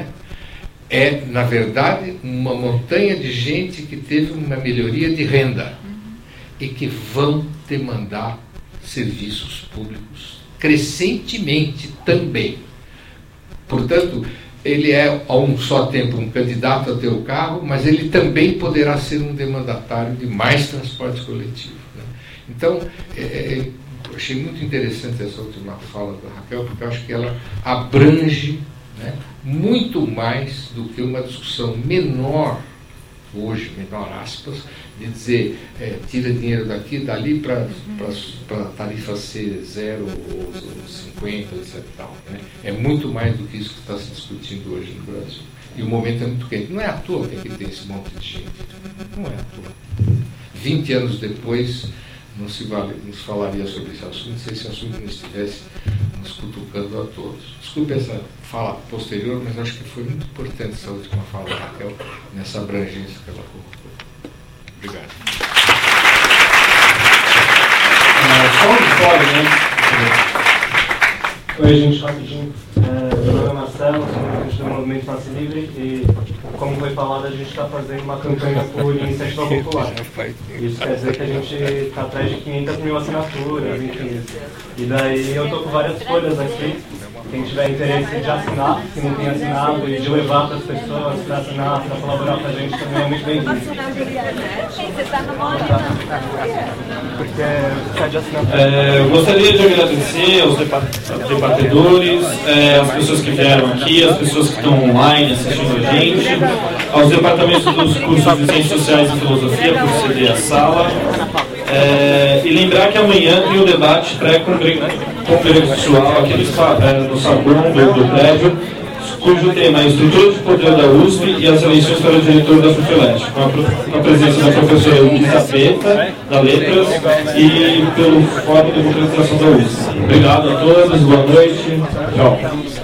É, na verdade, uma montanha de gente que teve uma melhoria de renda e que vão demandar serviços públicos crescentemente também. Portanto, ele é a um só tempo um candidato a ter o carro, mas ele também poderá ser um demandatário de mais transporte coletivo. Né? Então, é, é, eu achei muito interessante essa última fala da Raquel, porque eu acho que ela abrange, né, muito mais do que uma discussão menor, hoje, menor aspas, de dizer, é, tira dinheiro daqui, dali para a tarifa ser zero ou cinquenta, etcétera. Né? É muito mais do que isso que está se discutindo hoje no Brasil. E o momento é muito quente. Não é à toa que aqui tem esse monte de gente. Não é à toa. vinte anos depois, não se, vale, não se falaria sobre esse assunto se esse assunto não estivesse nos cutucando a todos. Desculpe essa fala posterior, mas acho que foi muito importante essa última fala da Raquel, nessa abrangência que ela colocou. Obrigado. É, só um fora, né? Oi, gente, rapidinho. É, meu nome é Marcelo, sou presidente do Movimento Passe Livre e, como foi falado, a gente está fazendo uma campanha por iniciativa popular. Isso quer dizer que a gente está atrás de quinhentas mil assinaturas, enfim. E daí eu estou com várias folhas aqui quem tiver interesse de assinar, que não tem assinado, e de levar para as pessoas para assinar, para colaborar com a gente também é muito bem-vindo. Porque precisa de assinatura. É, eu gostaria de agradecer aos debatedores, é, as pessoas que vieram aqui, as pessoas que estão online assistindo a gente, aos departamentos dos cursos de Ciências Sociais e Filosofia por ceder a sala. É, e lembrar que amanhã tem o debate pré-congressual aqui no, é, no saguão do, do prédio, cujo tema é Estrutura de Poder da U S P e as eleições para o diretor da FUFELESH, com a, com a presença da professora Elisabetta, da Letras, e pelo Fórum de Democratização da U S P. Obrigado a todos, boa noite, tchau.